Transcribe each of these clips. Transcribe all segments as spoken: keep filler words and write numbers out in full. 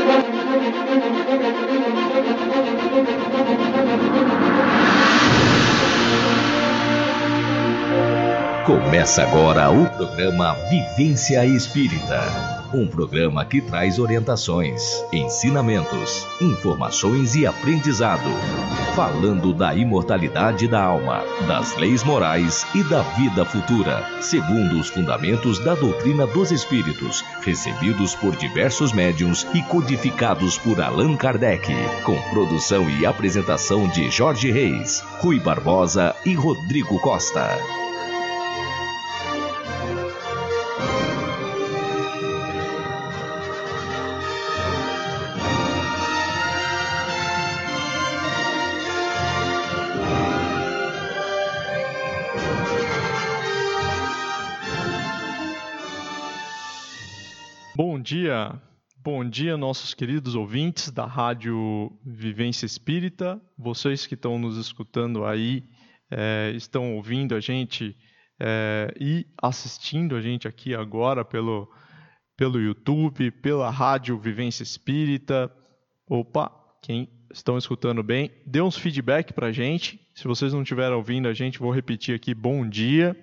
Começa agora o programa Vivência Espírita, um programa que traz orientações, ensinamentos, informações e aprendizado, falando da imortalidade da alma, das leis morais e da vida futura, segundo os fundamentos da doutrina dos espíritos, recebidos por diversos médiuns e codificados por Allan Kardec, com produção e apresentação de Jorge Reis, Rui Barbosa e Rodrigo Costa. Bom dia, bom dia nossos queridos ouvintes da Rádio Vivência Espírita, vocês que estão nos escutando aí, é, estão ouvindo a gente é, e assistindo a gente aqui agora pelo, pelo YouTube, pela Rádio Vivência Espírita. Opa, quem estão escutando bem, dê uns feedback pra gente, se vocês não estiverem ouvindo a gente, vou repetir aqui, bom dia.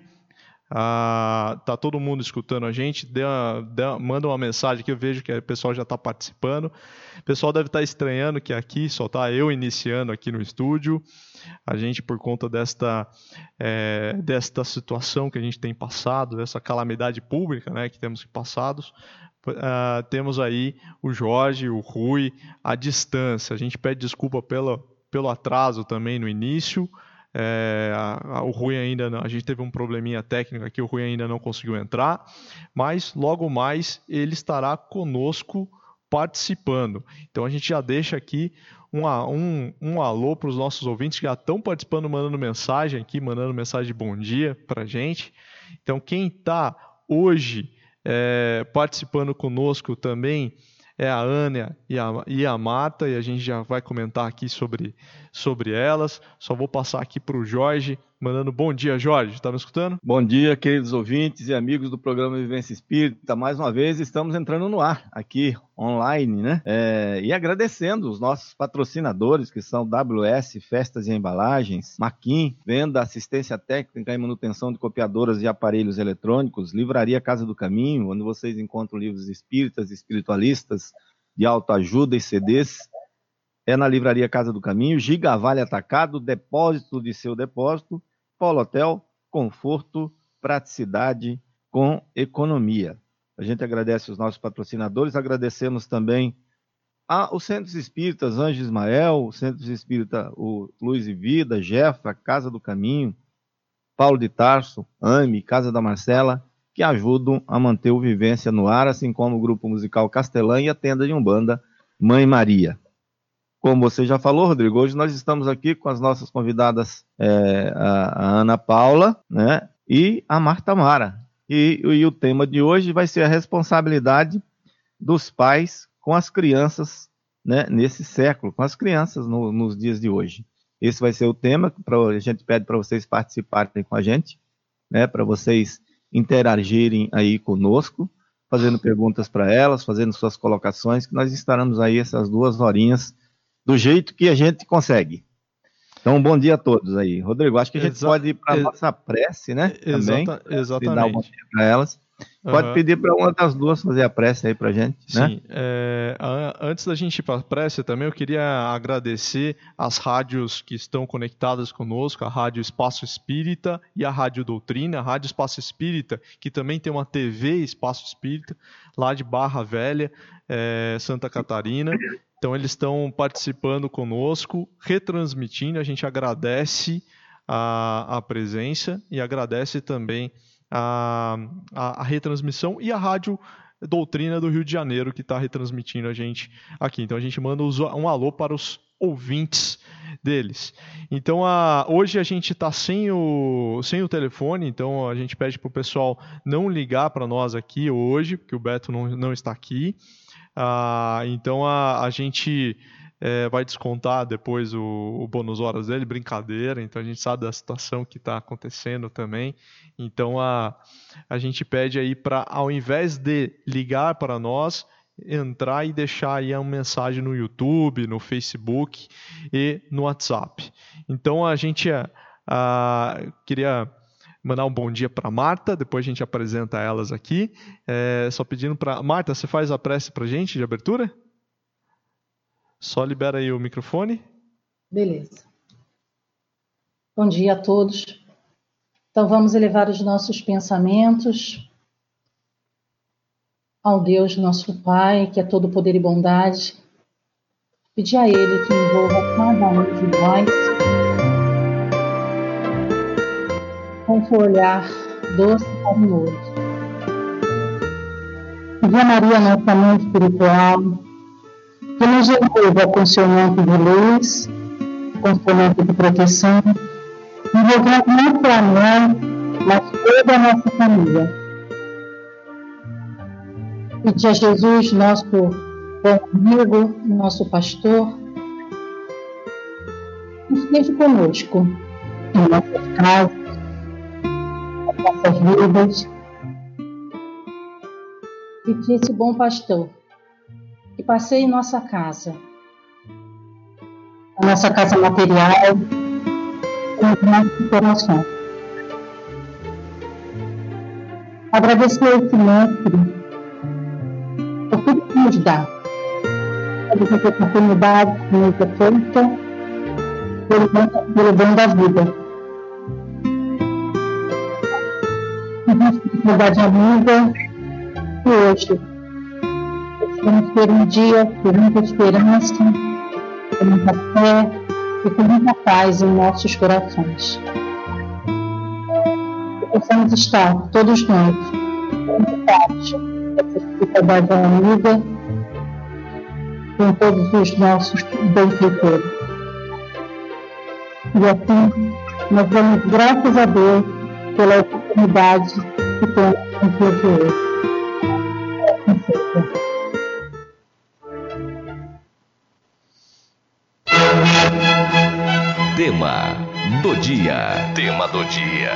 Ah, tá todo mundo escutando a gente, dê uma, dê uma, manda uma mensagem que eu vejo que o pessoal já está participando. O pessoal deve estar estranhando que aqui só está eu iniciando aqui no estúdio. A gente, por conta desta, é, desta situação que a gente tem passado, dessa calamidade pública, né, que temos passados, uh, temos aí o Jorge, o Rui, à distância. A gente pede desculpa pelo, pelo atraso também no início. É, a, a, o Rui ainda não, a gente teve um probleminha técnico aqui, o Rui ainda não conseguiu entrar, mas logo mais ele estará conosco participando. Então a gente já deixa aqui um, um, um alô para os nossos ouvintes que já estão participando, mandando mensagem aqui, mandando mensagem de bom dia para a gente. Então quem está hoje é, participando conosco também é a Ania e a, e a Marta, e a gente já vai comentar aqui sobre, sobre elas. Só vou passar aqui para o Jorge, mandando bom dia, Jorge. Está me escutando? Bom dia, queridos ouvintes e amigos do programa Vivência Espírita. Mais uma vez estamos entrando no ar, aqui online, né? É, e agradecendo os nossos patrocinadores, que são W S, Festas e Embalagens, Maquin, Venda, Assistência Técnica e Manutenção de Copiadoras e Aparelhos Eletrônicos, Livraria Casa do Caminho, onde vocês encontram livros espíritas e espiritualistas, de autoajuda e C Ds, é na Livraria Casa do Caminho. Giga Vale Atacado, depósito de seu depósito, Polo Hotel, conforto, praticidade com economia. A gente agradece os nossos patrocinadores, agradecemos também aos Centros Espíritas Anjo Ismael, o Centros Espírita o Luz e Vida, Jefra, Casa do Caminho, Paulo de Tarso, A M E, Casa da Marcela, que ajudam a manter o Vivência no ar, assim como o Grupo Musical Castelã e a Tenda de Umbanda Mãe Maria. Como você já falou, Rodrigo, hoje nós estamos aqui com as nossas convidadas, é, a, a Ana Paula, né, e a Marta Mara. E, e o tema de hoje vai ser a responsabilidade dos pais com as crianças, né, nesse século, com as crianças no, nos dias de hoje. Esse vai ser o tema, pra, a gente pede para vocês participarem com a gente, né, para vocês interagirem aí conosco, fazendo perguntas para elas, fazendo suas colocações, que nós estaremos aí essas duas horinhas do jeito que a gente consegue. Então, bom dia a todos aí. Rodrigo, acho que a gente Exa pode ir para a ex nossa prece, né? Também. Exata exatamente. Dar um bom dia para elas. Pode uhum. pedir para uma das duas fazer a prece aí para a gente, Sim, né? Sim. É, antes da gente ir para a prece também, eu queria agradecer as rádios que estão conectadas conosco, a Rádio Espaço Espírita e a Rádio Doutrina. A Rádio Espaço Espírita, que também tem uma T V Espaço Espírita, lá de Barra Velha, é, Santa Catarina. Então eles estão participando conosco, retransmitindo. A gente agradece a, a presença e agradece também a, a, a retransmissão e a Rádio Doutrina do Rio de Janeiro, que está retransmitindo a gente aqui. Então a gente manda um alô para os ouvintes deles. Então a, hoje a gente está sem o, sem o telefone, então a gente pede para o pessoal não ligar para nós aqui hoje, porque o Beto não, não está aqui. Ah, então a, a gente é, vai descontar depois o, o bônus horas dele, brincadeira, então a gente sabe da situação que está acontecendo também. Então a, a gente pede aí para, ao invés de ligar para nós, entrar e deixar aí uma mensagem no YouTube, no Facebook e no WhatsApp. Então a gente uh, queria mandar um bom dia para Marta, depois a gente apresenta elas aqui. É, só pedindo para... Marta, você faz a prece para a gente de abertura? Só libera aí o microfone. Beleza. Bom dia a todos. Então vamos elevar os nossos pensamentos ao Deus nosso Pai, que é todo poder e bondade. Pedir a Ele que envolva cada um de nós com seu olhar doce e carinhoso. Pedir a Maria, nossa mãe espiritual, que nos envolva com seu manto de luz, com seu manto de proteção, envolvendo não só a mãe, mas toda a nossa família. Pedir a Jesus, nosso bom amigo, nosso pastor, que esteja conosco em nossas casas, em nossas vidas. Pedir esse bom pastor que passeie em nossa casa, a nossa casa material, nos nossos corações. Agradecer a esse mestre por tudo que nos dá, por essa oportunidade que nos é feita pelo bem, pelo bem da vida. Uma dificuldade amiga que hoje vamos ter um dia com muita esperança, com muita fé e com muita paz em nossos corações. Que possamos estar, todos nós, conectados essa dificuldade amiga com todos os nossos benfeitores. E assim, nós damos graças a Deus pela oportunidade que temos no dia de hoje. Assim seja. Tema do dia. Tema do dia.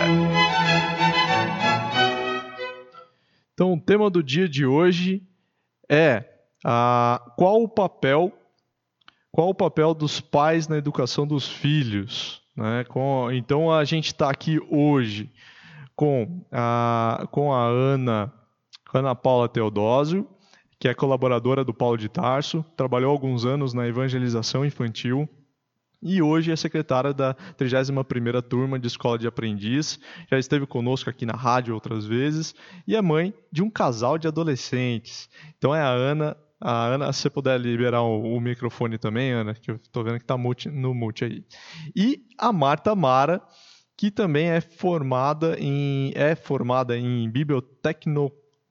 Então, o tema do dia de hoje é ah, qual o papel, qual o papel dos pais na educação dos filhos, né? Com, então, a gente está aqui hoje com a, com a Ana, Ana Paula Teodósio, que é colaboradora do Paulo de Tarso, trabalhou alguns anos na evangelização infantil e hoje é secretária da trigésima primeira turma de Escola de Aprendiz, já esteve conosco aqui na rádio outras vezes, e é mãe de um casal de adolescentes. Então é a Ana, a Ana, se você puder liberar o, o microfone também, Ana, que eu estou vendo que está no mute aí. E a Marta Mara, que também é formada em, é formada em bibliotecno,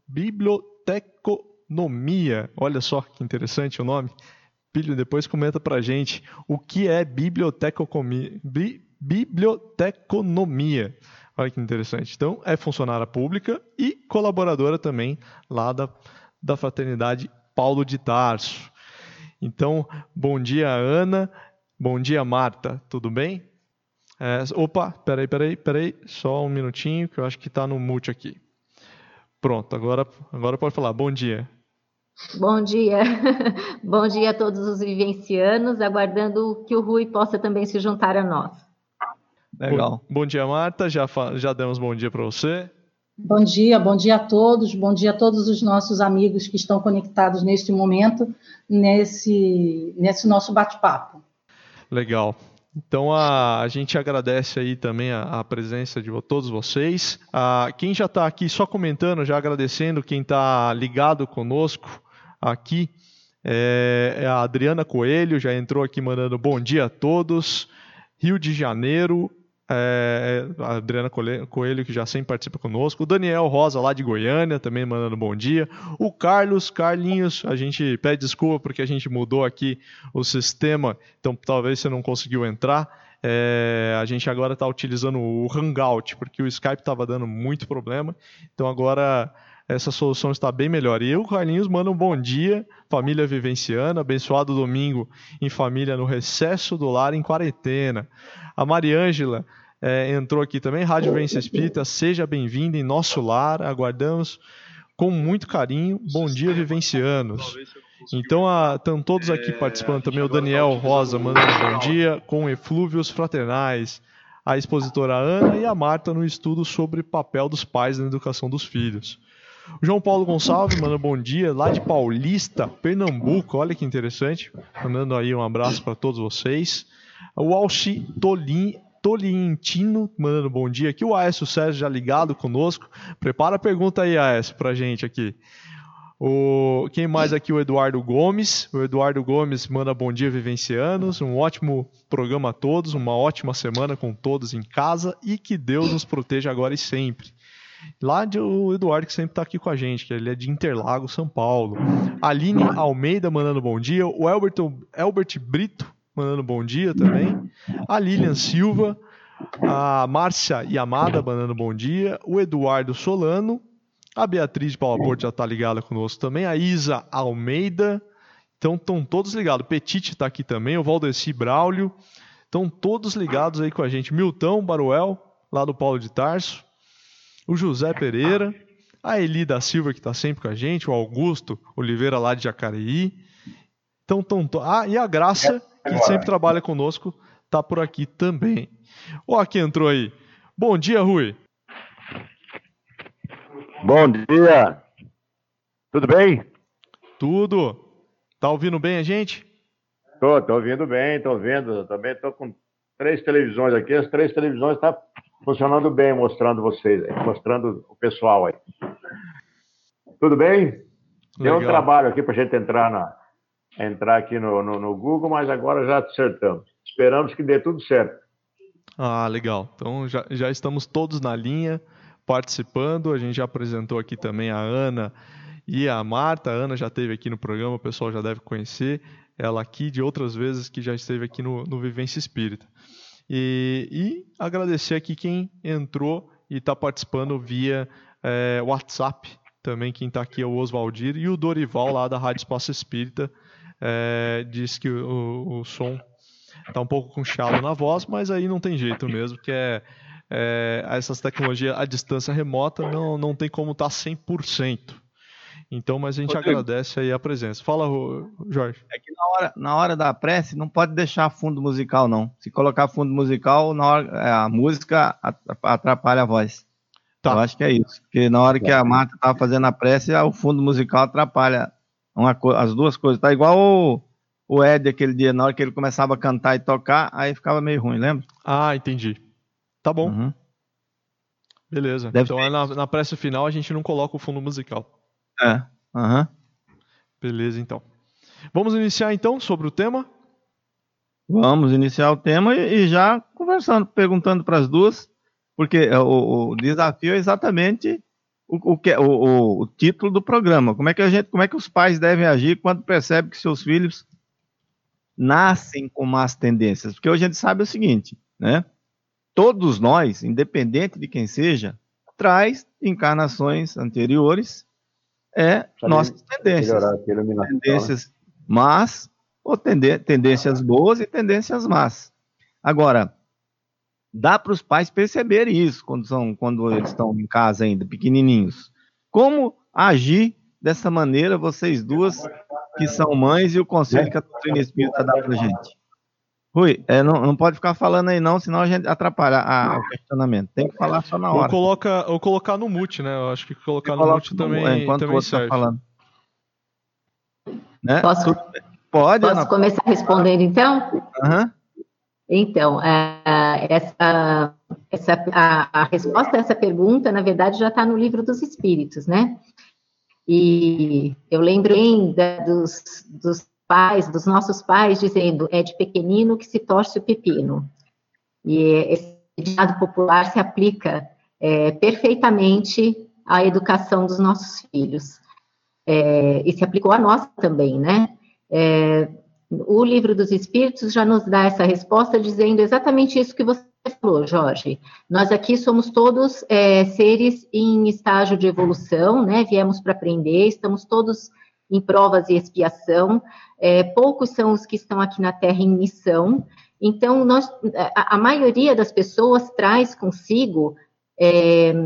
biblioteconomia, olha só que interessante o nome. Pilho, depois comenta pra gente o que é biblioteconomia. biblioteconomia. Olha que interessante. Então, é funcionária pública e colaboradora também lá da, da Fraternidade Paulo de Tarso. Então, bom dia, Ana. Bom dia, Marta. Tudo bem? É, opa, peraí, peraí, peraí. Só um minutinho que eu acho que está no mute aqui. Pronto, agora, agora pode falar. Bom dia. Bom dia, bom dia a todos os vivencianos, aguardando que o Rui possa também se juntar a nós. Legal. Bom, bom dia, Marta, já, já demos bom dia para você. Bom dia, bom dia a todos, bom dia a todos os nossos amigos que estão conectados neste momento, nesse, nesse nosso bate-papo. Legal. Então, a, a gente agradece aí também a, a presença de todos vocês. A, quem já está aqui só comentando, já agradecendo quem está ligado conosco aqui, é, é a Adriana Coelho, já entrou aqui mandando bom dia a todos. Rio de Janeiro, é, a Adriana Coelho, que já sempre participa conosco. O Daniel Rosa, lá de Goiânia, também mandando bom dia. O Carlos, Carlinhos, a gente pede desculpa porque a gente mudou aqui o sistema, então talvez você não conseguiu entrar. É, a gente agora está utilizando o Hangout, porque o Skype estava dando muito problema. Então agora essa solução está bem melhor. E o Carlinhos manda um bom dia, família vivenciana, abençoado domingo em família no recesso do lar em quarentena. A Mariângela é, entrou aqui também, Rádio Vivência Espírita, seja bem-vinda em nosso lar, aguardamos com muito carinho. Bom dia, vivencianos. Então, estão todos aqui participando também. O Daniel Rosa mandando bom dia, com eflúvios fraternais. A expositora Ana e a Marta no estudo sobre o papel dos pais na educação dos filhos. O João Paulo Gonçalves mandando bom dia, lá de Paulista, Pernambuco. Olha que interessante. Mandando aí um abraço para todos vocês. O Alci Tolin, Tolintino mandando bom dia aqui. O Aécio Sérgio já ligado conosco. Prepara a pergunta aí, Aécio, pra gente aqui. O, quem mais aqui? O Eduardo Gomes. O Eduardo Gomes manda bom dia, vivencianos. Um ótimo programa a todos. Uma ótima semana com todos em casa. E que Deus nos proteja agora e sempre. Lá de, o Eduardo que sempre está aqui com a gente, que ele é de Interlagos, São Paulo. Aline Almeida mandando bom dia. O Elbert, Elbert Brito mandando bom dia também. A Lilian Silva. A Márcia Yamada mandando bom dia. O Eduardo Solano. A Beatriz de Paula Porto já está ligada conosco também. A Isa Almeida. Então estão todos ligados. Petite está aqui também. O Valdeci Braulio. Estão todos ligados aí com a gente. Milton Baruel, lá do Paulo de Tarso. O José Pereira. A Eli da Silva, que está sempre com a gente. O Augusto Oliveira, lá de Jacareí. Então, tão, tão... Ah, e a Graça, que sempre trabalha conosco, está por aqui também. Ó, quem entrou aí. Bom dia, Rui. Bom dia, tudo bem? Tudo. Tá ouvindo bem a gente? Tô, tô ouvindo bem, tô ouvindo. Também tô com três televisões aqui, as três televisões estão tá funcionando bem, mostrando vocês, mostrando o pessoal aí. Tudo bem? Deu um trabalho aqui pra gente entrar, na, entrar aqui no, no, no Google, mas agora já acertamos. Esperamos que dê tudo certo. Ah, legal. Então já, já estamos todos na linha, participando. A gente já apresentou aqui também a Ana e a Marta. A Ana já esteve aqui no programa, o pessoal já deve conhecer ela aqui de outras vezes que já esteve aqui no, no Vivência Espírita. E, e agradecer aqui quem entrou e está participando via é, WhatsApp. Também quem está aqui é o Oswaldir e o Dorival lá da Rádio Espaço Espírita. É, diz que o, o som está um pouco com chiado na voz, mas aí não tem jeito mesmo, que é É, essas tecnologias à distância remota não, não tem como estar cem por cento. Então, mas a gente Rodrigo, agradece aí a presença. Fala, Jorge. É que na hora, na hora da prece não pode deixar fundo musical, não. Se colocar fundo musical, na hora, a música atrapalha a voz. Tá. Eu acho que é isso. Porque na hora que a Marta estava fazendo a prece, o fundo musical atrapalha uma, as duas coisas. Tá igual o, o Ed aquele dia, na hora que ele começava a cantar e tocar, aí ficava meio ruim, lembra? Ah, entendi. Tá bom. Uhum. Beleza. Deve então na, na prece final a gente não coloca o fundo musical. É. Uhum. Beleza, então. Vamos iniciar então sobre o tema? Vamos iniciar o tema e, e já conversando, perguntando para as duas, porque o, o desafio é exatamente o, o, que, o, o, o título do programa. Como é que a gente, como é que os pais devem agir quando percebem que seus filhos nascem com más tendências? Porque hoje a gente sabe o seguinte, né? Todos nós, independente de quem seja, traz encarnações anteriores, é nossas tendências. Tendências más, ou tende, tendências boas e tendências más. Agora, dá para os pais perceberem isso quando, são, quando eles estão em casa ainda, pequenininhos. Como agir dessa maneira, vocês duas que são mães, e o conselho que a doutrina espírita dá para a gente? Rui, é, não, não pode ficar falando aí não, senão a gente atrapalha a, o questionamento. Tem que falar só na hora. Ou, coloca, ou colocar no mute, né? Eu acho que colocar no mute também, é, enquanto também o outro serve. Tá falando. Né? Posso, pode, posso Ana? começar respondendo, então? Uhum. Então, a, essa, essa, a, a resposta a essa pergunta, na verdade, já está no Livro dos Espíritos, né? E eu lembro ainda dos... dos pais, dos nossos pais, dizendo, é de pequenino que se torce o pepino. E esse ditado popular se aplica é, perfeitamente à educação dos nossos filhos. É, e se aplicou a nós também, né? É, o Livro dos Espíritos já nos dá essa resposta, dizendo exatamente isso que você falou, Jorge. Nós aqui somos todos é, seres em estágio de evolução, né? Viemos para aprender, estamos todos em provas e expiação, é, poucos são os que estão aqui na Terra em missão, então nós, a, a maioria das pessoas traz consigo é,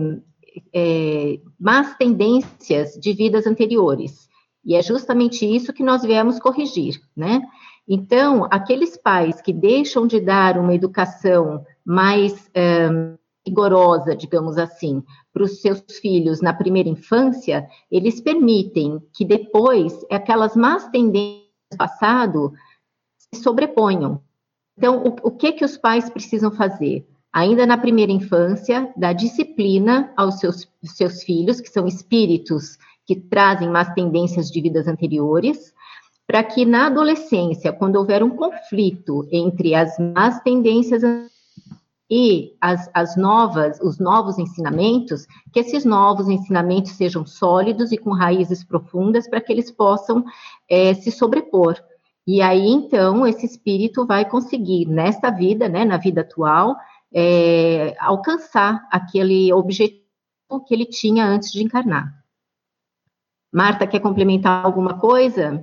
é, más tendências de vidas anteriores. E é justamente isso que nós viemos corrigir, né? Então, aqueles pais que deixam de dar uma educação mais é, rigorosa, digamos assim, para os seus filhos na primeira infância, eles permitem que depois aquelas más tendências do passado se sobreponham. Então, o, o que que os pais precisam fazer? Ainda na primeira infância, dar disciplina aos seus, seus filhos, que são espíritos que trazem más tendências de vidas anteriores, para que na adolescência, quando houver um conflito entre as más tendências e as, as novas, os novos ensinamentos, que esses novos ensinamentos sejam sólidos e com raízes profundas para que eles possam é, se sobrepor. E aí, então, esse espírito vai conseguir, nesta vida, né, na vida atual, é, alcançar aquele objetivo que ele tinha antes de encarnar. Marta, quer complementar alguma coisa?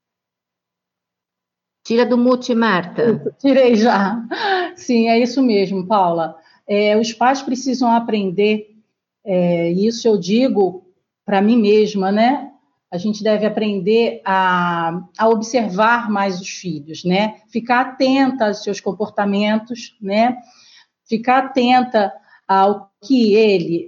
Tira do mute, Marta. Tirei já. Sim, é isso mesmo, Paula. É, os pais precisam aprender, é, isso eu digo para mim mesma, né? A gente deve aprender a, a observar mais os filhos, né? Ficar atenta aos seus comportamentos, né? Ficar atenta ao que ele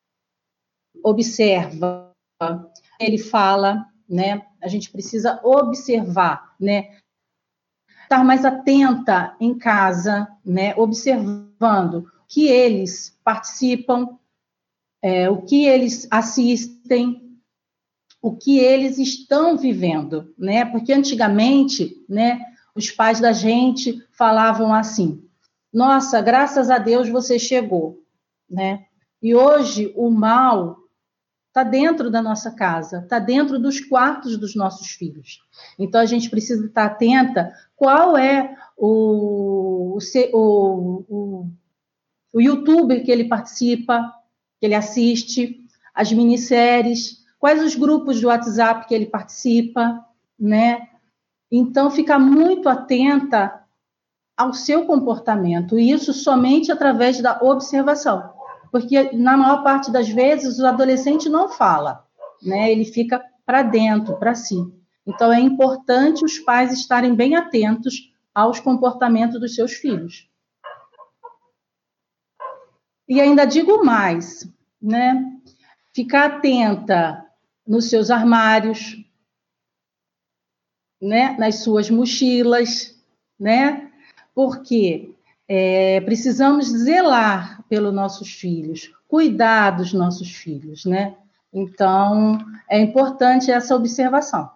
observa, ele fala, né? A gente precisa observar, né? Estar mais atenta em casa, né? Observando o que eles participam, é, o que eles assistem, o que eles estão vivendo, né? Porque antigamente, né, os pais da gente falavam assim: nossa, graças a Deus você chegou, né? E hoje o mal está dentro da nossa casa, está dentro dos quartos dos nossos filhos. Então a gente precisa estar atenta qual é o, o, o, o YouTube que ele participa, que ele assiste, as minisséries, quais os grupos de WhatsApp que ele participa, né? Então, ficar muito atenta ao seu comportamento, e isso somente através da observação, porque na maior parte das vezes o adolescente não fala, né? Ele fica para dentro, para si. Então, é importante os pais estarem bem atentos aos comportamentos dos seus filhos. E ainda digo mais, né? Ficar atenta nos seus armários, né? Nas suas mochilas, né? Porque é, precisamos zelar pelos nossos filhos, cuidar dos nossos filhos, né? Então, é importante essa observação.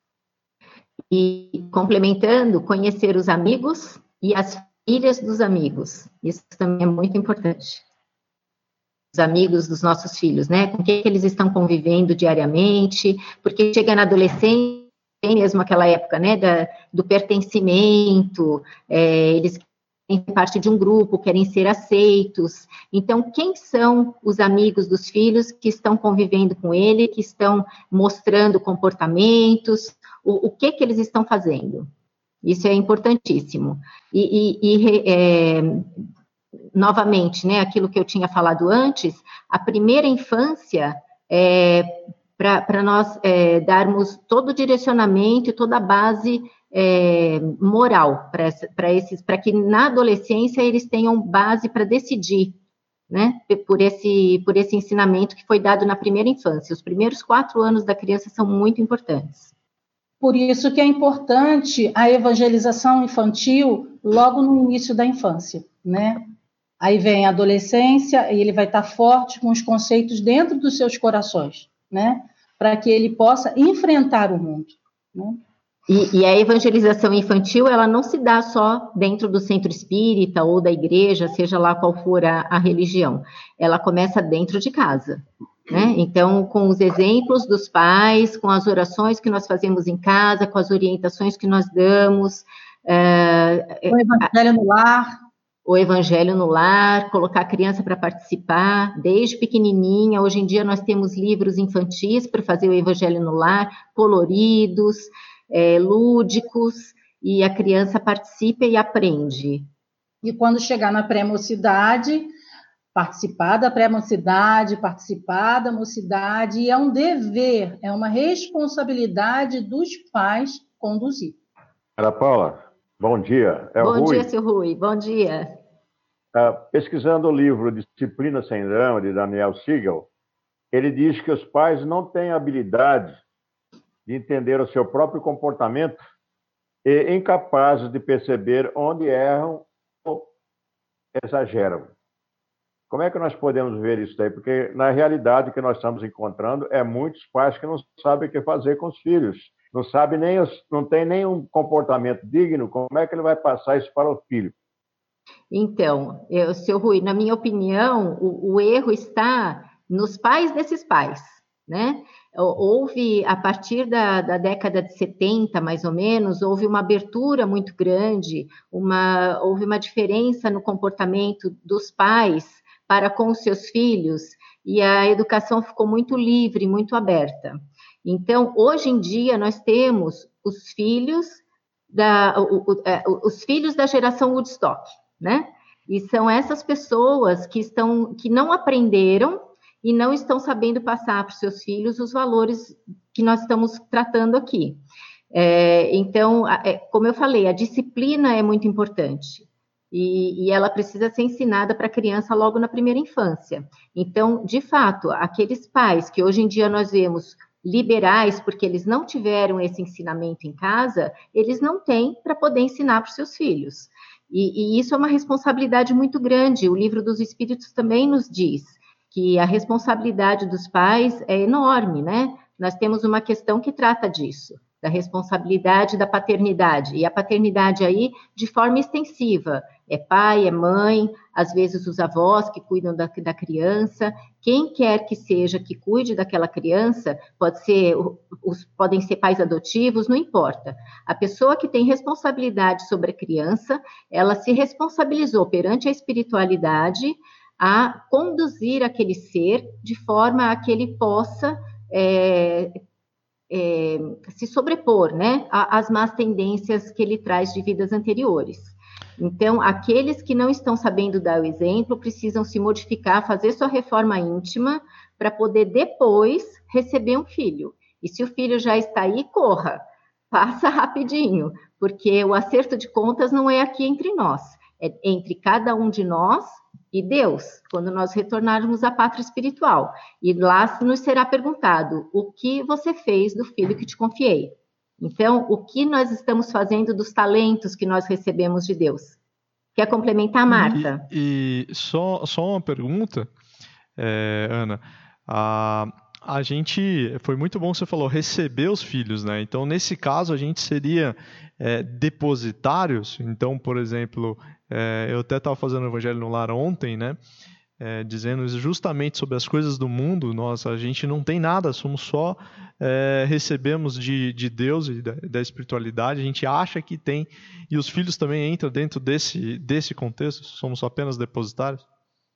E, complementando, conhecer os amigos e as filhas dos amigos. Isso também é muito importante. Os amigos dos nossos filhos, né? Com quem eles estão convivendo diariamente, porque chega na adolescência, tem mesmo aquela época, né, da, do pertencimento, é, eles querem parte de um grupo, querem ser aceitos. Então, quem são os amigos dos filhos que estão convivendo com ele, que estão mostrando comportamentos, o, o que que eles estão fazendo? Isso é importantíssimo. E, e, e é, novamente, né, aquilo que eu tinha falado antes, a primeira infância é para nós é, darmos todo o direcionamento e toda a base é, moral para esses, para que na adolescência eles tenham base para decidir, né, por esse, por esse ensinamento que foi dado na primeira infância. Os primeiros quatro anos da criança são muito importantes. Por isso que é importante a evangelização infantil logo no início da infância, né? Aí vem a adolescência e ele vai estar forte com os conceitos dentro dos seus corações, né? Para que ele possa enfrentar o mundo, né? E, e a evangelização infantil, ela não se dá só dentro do centro espírita ou da igreja, seja lá qual for a, a religião. Ela começa dentro de casa, né? Então, com os exemplos dos pais, com as orações que nós fazemos em casa, com as orientações que nós damos. É, o evangelho no lar. O evangelho no lar, colocar a criança para participar, desde pequenininha. Hoje em dia nós temos livros infantis para fazer o evangelho no lar, coloridos, é, lúdicos, e a criança participa e aprende. E quando chegar na pré-mocidade, participar da pré-mocidade, participar da mocidade, e é um dever, é uma responsabilidade dos pais conduzir. Ana Paula, bom dia. É bom o Rui. dia, seu Rui, bom dia. Uh, pesquisando o livro Disciplina Sem Drama, de Daniel Siegel, ele diz que os pais não têm habilidade de entender o seu próprio comportamento e incapazes de perceber onde erram ou exageram. Como é que nós podemos ver isso daí? Porque, na realidade, o que nós estamos encontrando é muitos pais que não sabem o que fazer com os filhos. Não sabem nem, não tem nenhum comportamento digno, como é que ele vai passar isso para o filho? Então, eu, seu Rui, na minha opinião, o, o erro está nos pais desses pais, né? Houve, a partir da, da década de setenta, mais ou menos, houve uma abertura muito grande, uma, houve uma diferença no comportamento dos pais para com os seus filhos, e a educação ficou muito livre, muito aberta. Então, hoje em dia, nós temos os filhos da, o, o, os filhos da geração Woodstock, né? E são essas pessoas que, estão, que não aprenderam e não estão sabendo passar para os seus filhos os valores que nós estamos tratando aqui. É, então, é, como eu falei, a disciplina é muito importante e, e ela precisa ser ensinada para a criança logo na primeira infância. Então, de fato, aqueles pais que hoje em dia nós vemos liberais, porque eles não tiveram esse ensinamento em casa, eles não têm para poder ensinar para os seus filhos. E, e isso é uma responsabilidade muito grande. O Livro dos Espíritos também nos diz que a responsabilidade dos pais é enorme, né? Nós temos uma questão que trata disso, da responsabilidade da paternidade, e a paternidade aí de forma extensiva, é pai, é mãe, às vezes os avós que cuidam da, da criança, quem quer que seja que cuide daquela criança, pode ser, os, podem ser pais adotivos, não importa. A pessoa que tem responsabilidade sobre a criança, ela se responsabilizou perante a espiritualidade a conduzir aquele ser de forma a que ele possa é, é, se sobrepor, né, às más tendências que ele traz de vidas anteriores. Então, aqueles que não estão sabendo dar o exemplo precisam se modificar, fazer sua reforma íntima para poder depois receber um filho. E se o filho já está aí, corra, passa rapidinho, porque o acerto de contas não é aqui entre nós, é entre cada um de nós e Deus, quando nós retornarmos à pátria espiritual. E lá nos será perguntado, o que você fez do filho que te confiei? Então, o que nós estamos fazendo dos talentos que nós recebemos de Deus? Quer complementar, Marta? E, e só, só uma pergunta, é, Ana. A, a gente, foi muito bom que você falou, receber os filhos, né? Então, nesse caso, a gente seria é, depositários. Então, por exemplo, é, eu até estava fazendo o Evangelho no Lar ontem, né? É, dizendo justamente sobre as coisas do mundo. Nós, a gente não tem nada, somos só, é, recebemos de, de Deus e da, da espiritualidade, a gente acha que tem, e os filhos também entram dentro desse, desse contexto, somos apenas depositários?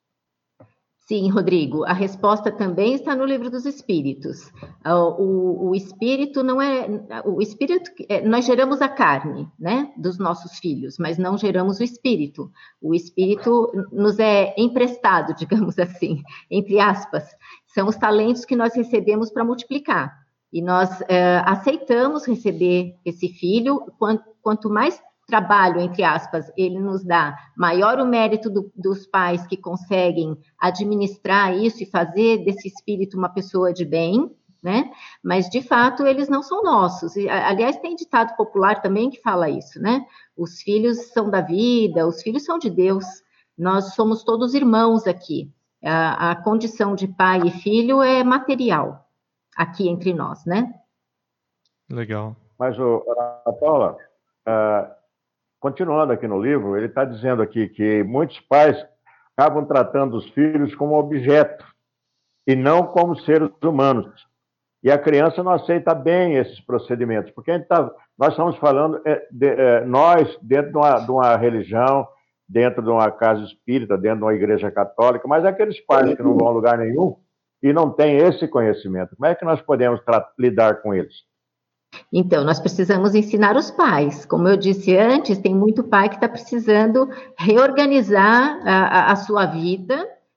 Sim, Rodrigo, a resposta também está no Livro dos Espíritos. O, o espírito não é... O espírito, nós geramos a carne, né, dos nossos filhos, mas não geramos o espírito. O espírito nos é emprestado, digamos assim, entre aspas. São os talentos que nós recebemos para multiplicar. E nós é, aceitamos receber esse filho, quanto, quanto mais trabalho, entre aspas, ele nos dá, maior o mérito do, dos pais que conseguem administrar isso e fazer desse espírito uma pessoa de bem, né? Mas, de fato, eles não são nossos. E, aliás, tem ditado popular também que fala isso, né? Os filhos são da vida, os filhos são de Deus. Nós somos todos irmãos aqui. A, a condição de pai e filho é material aqui entre nós, né? Legal. Mas, o, a Paula... Uh... Continuando aqui no livro, ele está dizendo aqui que muitos pais acabam tratando os filhos como objeto e não como seres humanos. E a criança não aceita bem esses procedimentos, porque a gente tá, nós estamos falando, é, de, é, nós, dentro de uma, de uma religião, dentro de uma casa espírita, dentro de uma igreja católica, mas aqueles pais que não vão a lugar nenhum e não têm esse conhecimento, como é que nós podemos lidar com eles? Então, nós precisamos ensinar os pais. Como eu disse antes, tem muito pai que está precisando reorganizar a, a, a sua vida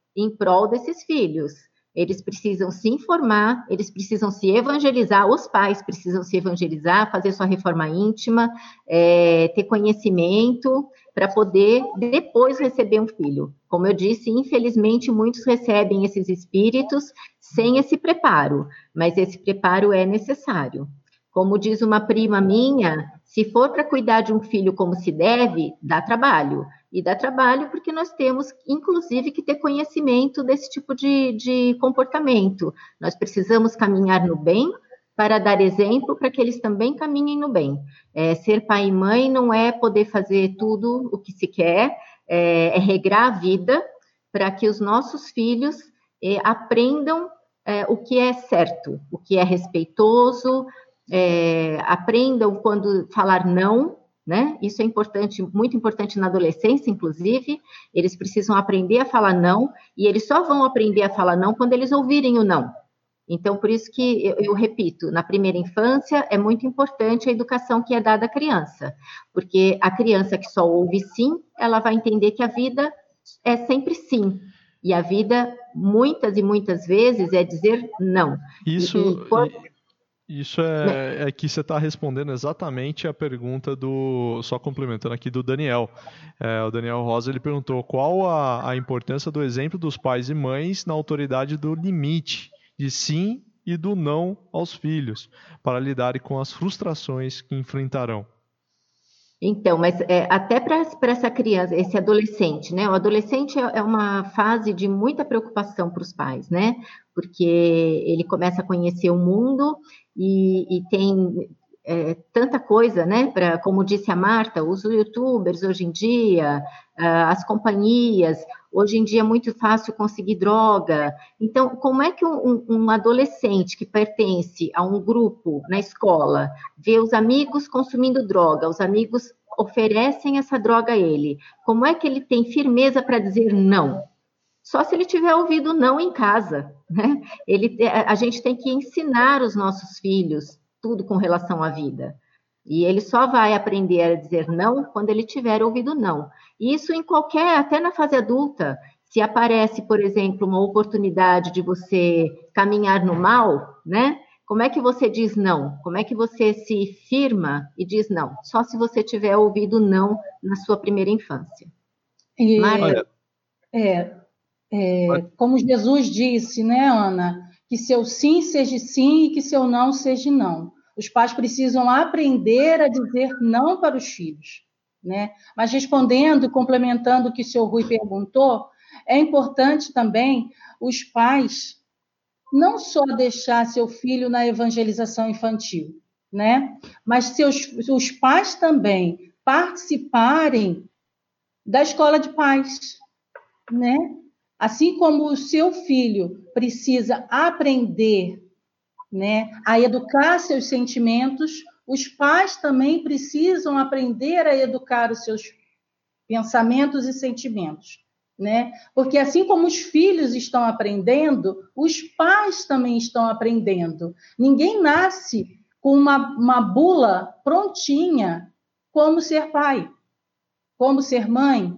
em prol desses filhos. Eles precisam se informar, eles precisam se evangelizar, os pais precisam se evangelizar, fazer sua reforma íntima, é, ter conhecimento para poder depois receber um filho. Como eu disse, infelizmente, muitos recebem esses espíritos sem esse preparo, mas esse preparo é necessário. Como diz uma prima minha, se for para cuidar de um filho como se deve, dá trabalho. E dá trabalho porque nós temos, inclusive, que ter conhecimento desse tipo de, de comportamento. Nós precisamos caminhar no bem para dar exemplo para que eles também caminhem no bem. É, ser pai e mãe não é poder fazer tudo o que se quer, é, é regrar a vida para que os nossos filhos é, aprendam é, o que é certo, o que é respeitoso, é, aprendam quando falar não, né? Isso é importante, muito importante na adolescência, inclusive. Eles precisam aprender a falar não, e eles só vão aprender a falar não quando eles ouvirem o não. Então, por isso que eu, eu repito, na primeira infância é muito importante a educação que é dada à criança, porque a criança que só ouve sim, ela vai entender que a vida é sempre sim, e a vida, muitas e muitas vezes, é dizer não. Isso... E, e quando... Isso é, é que você está respondendo exatamente a pergunta do, só complementando aqui, do Daniel. É, o Daniel Rosa, ele perguntou qual a, a importância do exemplo dos pais e mães na autoridade do limite, de sim e do não aos filhos, para lidarem com as frustrações que enfrentarão. Então, mas é, até para essa criança, esse adolescente, né? O adolescente é, é uma fase de muita preocupação para os pais, né? Porque ele começa a conhecer o mundo e, e tem é, tanta coisa, né? Pra, como disse a Marta, os youtubers hoje em dia, as companhias, hoje em dia é muito fácil conseguir droga. Então, como é que um, um adolescente que pertence a um grupo na escola vê os amigos consumindo droga, os amigos oferecem essa droga a ele, como é que ele tem firmeza para dizer não? Só se ele tiver ouvido não em casa, né? Ele, a gente tem que ensinar os nossos filhos tudo com relação à vida. E ele só vai aprender a dizer não quando ele tiver ouvido não. Isso em qualquer, até na fase adulta, se aparece, por exemplo, uma oportunidade de você caminhar no mal, né? Como é que você diz não? Como é que você se firma e diz não? Só se você tiver ouvido não na sua primeira infância. E, Marta? É, é, como Jesus disse, né, Ana? Que seu sim seja sim e que seu não seja não. Os pais precisam aprender a dizer não para os filhos, né? Mas respondendo, complementando o que o senhor Rui perguntou, é importante também os pais não só deixar seu filho na evangelização infantil, né? Mas seus, os pais também participarem da escola de pais, né? Assim como o seu filho precisa aprender, né, a educar seus sentimentos, os pais também precisam aprender a educar os seus pensamentos e sentimentos, né? Porque assim como os filhos estão aprendendo, os pais também estão aprendendo. Ninguém nasce com uma, uma bula prontinha como ser pai, como ser mãe.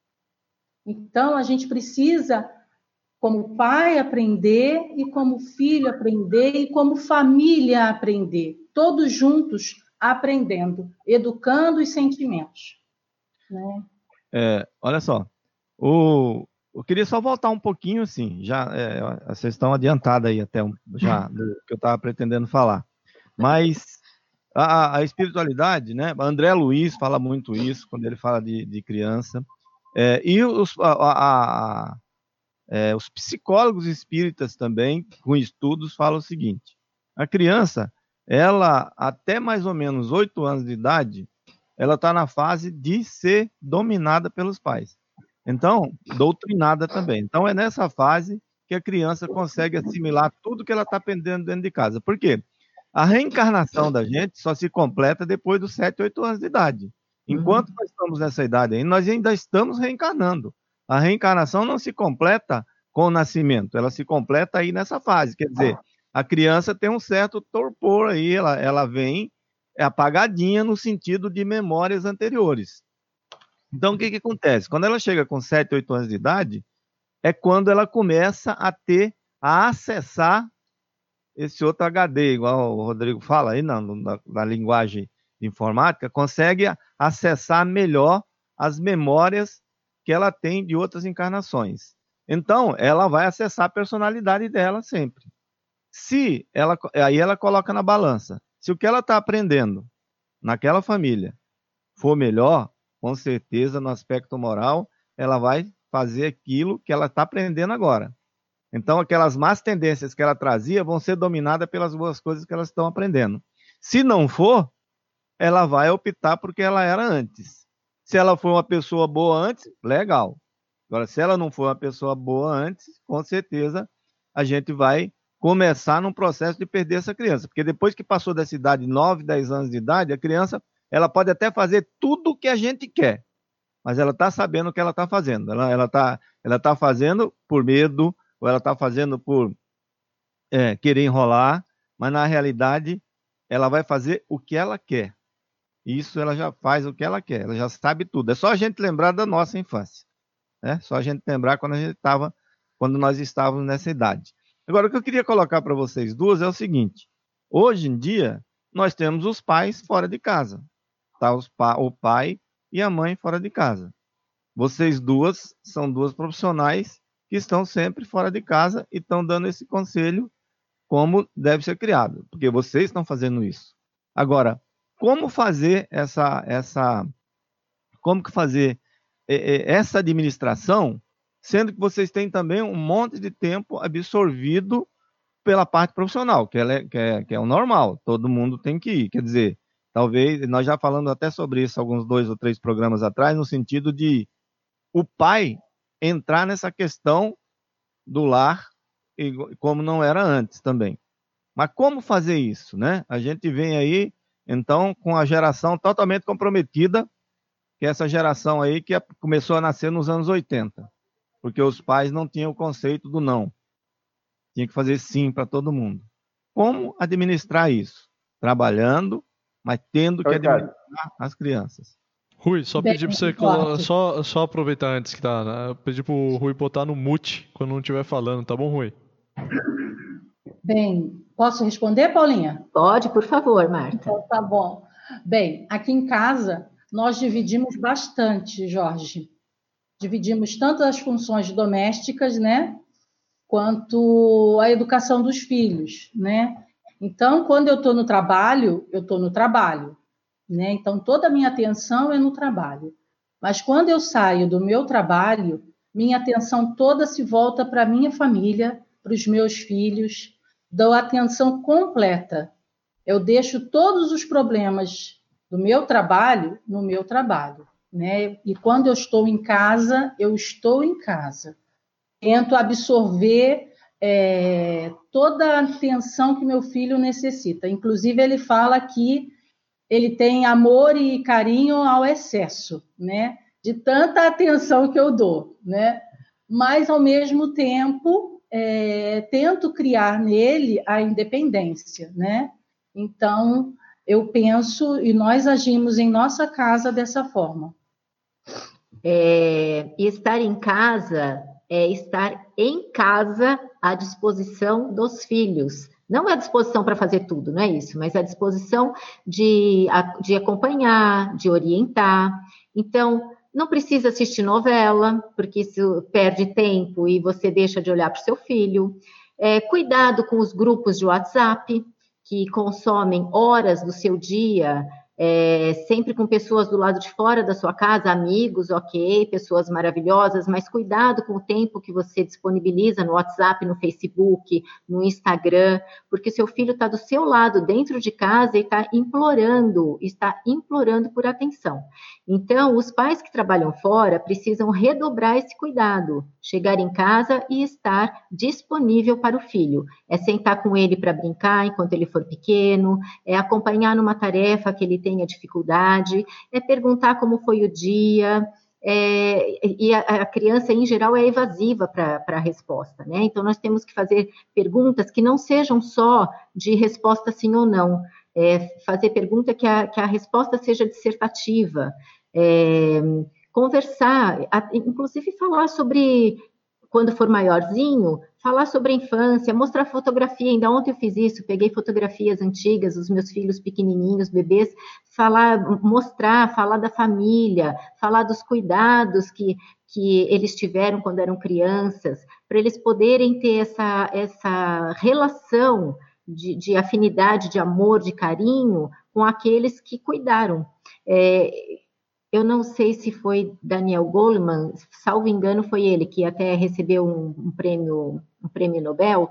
Então, a gente precisa, como pai, aprender, e como filho aprender, e como família aprender. Todos juntos aprendendo, educando os sentimentos. Né? É, olha só, o, eu queria só voltar um pouquinho, assim, já, é, vocês estão adiantados aí até um, já do que eu estava pretendendo falar. Mas a, a espiritualidade, né? André Luiz fala muito isso quando ele fala de, de criança. É, e os, a, a, a, é, os psicólogos espíritas também, com estudos, falam o seguinte: a criança, ela, até mais ou menos oito anos de idade, ela está na fase de ser dominada pelos pais. Então, doutrinada também. Então, é nessa fase que a criança consegue assimilar tudo que ela está aprendendo dentro de casa. Por quê? A reencarnação da gente só se completa depois dos sete, oito anos de idade. Enquanto nós estamos nessa idade aí, nós ainda estamos reencarnando. A reencarnação não se completa com o nascimento, ela se completa aí nessa fase. Quer dizer, a criança tem um certo torpor aí, ela, ela vem apagadinha no sentido de memórias anteriores. Então, o que, que acontece? Quando ela chega com sete, oito anos de idade, é quando ela começa a ter, a acessar esse outro H D, igual o Rodrigo fala aí na, na, na linguagem de informática, consegue acessar melhor as memórias que ela tem de outras encarnações. Então, ela vai acessar a personalidade dela sempre. Se ela, aí ela coloca na balança. Se o que ela está aprendendo naquela família for melhor, com certeza, no aspecto moral, ela vai fazer aquilo que ela está aprendendo agora. Então, aquelas más tendências que ela trazia vão ser dominadas pelas boas coisas que elas estão aprendendo. Se não for, ela vai optar por que ela era antes. Se ela for uma pessoa boa antes, legal. Agora, se ela não for uma pessoa boa antes, com certeza a gente vai começar num processo de perder essa criança. Porque depois que passou dessa idade, nove, dez anos de idade, a criança ela pode até fazer tudo o que a gente quer, mas ela está sabendo o que ela está fazendo. Ela está ela tá fazendo por medo, ou ela está fazendo por é, querer enrolar, mas na realidade ela vai fazer o que ela quer. Isso ela já faz o que ela quer, ela já sabe tudo. É só a gente lembrar da nossa infância, né? Só a gente lembrar quando a gente estava, quando nós estávamos nessa idade. Agora, o que eu queria colocar para vocês duas é o seguinte: hoje em dia nós temos os pais fora de casa, tá? Os pa o pai e a mãe fora de casa. Vocês duas são duas profissionais que estão sempre fora de casa e estão dando esse conselho como deve ser criado, porque vocês estão fazendo isso. Agora, como fazer essa, essa, como que fazer essa administração, sendo que vocês têm também um monte de tempo absorvido pela parte profissional, que é, que é, que é o normal, todo mundo tem que ir. Quer dizer, talvez, nós já falamos até sobre isso alguns dois ou três programas atrás, no sentido de o pai entrar nessa questão do lar, como não era antes também. Mas como fazer isso, né? A gente vem aí, então, com a geração totalmente comprometida, que é essa geração aí que começou a nascer nos anos oitenta, porque os pais não tinham o conceito do não. Tinha que fazer sim para todo mundo. Como administrar isso? Trabalhando, mas tendo que administrar as crianças. Rui, só Bem, pedir para você colo... só, só aproveitar antes que tá, né? Pedir para o Rui botar no mute quando não estiver falando, tá bom, Rui? Bem, posso responder, Paulinha? Pode, por favor, Marta. Então, tá bom. Bem, aqui em casa nós dividimos bastante, Jorge. Dividimos tanto as funções domésticas, né, quanto a educação dos filhos, né? Então, quando eu estou no trabalho, eu estou no trabalho. Né? Então, toda a minha atenção é no trabalho. Mas quando eu saio do meu trabalho, minha atenção toda se volta para a minha família, para os meus filhos, dou atenção completa. Eu deixo todos os problemas do meu trabalho no meu trabalho. Né? E quando eu estou em casa, eu estou em casa. Tento absorver é, toda a atenção que meu filho necessita. Inclusive, ele fala que ele tem amor e carinho ao excesso, né? De tanta atenção que eu dou, né? Mas, ao mesmo tempo, é, tento criar nele a independência, né? Então, eu penso e nós agimos em nossa casa dessa forma. É, estar em casa é estar em casa à disposição dos filhos. Não é à disposição para fazer tudo, não é isso, mas à disposição de, de acompanhar, de orientar. Então, não precisa assistir novela, porque isso perde tempo e você deixa de olhar para o seu filho. É, cuidado com os grupos de WhatsApp, que consomem horas do seu dia, é, sempre com pessoas do lado de fora da sua casa, amigos, ok, pessoas maravilhosas, mas cuidado com o tempo que você disponibiliza no WhatsApp, no Facebook, no Instagram, porque seu filho está do seu lado, dentro de casa, e está implorando, está implorando por atenção. Então, os pais que trabalham fora precisam redobrar esse cuidado, chegar em casa e estar disponível para o filho. É sentar com ele para brincar enquanto ele for pequeno, é acompanhar numa tarefa que ele tenha dificuldade, é perguntar como foi o dia, é, e a, a criança, em geral, é evasiva para a resposta, né? Então, nós temos que fazer perguntas que não sejam só de resposta sim ou não, é, fazer pergunta que a, que a resposta seja dissertativa, é, conversar, a, inclusive falar sobre quando for maiorzinho, falar sobre a infância, mostrar fotografia. Ainda ontem eu fiz isso, peguei fotografias antigas, os meus filhos pequenininhos, bebês, falar, mostrar, falar da família, falar dos cuidados que, que eles tiveram quando eram crianças, para eles poderem ter essa, essa relação de, de afinidade, de amor, de carinho com aqueles que cuidaram. É, eu não sei se foi Daniel Goleman, salvo engano foi ele, que até recebeu um, um, prêmio, um prêmio Nobel,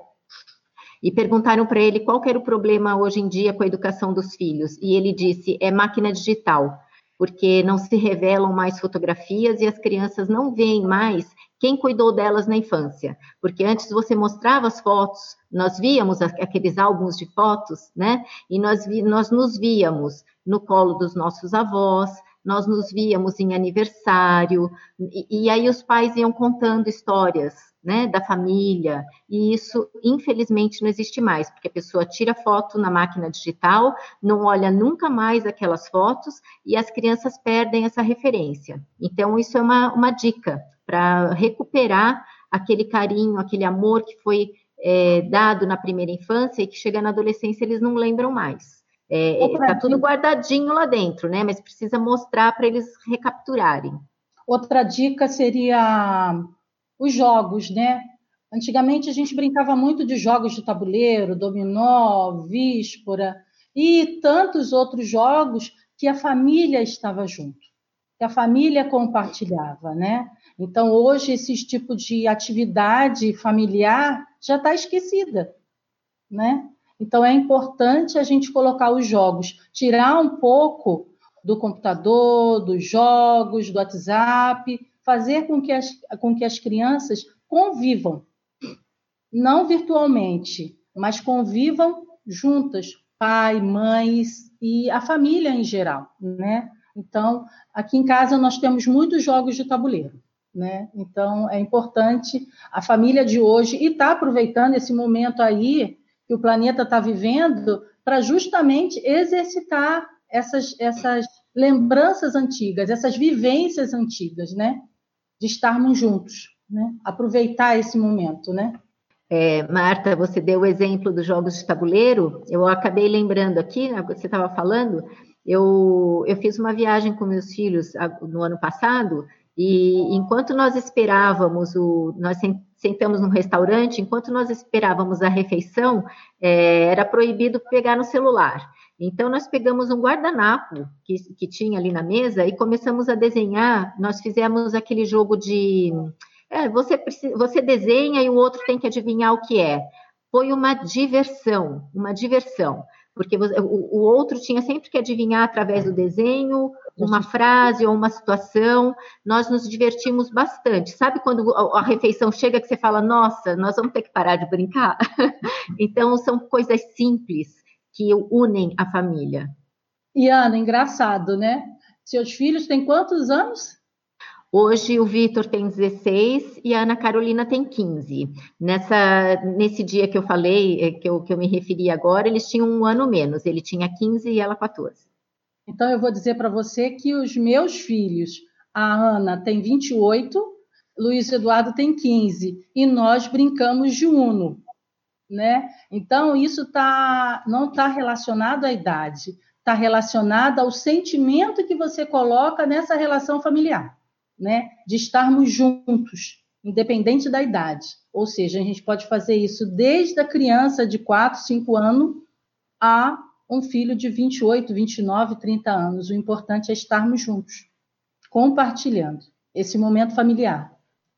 e perguntaram para ele qual que era o problema hoje em dia com a educação dos filhos, e ele disse, é máquina digital, porque não se revelam mais fotografias e as crianças não veem mais quem cuidou delas na infância, porque antes você mostrava as fotos, nós víamos aqueles álbuns de fotos, né, e nós, vi, nós nos víamos no colo dos nossos avós, nós nos víamos em aniversário, e, e aí os pais iam contando histórias, né, da família, e isso, infelizmente, não existe mais, porque a pessoa tira foto na máquina digital, não olha nunca mais aquelas fotos, e as crianças perdem essa referência. Então, isso é uma, uma dica para recuperar aquele carinho, aquele amor que foi é, dado na primeira infância e que chega na adolescência eles não lembram mais. Está é, tudo guardadinho lá dentro, né? Mas precisa mostrar para eles recapturarem. Outra dica seria os jogos, né? Antigamente a gente brincava muito de jogos de tabuleiro, dominó, víspora e tantos outros jogos que a família estava junto, que a família compartilhava, né? Então hoje esse tipo de atividade familiar já está esquecida, né? Então, é importante a gente colocar os jogos, tirar um pouco do computador, dos jogos, do WhatsApp, fazer com que as, com que as crianças convivam, não virtualmente, mas convivam juntas, pai, mães e a família em geral, né? Então, aqui em casa nós temos muitos jogos de tabuleiro, né? Então, é importante a família de hoje, e está aproveitando esse momento aí, que o planeta está vivendo, para justamente exercitar essas, essas lembranças antigas, essas vivências antigas, né? De estarmos juntos, né? Aproveitar esse momento, né? É, Marta, você deu o exemplo dos jogos de tabuleiro, eu acabei lembrando aqui, né, você estava falando, eu, eu fiz uma viagem com meus filhos no ano passado, e enquanto nós esperávamos, o, nós sentamos num restaurante, enquanto nós esperávamos a refeição, é, era proibido pegar no celular. Então, nós pegamos um guardanapo que, que tinha ali na mesa e começamos a desenhar, nós fizemos aquele jogo de... É, você, você desenha e o outro tem que adivinhar o que é. Foi uma diversão, uma diversão, porque o, o outro tinha sempre que adivinhar através do desenho, uma frase ou uma situação. Nós nos divertimos bastante. Sabe quando a, a refeição chega que você fala, nossa, nós vamos ter que parar de brincar? Então, são coisas simples que unem a família. E, Ana, engraçado, né? Seus filhos têm quantos anos? Hoje o Vitor tem dezesseis e a Ana Carolina tem quinze. Nessa, nesse dia que eu falei, que eu, que eu me referi agora, eles tinham um ano menos. Ele tinha quinze e ela quatorze. Então, eu vou dizer para você que os meus filhos, a Ana tem vinte e oito, Luiz Eduardo tem quinze, e nós brincamos de Uno, né? Então, isso tá, não está relacionado à idade, está relacionado ao sentimento que você coloca nessa relação familiar, né? De estarmos juntos, independente da idade. Ou seja, a gente pode fazer isso desde a criança de quatro, cinco anos a um filho de vinte e oito, vinte e nove, trinta anos. O importante é estarmos juntos, compartilhando esse momento familiar.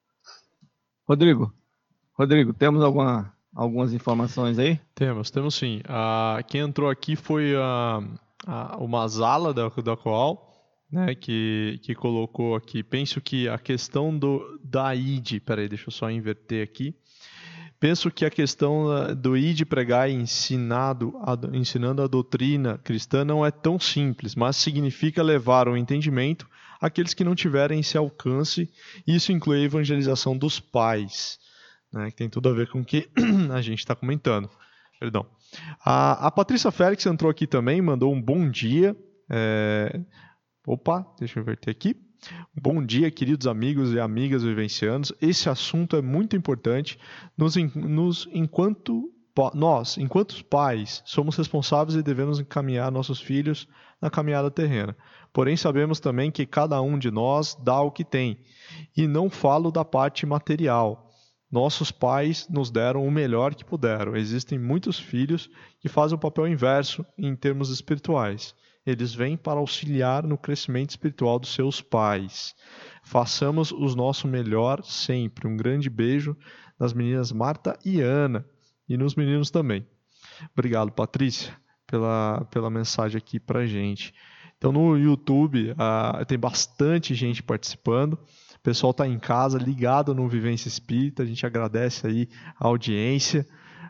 Rodrigo, Rodrigo, temos alguma, algumas informações aí? Temos, temos sim. Ah, quem entrou aqui foi a, a, o Mazala da, da Coal, né, que, que colocou aqui. Penso que a questão do, da I D, peraí, deixa eu só inverter aqui. Penso que a questão do ir de pregar e ensinado, ensinando a doutrina cristã não é tão simples, mas significa levar o entendimento àqueles que não tiverem esse alcance. Isso inclui a evangelização dos pais, né, que tem tudo a ver com o que a gente está comentando. Perdão. A, a Patrícia Félix entrou aqui também, mandou um bom dia. É... Opa, deixa eu inverter aqui. Bom dia, queridos amigos e amigas vivencianos. Esse assunto é muito importante, nos, nos, enquanto nós, enquanto pais, somos responsáveis e devemos encaminhar nossos filhos na caminhada terrena. Porém, sabemos também que cada um de nós dá o que tem. E não falo da parte material. Nossos pais nos deram o melhor que puderam. Existem muitos filhos que fazem o papel inverso em termos espirituais. Eles vêm para auxiliar no crescimento espiritual dos seus pais. Façamos o nosso melhor sempre. Um grande beijo nas meninas Marta e Ana. E nos meninos também. Obrigado, Patrícia, pela, pela mensagem aqui pra gente. Então, no YouTube, uh, tem bastante gente participando. O pessoal está em casa, ligado no Vivência Espírita. A gente agradece aí a audiência.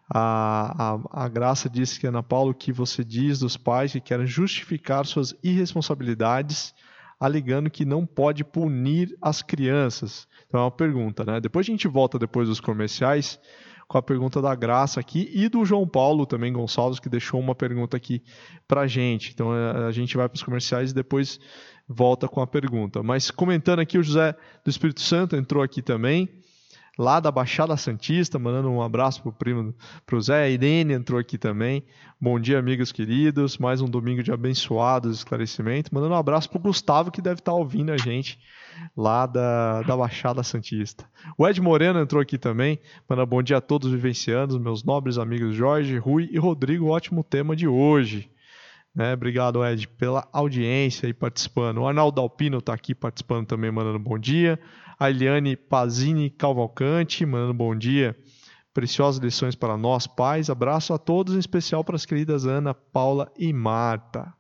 A, a, a Graça disse que, Ana Paula, o que você diz dos pais que querem justificar suas irresponsabilidades, alegando que não pode punir as crianças. Então é uma pergunta, né? Depois a gente volta depois dos comerciais com a pergunta da Graça aqui e do João Paulo também Gonçalves, que deixou uma pergunta aqui para a gente. Então a gente vai para os comerciais e depois volta com a pergunta. Mas comentando aqui, o José do Espírito Santo entrou aqui também, lá da Baixada Santista, mandando um abraço para o primo, para o Zé. A Irene entrou aqui também. Bom dia, amigos queridos. Mais um domingo de abençoados esclarecimentos. Mandando um abraço para o Gustavo, que deve estar ouvindo a gente lá da, da Baixada Santista. O Ed Moreno entrou aqui também. Manda bom dia a todos os vivencianos, meus nobres amigos Jorge, Rui e Rodrigo. Ótimo tema de hoje. Né? Obrigado, Ed, pela audiência e participando. O Arnaldo Alpino está aqui participando também, mandando bom dia. A Eliane Pazini Cavalcante, mandando bom dia. Preciosas lições para nós, pais. Abraço a todos, em especial para as queridas Ana, Paula e Marta.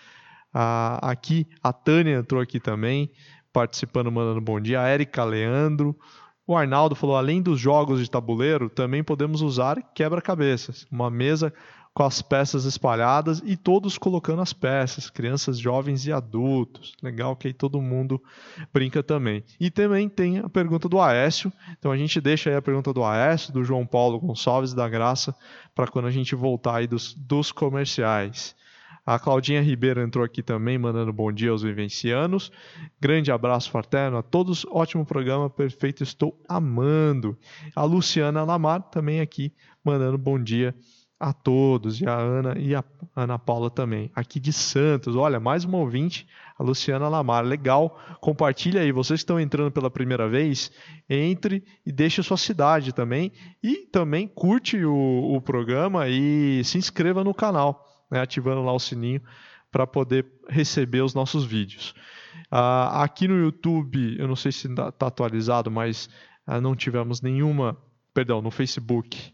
Ah, aqui, a Tânia entrou aqui também, participando, mandando bom dia. A Érica Leandro. O Arnaldo falou, além dos jogos de tabuleiro, também podemos usar quebra-cabeças. Uma mesa com as peças espalhadas e todos colocando as peças, crianças, jovens e adultos. Legal que aí todo mundo brinca também. E também tem a pergunta do Aécio. Então a gente deixa aí a pergunta do Aécio, do João Paulo Gonçalves e da Graça, para quando a gente voltar aí dos, dos comerciais. A Claudinha Ribeiro entrou aqui também, mandando bom dia aos vivencianos. Grande abraço fraterno a todos. Ótimo programa, perfeito, estou amando. A Luciana Lamar também aqui, mandando bom dia a todos, e a Ana e a Ana Paula também, aqui de Santos. Olha, mais uma ouvinte, a Luciana Lamar, legal, compartilha aí, vocês que estão entrando pela primeira vez, entre e deixe a sua cidade também, e também curte o, o programa e se inscreva no canal, né, ativando lá o sininho para poder receber os nossos vídeos. Uh, aqui no YouTube, eu não sei se está atualizado, mas uh, não tivemos nenhuma, perdão, no Facebook.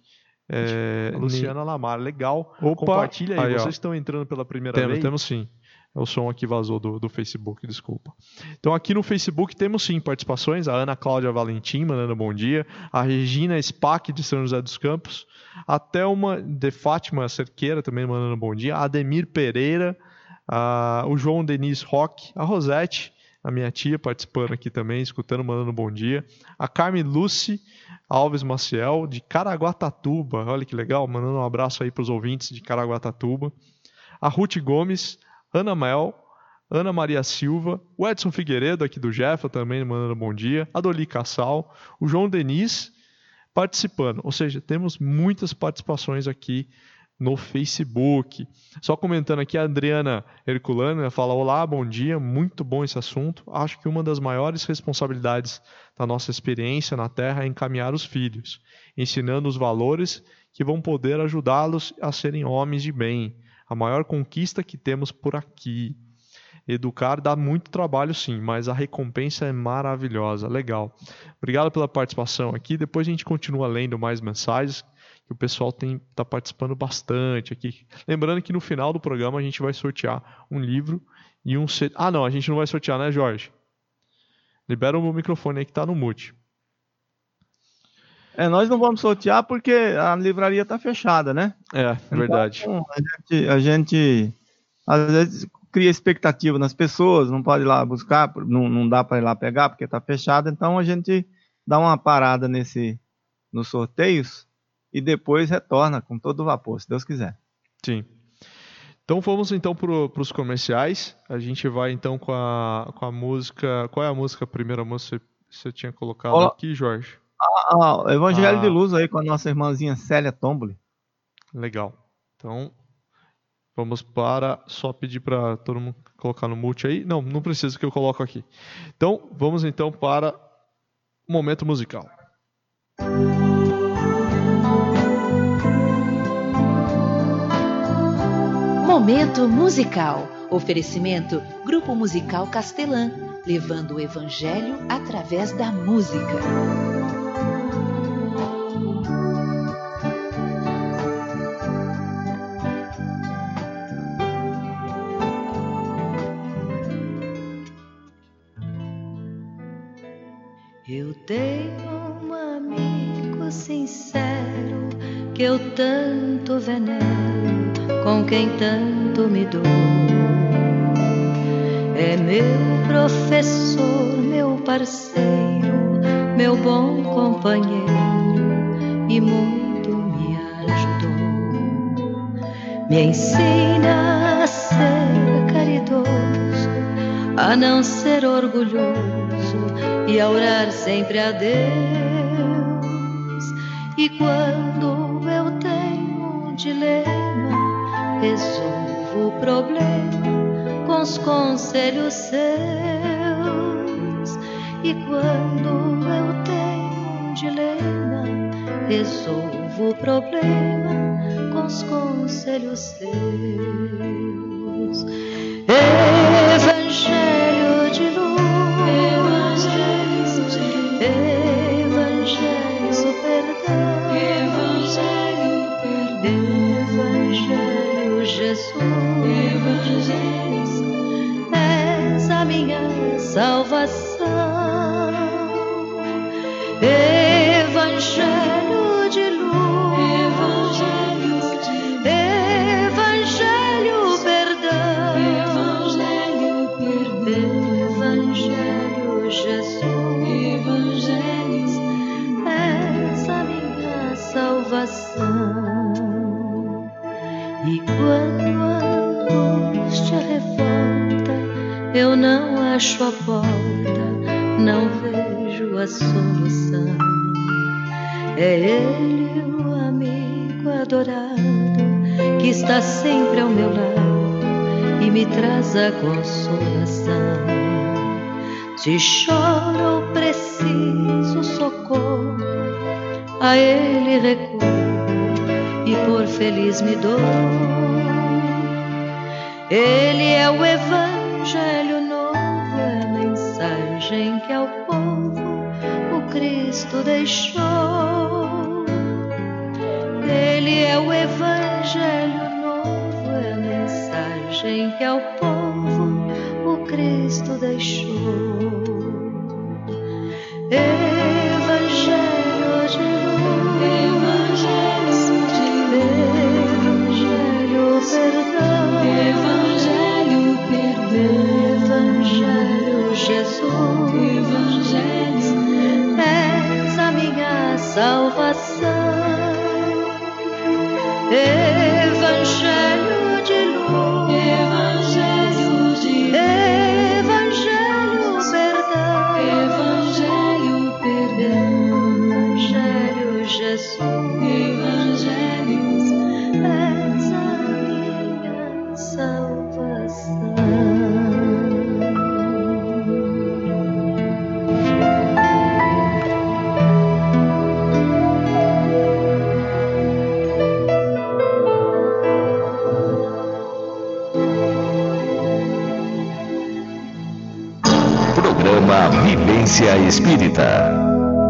É, Luciana Lamar, legal. Opa, compartilha aí, aí vocês estão entrando pela primeira temos, vez? Temos sim. O som aqui vazou do, do Facebook, desculpa. Então aqui no Facebook temos sim participações. A Ana Cláudia Valentim mandando bom dia. A Regina Spack de São José dos Campos. A Thelma de Fátima Cerqueira também mandando bom dia. A Ademir Pereira. A, o João Denis Roque. A Rosete, a minha tia, participando aqui também, escutando, mandando bom dia. A Carmen Lucy Alves Maciel, de Caraguatatuba, olha que legal, mandando um abraço aí para os ouvintes de Caraguatatuba. A Ruth Gomes, Ana Mel, Ana Maria Silva, o Edson Figueiredo, aqui do Jefa, também mandando bom dia. A Doli Cassal, o João Denis participando. Ou seja, temos muitas participações aqui no Facebook. Só comentando aqui, a Adriana Herculano fala, olá, bom dia, muito bom esse assunto. Acho que uma das maiores responsabilidades da nossa experiência na Terra é encaminhar os filhos, ensinando os valores que vão poder ajudá-los a serem homens de bem. A maior conquista que temos por aqui. Educar dá muito trabalho sim, mas a recompensa é maravilhosa. Legal. Obrigado pela participação aqui. Depois a gente continua lendo mais mensagens, que o pessoal está participando bastante aqui. Lembrando que no final do programa a gente vai sortear um livro e um... C... Ah, não, a gente não vai sortear, né, Jorge? Libera o microfone aí que está no mute. É, nós não vamos sortear porque a livraria está fechada, né? É, é verdade. Então, a gente, a gente às vezes cria expectativa nas pessoas, não pode ir lá buscar, não, não dá para ir lá pegar porque está fechada, então a gente dá uma parada nesse, nos sorteios e depois retorna com todo o vapor, se Deus quiser. Sim. Então vamos então para os comerciais. A gente vai então com a, com a música. Qual é a música, a primeira música que você tinha colocado Olá. aqui, Jorge? Ah, ah, Evangelho ah. de Luz aí com a nossa irmãzinha Célia Tomboli. Legal. Então vamos para. Só pedir para todo mundo colocar no mute aí. Não, não precisa que eu coloque aqui. Então vamos então para o momento musical. Momento musical. Oferecimento Grupo Musical Castelã, levando o Evangelho através da música. Eu tenho um amigo sincero que eu tanto venero, com quem tanto me dou. É meu professor, meu parceiro, meu bom companheiro e muito me ajudou. Me ensina a ser caridoso, a não ser orgulhoso e a orar sempre a Deus. E quando eu tenho um dilema, resolvo o problema com os conselhos seus. E quando eu tenho um dilema, resolvo o problema com os conselhos seus. Evangelho de luz, Evangelho de Evangelho perdão, Evangelho perdão, Evangelho Jesus, Evangelho, és a minha salvação. Evangelho de luz, Evangelho de Evangelho perdão, Evangelho perdão, Evangelho Jesus, Evangelho, és a minha salvação. E quando a angústia revolta, eu não acho a porta, não vejo a solução. É Ele, o amigo adorado, que está sempre ao meu lado e me traz a consolação. Se choro ou preciso socorro, a Ele recorro e por feliz me dou. Ele é o Evangelho novo, é a mensagem que ao povo o Cristo deixou. Ele é o Evangelho novo, é a mensagem que ao povo o Cristo deixou. Evangelho de luz, Evangelho de Evangelho perdão, Evangelho perdão, Evangelho Jesus, Evangelho, és a minha salvação. Evangelho de luz, Evangelho de Evangelho perdão, Evangelho perdão, Evangelho Jesus, Evangelho, és a minha salvação. Programa Vivência Espírita.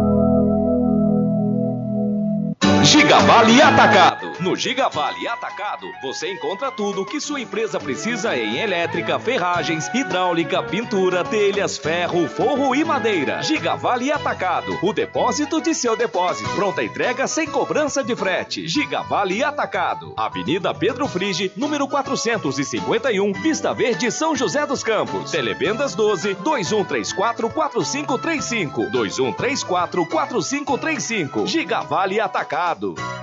Gigavale Atacado. No Gigavale Atacado, você encontra tudo que sua empresa precisa em elétrica, ferragens, hidráulica, pintura, telhas, ferro, forro e madeira. Gigavale Atacado, o depósito de seu depósito. Pronta entrega sem cobrança de frete. Gigavale Atacado. Avenida Pedro Frige, número quatrocentos e cinquenta e um, Vista Verde, São José dos Campos. Televendas doze, dois um três quatro, quatro cinco três cinco. dois um três quatro, quatro cinco três cinco. Gigavale Atacado.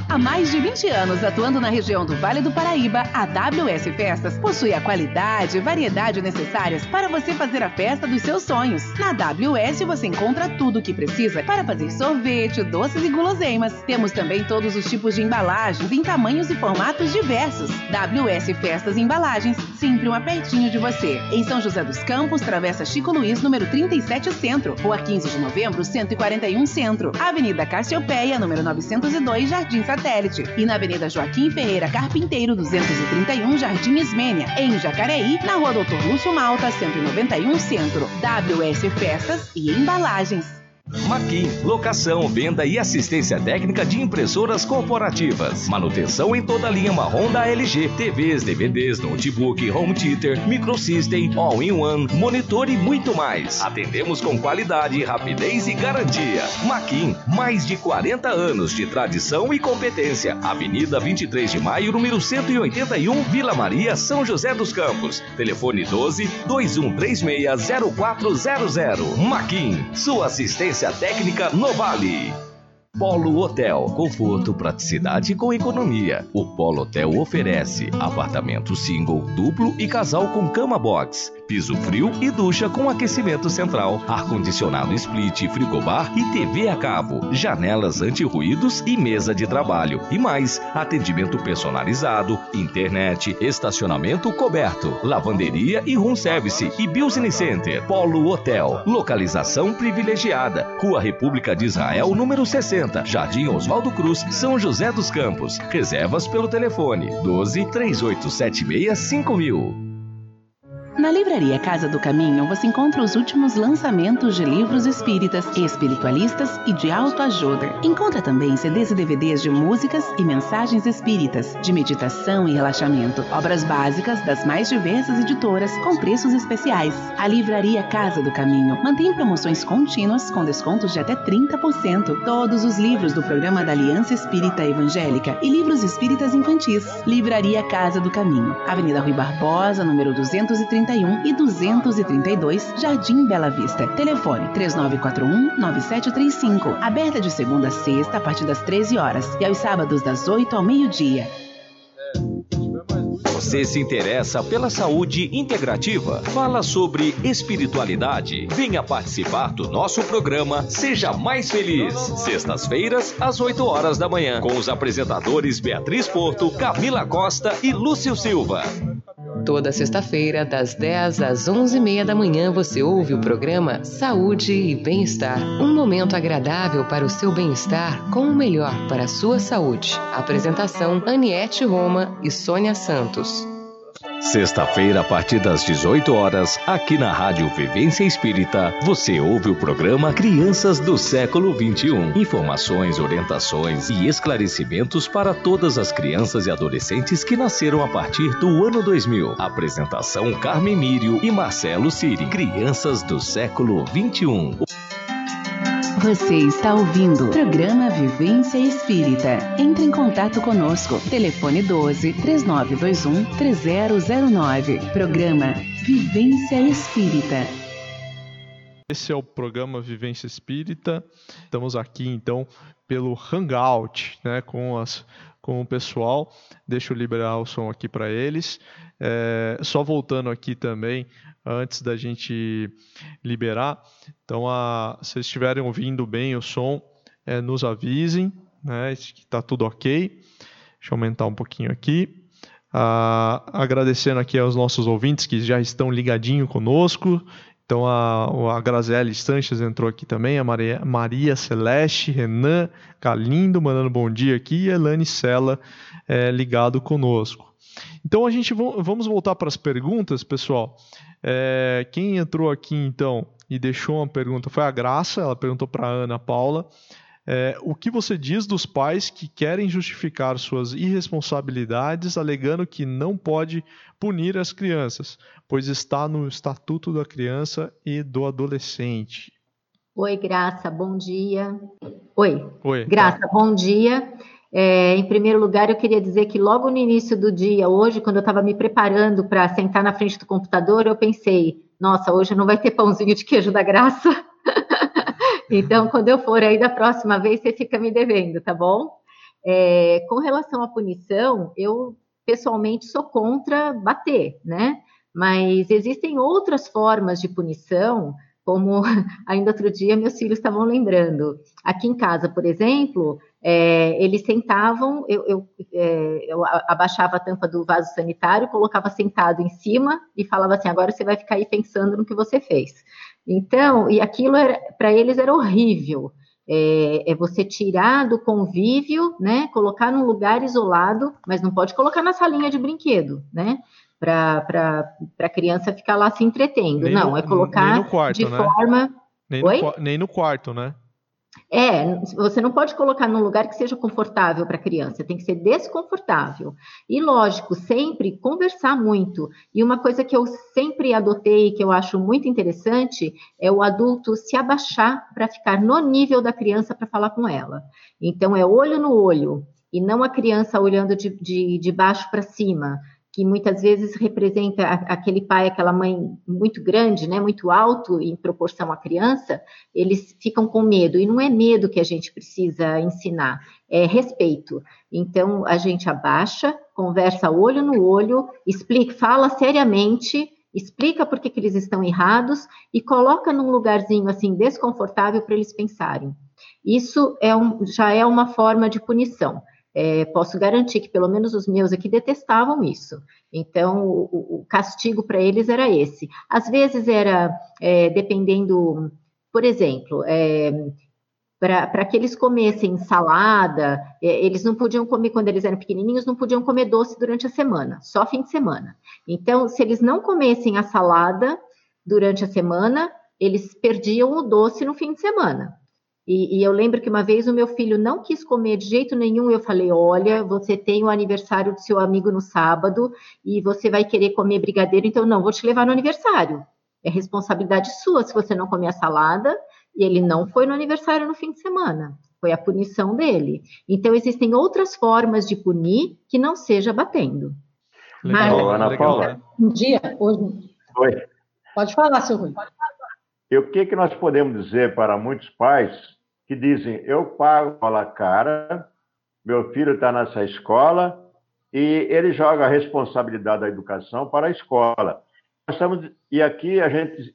Há mais de vinte anos atuando na região do Vale do Paraíba, a W S Festas possui a qualidade e variedade necessárias para você fazer a festa dos seus sonhos. Na W S você encontra tudo o que precisa para fazer sorvete, doces e guloseimas. Temos também todos os tipos de embalagens em tamanhos e formatos diversos. W S Festas e Embalagens, sempre um apertinho de você. Em São José dos Campos, Travessa Chico Luiz, número trinta e sete Centro. Rua quinze de novembro, cento e quarenta e um Centro. Avenida Cassiopeia, número novecentos e dois, Jardim Satélite. E na Avenida Joaquim Ferreira Carpinteiro, duzentos e trinta e um, Jardim Ismênia. Em Jacareí, na Rua Doutor Lúcio Malta, cento e noventa e um Centro. W S Festas e Embalagens. Maquin, locação, venda e assistência técnica de impressoras corporativas. Manutenção em toda a linha marrom da L G. T Vs, D V Ds, notebook, home theater, microsystem, all-in-one, monitor e muito mais. Atendemos com qualidade, rapidez e garantia. Maquin, mais de quarenta anos de tradição e competência. Avenida vinte e três de maio, número cento e oitenta e um, Vila Maria, São José dos Campos. Telefone doze, dois um três seis, zero quatro zero zero. Maquin, sua assistência técnica no Vale. Polo Hotel, conforto, praticidade com economia. O Polo Hotel oferece apartamento single, duplo e casal com cama box, piso frio e ducha com aquecimento central, ar-condicionado split, frigobar e T V a cabo, janelas anti-ruídos e mesa de trabalho. E mais, atendimento personalizado, internet, estacionamento coberto, lavanderia e room service e business center. Polo Hotel, localização privilegiada, Rua República de Israel, número sessenta. Jardim Oswaldo Cruz, São José dos Campos. Reservas pelo telefone doze, três oito sete seis, cinco mil. Na Livraria Casa do Caminho você encontra os últimos lançamentos de livros espíritas, espiritualistas e de autoajuda. Encontra também C Ds e D V Ds de músicas e mensagens espíritas, de meditação e relaxamento, obras básicas das mais diversas editoras com preços especiais. A Livraria Casa do Caminho mantém promoções contínuas com descontos de até trinta por cento. Todos os livros do programa da Aliança Espírita Evangélica e livros espíritas infantis. Livraria Casa do Caminho, Avenida Rui Barbosa, número duzentos e trinta e um e duzentos e trinta e dois, Jardim Bela Vista. Telefone três nove quatro um, nove sete três cinco. Aberta de segunda a sexta a partir das treze horas e aos sábados das oito ao meio-dia. Você se interessa pela saúde integrativa? Fala sobre espiritualidade? Venha participar do nosso programa Seja Mais Feliz. Sextas-feiras, às oito horas da manhã, com os apresentadores Beatriz Porto, Camila Costa e Lúcio Silva. Toda sexta-feira, das dez às onze e meia da manhã, você ouve o programa Saúde e Bem-Estar. Um momento agradável para o seu bem-estar com o melhor para a sua saúde. Apresentação: Aniete Roma e Sônia Santos. Sexta-feira, a partir das dezoito horas, aqui na Rádio Vivência Espírita, você ouve o programa Crianças do Século vinte e um. Informações, orientações e esclarecimentos para todas as crianças e adolescentes que nasceram a partir do ano dois mil. Apresentação: Carmen Mírio e Marcelo Siri. Crianças do Século vinte e um. Você está ouvindo o programa Vivência Espírita. Entre em contato conosco. Telefone doze, três nove dois um, três zero zero nove. Programa Vivência Espírita. Esse é o programa Vivência Espírita. Estamos aqui, então, pelo Hangout, né, com, as, com o pessoal. Deixa eu liberar o som aqui para eles. É, só voltando aqui também, antes da gente liberar, então, a, se vocês estiverem ouvindo bem o som, é, nos avisem, né, que está tudo ok. Deixa eu aumentar um pouquinho aqui. Ah, agradecendo aqui aos nossos ouvintes que já estão ligadinho conosco. Então, a, a Graziele Sanches entrou aqui também, a Maria, Maria Celeste, Renan Galindo, mandando bom dia aqui, e a Elane Sela é, ligado conosco. Então, a gente v- vamos voltar para as perguntas, pessoal. É, quem entrou aqui, então, e deixou uma pergunta foi a Graça, ela perguntou para a Ana Paula. É, o que você diz dos pais que querem justificar suas irresponsabilidades, alegando que não pode punir as crianças, pois está no Estatuto da Criança e do Adolescente? Oi, Graça, bom dia. Oi, Oi. Graça, bom dia. É, em primeiro lugar, eu queria dizer que logo no início do dia, hoje, quando eu estava me preparando para sentar na frente do computador, eu pensei, nossa, hoje não vai ter pãozinho de queijo da Graça. Então, quando eu for aí da próxima vez, você fica me devendo, tá bom? É, com relação à punição, eu pessoalmente sou contra bater, né? Mas existem outras formas de punição, como ainda outro dia meus filhos estavam lembrando. Aqui em casa, por exemplo, é, eles sentavam, eu, eu, é, eu abaixava a tampa do vaso sanitário, colocava sentado em cima e falava assim, agora você vai ficar aí pensando no que você fez. Então, e aquilo para eles era horrível. É, é você tirar do convívio, né, colocar num lugar isolado, mas não pode colocar na salinha de brinquedo, né, para a criança ficar lá se entretendo. Nem não, no, é colocar nem no quarto, de né? forma... Nem Oi? no, nem no quarto, né? É, você não pode colocar num lugar que seja confortável para a criança, tem que ser desconfortável. E, lógico, sempre conversar muito. E uma coisa que eu sempre adotei, que eu acho muito interessante, é o adulto se abaixar para ficar no nível da criança para falar com ela. Então, é olho no olho, e não a criança olhando de, de, de baixo para cima, que muitas vezes representa aquele pai, aquela mãe muito grande, né, muito alto em proporção à criança, eles ficam com medo, e não é medo que a gente precisa ensinar, é respeito. Então, a gente abaixa, conversa olho no olho, explica, fala seriamente, explica por que, que eles estão errados e coloca num lugarzinho assim desconfortável para eles pensarem. Isso é um, já é uma forma de punição. É, posso garantir que pelo menos os meus aqui detestavam isso. Então, o, o castigo para eles era esse. Às vezes era, é, dependendo, por exemplo, é, para que eles comessem salada, é, eles não podiam comer, quando eles eram pequenininhos, não podiam comer doce durante a semana, só fim de semana. Então, se eles não comessem a salada durante a semana, eles perdiam o doce no fim de semana. E, e eu lembro que uma vez o meu filho não quis comer de jeito nenhum, eu falei, olha, você tem o aniversário do seu amigo no sábado e você vai querer comer brigadeiro, então não, vou te levar no aniversário. É responsabilidade sua se você não comer a salada, e ele não foi no aniversário no fim de semana, foi a punição dele. Então existem outras formas de punir que não seja batendo. Legal, Mas, Ana Paula. Um dia, hoje... Oi. Pode falar, seu Rui. E o que, que nós podemos dizer para muitos pais que dizem, eu pago a cara, meu filho está nessa escola e ele joga a responsabilidade da educação para a escola. Nós estamos, e aqui a gente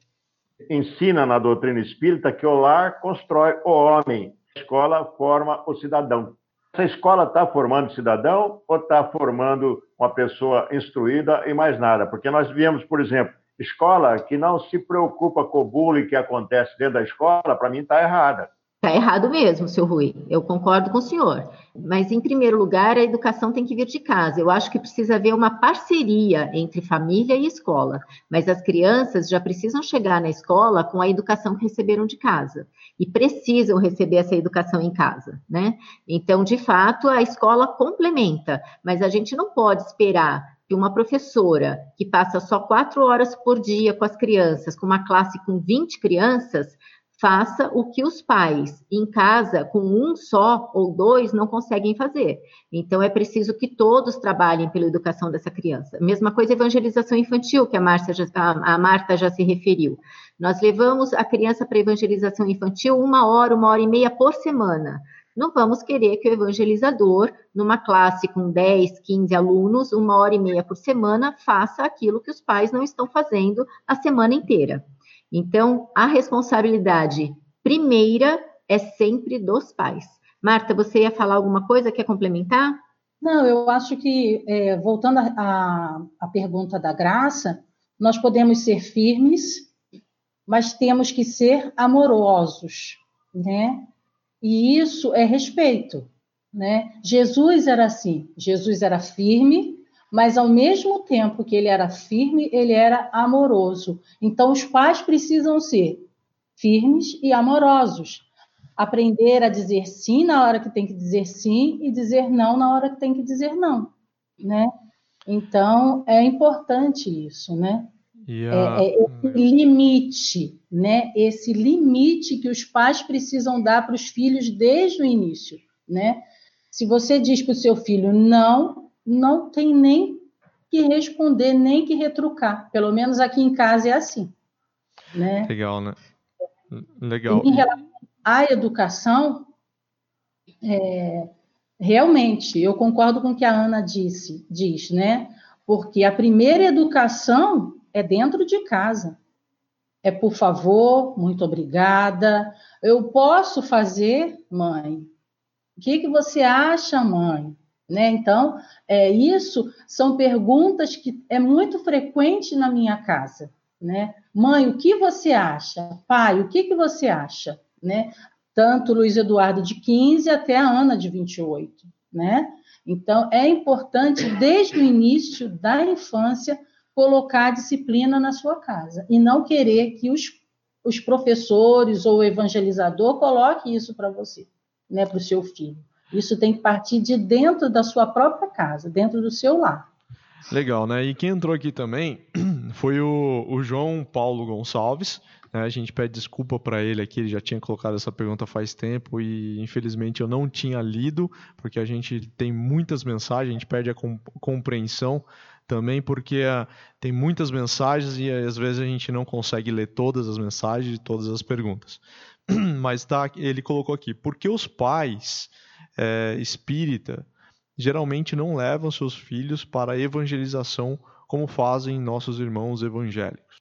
ensina na doutrina espírita que o lar constrói o homem, a escola forma o cidadão. Essa escola está formando cidadão ou está formando uma pessoa instruída e mais nada? Porque nós vemos, por exemplo, escola que não se preocupa com o bullying que acontece dentro da escola, para mim está errada. Está errado mesmo, seu Rui, eu concordo com o senhor. Mas, em primeiro lugar, a educação tem que vir de casa. Eu acho que precisa haver uma parceria entre família e escola. Mas as crianças já precisam chegar na escola com a educação que receberam de casa. E precisam receber essa educação em casa, né? Então, de fato, a escola complementa. Mas a gente não pode esperar que uma professora que passa só quatro horas por dia com as crianças, com uma classe com vinte crianças, faça o que os pais em casa, com um só ou dois, não conseguem fazer. Então, é preciso que todos trabalhem pela educação dessa criança. Mesma coisa evangelização infantil, que a, Márcia já, a, a Marta já se referiu. Nós levamos a criança para evangelização infantil uma hora, uma hora e meia por semana. Não vamos querer que o evangelizador, numa classe com dez, quinze alunos, uma hora e meia por semana, faça aquilo que os pais não estão fazendo a semana inteira. Então, a responsabilidade primeira é sempre dos pais. Marta, você ia falar alguma coisa? Quer complementar? Não, eu acho que, é, voltando à pergunta da Graça, nós podemos ser firmes, mas temos que ser amorosos, né? E isso é respeito, né? Jesus era assim, Jesus era firme, mas ao mesmo tempo que ele era firme, ele era amoroso. Então, os pais precisam ser firmes e amorosos. Aprender a dizer sim na hora que tem que dizer sim e dizer não na hora que tem que dizer não, né? Então, é importante isso, né? Yeah. É, é esse limite, né? Esse limite que os pais precisam dar para os filhos desde o início, né? Se você diz para o seu filho não, não tem nem que responder, nem que retrucar. Pelo menos aqui em casa é assim, né? Legal, né? Legal. Em relação à educação, é, Realmente, eu concordo com o que a Ana disse, diz, né? Porque a primeira educação é dentro de casa. É por favor, muito obrigada. Eu posso fazer, mãe? O que, que você acha, mãe? Né? Então, é, isso são perguntas que é muito frequente na minha casa. Né? Mãe, o que você acha? Pai, o que, que você acha? Né? Tanto Luiz Eduardo de quinze até a Ana de vinte e oito. Né? Então, é importante, desde o início da infância, colocar a disciplina na sua casa e não querer que os, os professores ou o evangelizador coloquem isso para você, né, para o seu filho. Isso tem que partir de dentro da sua própria casa, dentro do seu lar. Legal, né? E quem entrou aqui também foi o, o João Paulo Gonçalves. Né? A gente pede desculpa para ele aqui, ele já tinha colocado essa pergunta faz tempo e infelizmente eu não tinha lido, porque a gente tem muitas mensagens, a gente perde a compreensão também, porque uh, tem muitas mensagens e às vezes a gente não consegue ler todas as mensagens e todas as perguntas. Mas tá, ele colocou aqui, por que os pais é, espírita geralmente não levam seus filhos para a evangelização como fazem nossos irmãos evangélicos?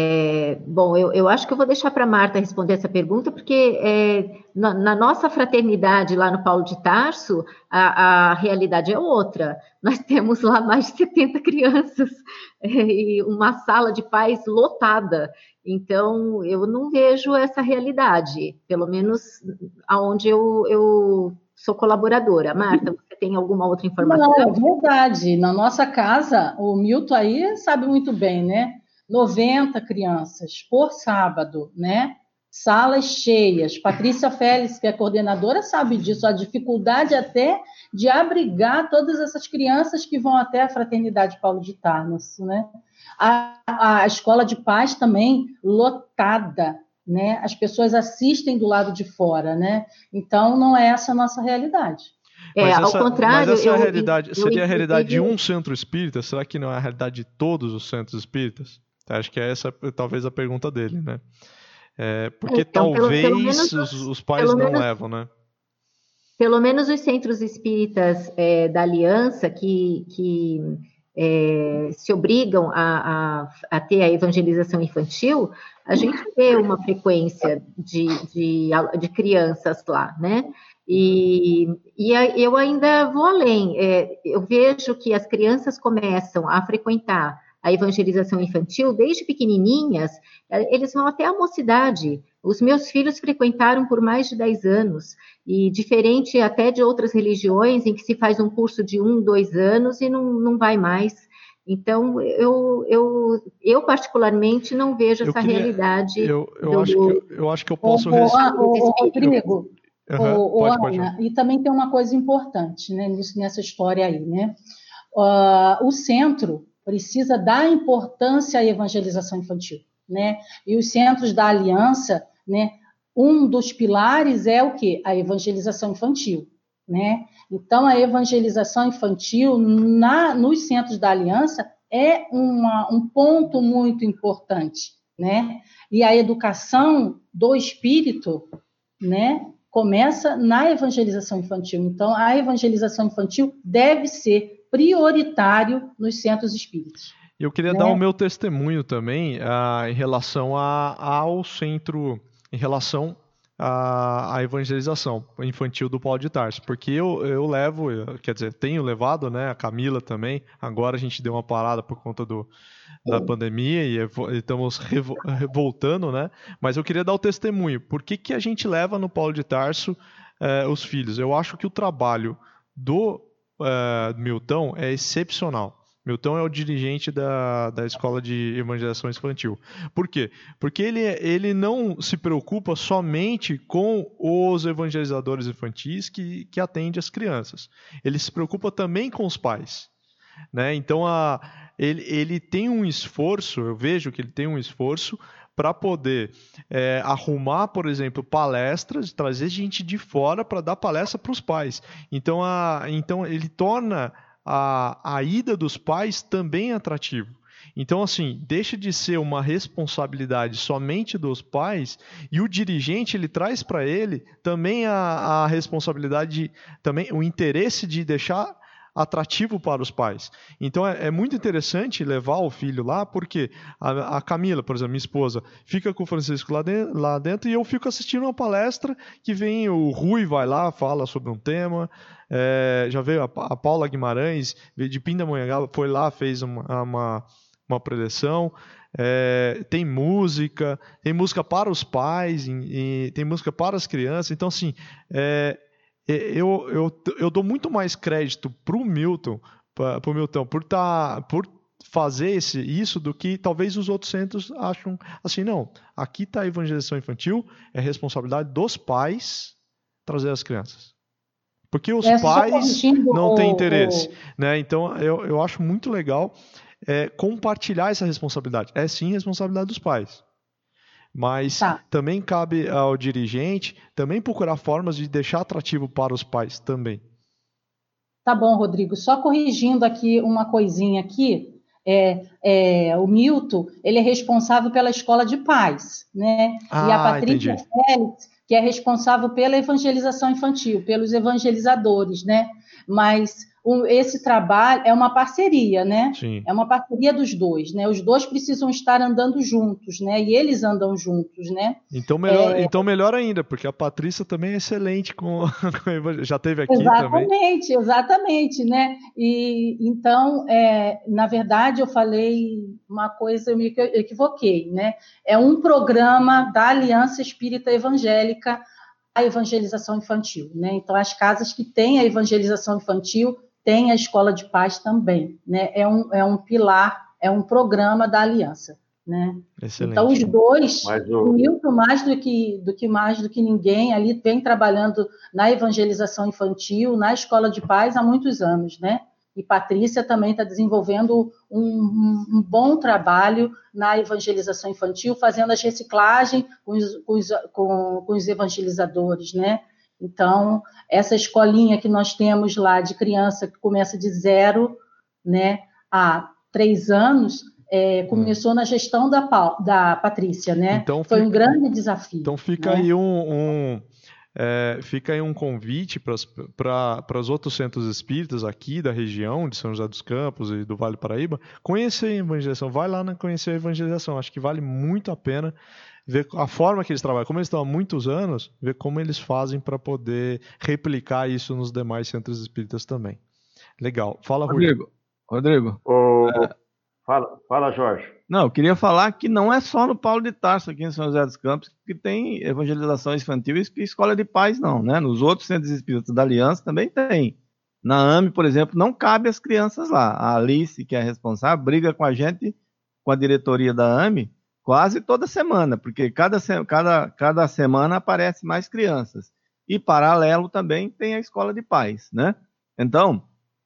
É, bom, eu, eu acho que eu vou deixar para a Marta responder essa pergunta, porque é, na, na nossa fraternidade lá no Paulo de Tarso, a, a realidade é outra. Nós temos lá mais de setenta crianças é, e uma sala de pais lotada. Então, eu não vejo essa realidade, pelo menos aonde eu, eu sou colaboradora. Marta, você tem alguma outra informação? Não, é verdade. Na nossa casa, o Milton aí sabe muito bem, né? noventa crianças por sábado, né? Salas cheias. Patrícia Félix, que é coordenadora, sabe disso, a dificuldade até de abrigar todas essas crianças que vão até a Fraternidade Paulo de Tarso, né? A, a escola de paz também lotada, né? As pessoas assistem do lado de fora, né? Então, não é essa a nossa realidade. É, mas ao essa, contrário, mas essa eu, realidade, eu, seria eu, a realidade de eu, um centro espírita? Será que não é a realidade de todos os centros espíritas? Acho que é essa talvez a pergunta dele, né? É, porque então, talvez pelo, pelo menos, os, os pais não menos, levam, né? Pelo menos os centros espíritas é, da Aliança que, que é, se obrigam a, a, a ter a evangelização infantil, a gente vê uma frequência de, de, de crianças lá, né? E, e eu ainda vou além. É, eu vejo que as crianças começam a frequentar a evangelização infantil, desde pequenininhas, eles vão até a mocidade. Os meus filhos frequentaram por mais de dez anos, e diferente até de outras religiões, em que se faz um curso de um, dois anos e não, não vai mais. Então, eu, eu, eu particularmente não vejo essa queria, realidade. Eu, eu, do, acho que, eu acho que eu posso... O, o, o, o Rodrigo, uhum, o, pode, o pode. Ana, e também tem uma coisa importante, né, nessa história aí, né? Uh, o centro precisa dar importância à evangelização infantil, né? E os centros da Aliança, né? Um dos pilares é o quê? A evangelização infantil, né? Então, a evangelização infantil na, nos centros da Aliança é uma, um ponto muito importante, né? E a educação do espírito, né? Começa na evangelização infantil. Então, a evangelização infantil deve ser prioritário nos centros espíritas. Eu queria né? dar o meu testemunho também uh, em relação a, ao centro, em relação à, à evangelização infantil do Paulo de Tarso, porque eu, eu levo, eu, quer dizer, tenho levado, né, a Camila também, agora a gente deu uma parada por conta do, da pandemia e, e estamos revo, voltando, né, mas eu queria dar o testemunho, por que, que a gente leva no Paulo de Tarso uh, os filhos? Eu acho que o trabalho do Uh, Milton é excepcional. Milton é o dirigente da, da Escola de Evangelização Infantil. Por quê? Porque ele, ele não se preocupa somente com os evangelizadores infantis que, que atendem as crianças. Ele se preocupa também com os pais. Né? Então, a, ele, ele tem um esforço, eu vejo que ele tem um esforço para poder é, arrumar, por exemplo, palestras, trazer gente de fora para dar palestra para os pais. Então, a, então ele torna a, a ida dos pais também atrativo. Então, assim, deixa de ser uma responsabilidade somente dos pais, e o dirigente, ele traz para ele também a, a responsabilidade, também o interesse de deixar atrativo para os pais. Então é, é muito interessante levar o filho lá, porque a, a Camila, por exemplo, minha esposa, fica com o Francisco lá, de, lá dentro, e eu fico assistindo uma palestra que vem o Rui, vai lá, fala sobre um tema, é, já veio a, a Paula Guimarães, veio de Pindamonhangaba, foi lá, fez uma, uma, uma preleção. É, tem música, tem música para os pais, e, e tem música para as crianças. Então, assim, é, Eu, eu, eu dou muito mais crédito pro Milton, pra, pro Milton por, tá, por fazer esse, isso do que talvez os outros centros acham assim, não, aqui está a evangelização infantil, é responsabilidade dos pais trazer as crianças. Porque os é pais não têm interesse. O... Né? Então, eu, eu acho muito legal é, compartilhar essa responsabilidade. É sim responsabilidade dos pais. Mas tá. também cabe ao dirigente também procurar formas de deixar atrativo para os pais também. Tá bom, Rodrigo. Só corrigindo aqui uma coisinha aqui, é, é, o Milton, ele é responsável pela escola de pais, né? Ah, e a Patrícia entendi. Félix, que é responsável pela evangelização infantil, pelos evangelizadores, né? Mas o, esse trabalho é uma parceria, né? Sim. É uma parceria dos dois, né? Os dois precisam estar andando juntos, né? E eles andam juntos, né? Então melhor, é... então melhor ainda, porque a Patrícia também é excelente com, com já teve aqui exatamente, também. Exatamente, exatamente, né? E então, é, na verdade, eu falei uma coisa, eu me equivoquei, né? É um programa da Aliança Espírita Evangélica a evangelização infantil, né? Então, as casas que têm a evangelização infantil têm a escola de paz também, né? É um, é um pilar, é um programa da aliança, né? Excelente. Então, os dois, o... o Milton, mais do que, do que mais do que ninguém, ali vem trabalhando na evangelização infantil, na escola de paz há muitos anos, né? E Patrícia também está desenvolvendo um, um, um bom trabalho na evangelização infantil, fazendo as reciclagens com os, com os, com, com os evangelizadores, né? Então, essa escolinha que nós temos lá de criança que começa de zero, né, a três anos, é, começou hum. na gestão da, da Patrícia, né? Então, foi fica, um grande desafio. Então fica né? aí um... um... É, fica aí um convite para os outros centros espíritas aqui da região de São José dos Campos e do Vale do Paraíba conhecer a evangelização. Vai lá, né, conhecer a evangelização. Acho que vale muito a pena ver a forma que eles trabalham. Como eles estão há muitos anos, ver como eles fazem para poder replicar isso nos demais centros espíritas também. Legal. Fala, Rodrigo. Rodrigo. O... É... Fala, fala, Jorge. Não, eu queria falar que não é só no Paulo de Tarso, aqui em São José dos Campos, que tem evangelização infantil e escola de paz, não, né? Nos outros centros espíritas da Aliança também tem. Na A M E, por exemplo, não cabe as crianças lá. A Alice, que é responsável, briga com a gente, com a diretoria da A M E, quase toda semana, porque cada, cada, cada semana aparece mais crianças. E, paralelo, também tem a escola de paz, né? Então,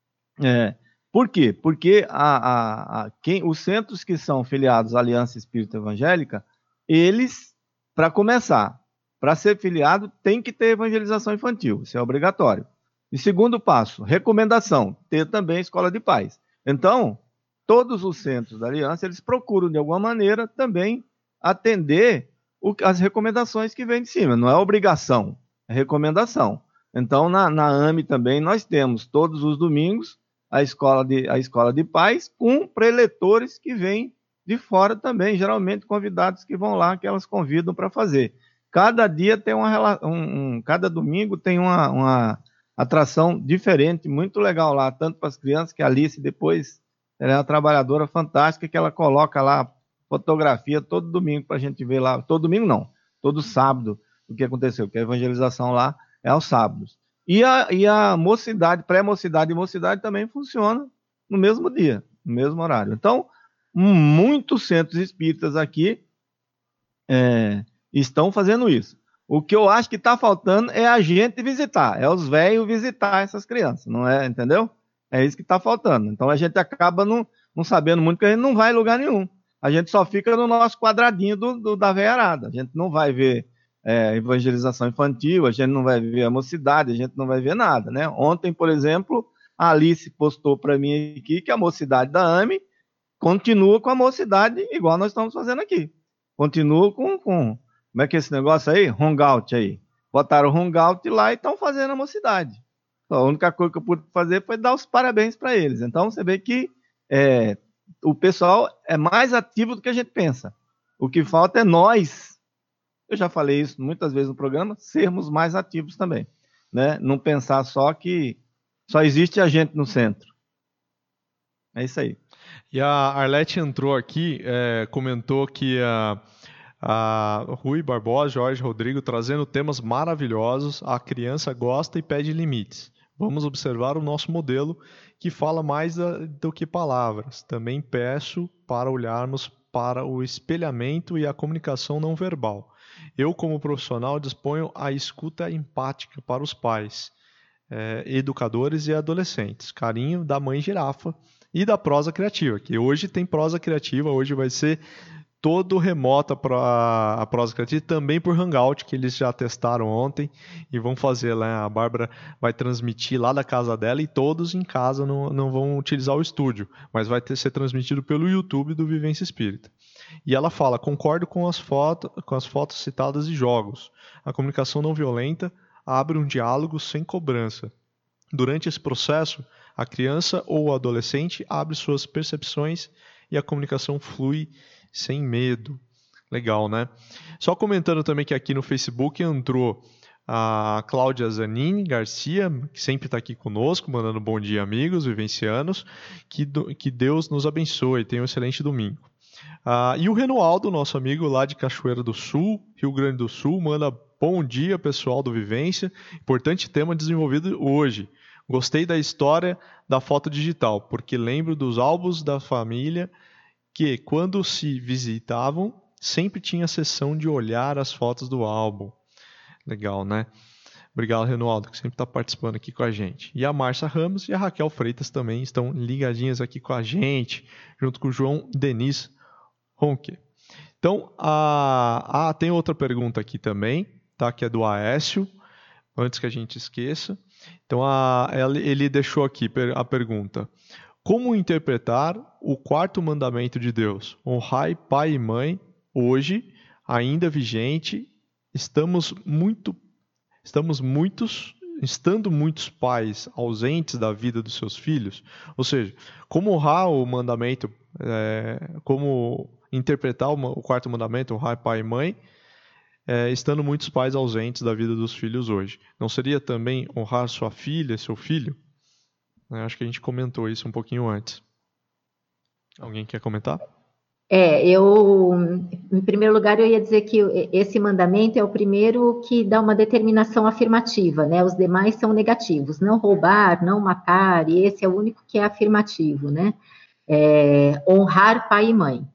é... Por quê? Porque a, a, a, quem, os centros que são filiados à Aliança Espírita Evangélica, eles, para começar, para ser filiado, tem que ter evangelização infantil, isso é obrigatório. E segundo passo, recomendação, ter também escola de paz. Então, todos os centros da Aliança, eles procuram, de alguma maneira, também atender o, as recomendações que vêm de cima, não é obrigação, é recomendação. Então, na, na A M E também, nós temos todos os domingos, a escola de, a escola de paz, com preletores que vêm de fora também, geralmente convidados que vão lá, que elas convidam para fazer. Cada dia tem uma, um, um, cada domingo tem uma, uma atração diferente, muito legal lá, tanto para as crianças, que a Alice depois, ela é uma trabalhadora fantástica, que ela coloca lá fotografia todo domingo para a gente ver lá, todo domingo não, todo sábado, o que aconteceu, porque a evangelização lá é aos sábados. E a, e a mocidade, pré-mocidade e mocidade também funciona no mesmo dia, no mesmo horário. Então, muitos centros espíritas aqui é, estão fazendo isso. O que eu acho que está faltando é a gente visitar, é os velhos visitar essas crianças, não é, entendeu? É isso que está faltando. Então, a gente acaba não, não sabendo muito, porque a gente não vai em lugar nenhum. A gente só fica no nosso quadradinho do, do, da velharada. A gente não vai ver É, evangelização infantil, a gente não vai ver a mocidade, a gente não vai ver nada, né? Ontem, por exemplo, a Alice postou para mim aqui que a mocidade da A M E continua com a mocidade, igual nós estamos fazendo aqui. Continua com, com como é que é esse negócio aí? Hangout aí. Botaram o hangout lá e estão fazendo a mocidade. Então, a única coisa que eu pude fazer foi dar os parabéns para eles. Então, você vê que é, o pessoal é mais ativo do que a gente pensa. O que falta é nós, eu já falei isso muitas vezes no programa, sermos mais ativos também. Né? Não pensar só que só existe a gente no centro. É isso aí. E a Arlete entrou aqui, é, comentou que a, a Rui Barbosa, Jorge Rodrigo, trazendo temas maravilhosos, a criança gosta e pede limites. Vamos observar o nosso modelo, que fala mais da, do que palavras. Também peço para olharmos para o espelhamento e a comunicação não verbal. Eu, como profissional, disponho a escuta empática para os pais, é, educadores e adolescentes. Carinho da mãe girafa e da prosa criativa, que hoje tem prosa criativa, hoje vai ser todo remota para a prosa criativa, também por Hangout, que eles já testaram ontem e vão fazer lá. A Bárbara vai transmitir lá da casa dela e todos em casa não, não vão utilizar o estúdio, mas vai ter, ser transmitido pelo YouTube do Vivência Espírita. E ela fala, concordo com as, foto, com as fotos citadas de jogos. A comunicação não violenta abre um diálogo sem cobrança. Durante esse processo, a criança ou o adolescente abre suas percepções e a comunicação flui sem medo. Legal, né? Só comentando também que aqui no Facebook entrou a Cláudia Zanini Garcia, que sempre está aqui conosco, mandando bom dia, amigos vivencianos. Que, do, que Deus nos abençoe. Tenha um excelente domingo. Ah, e o Renoaldo, nosso amigo lá de Cachoeira do Sul, Rio Grande do Sul, manda bom dia, pessoal do Vivência. Importante tema desenvolvido hoje. Gostei da história da foto digital, porque lembro dos álbuns da família que, quando se visitavam, sempre tinha a sessão de olhar as fotos do álbum. Legal, né? Obrigado, Renoaldo, que sempre está participando aqui com a gente. E a Márcia Ramos e a Raquel Freitas também estão ligadinhas aqui com a gente, junto com o João Denis Ronque. Então, a, a, tem outra pergunta aqui também, tá? Que é do Aécio, antes que a gente esqueça. Então, a, ele deixou aqui a pergunta. Como interpretar o quarto mandamento de Deus? Honrai pai e mãe, hoje, ainda vigente, estamos muito, estamos muitos, estando muitos pais ausentes da vida dos seus filhos. Ou seja, como honrar o mandamento, é, como interpretar o, o quarto mandamento, honrar pai e mãe, é, estando muitos pais ausentes da vida dos filhos hoje. Não seria também honrar sua filha, seu filho? Acho que a gente comentou isso um pouquinho antes. Alguém quer comentar? É, eu, em primeiro lugar, eu ia dizer que esse mandamento é o primeiro que dá uma determinação afirmativa, né? Os demais são negativos. Não roubar, não matar, e esse é o único que é afirmativo, né? É, honrar pai e mãe.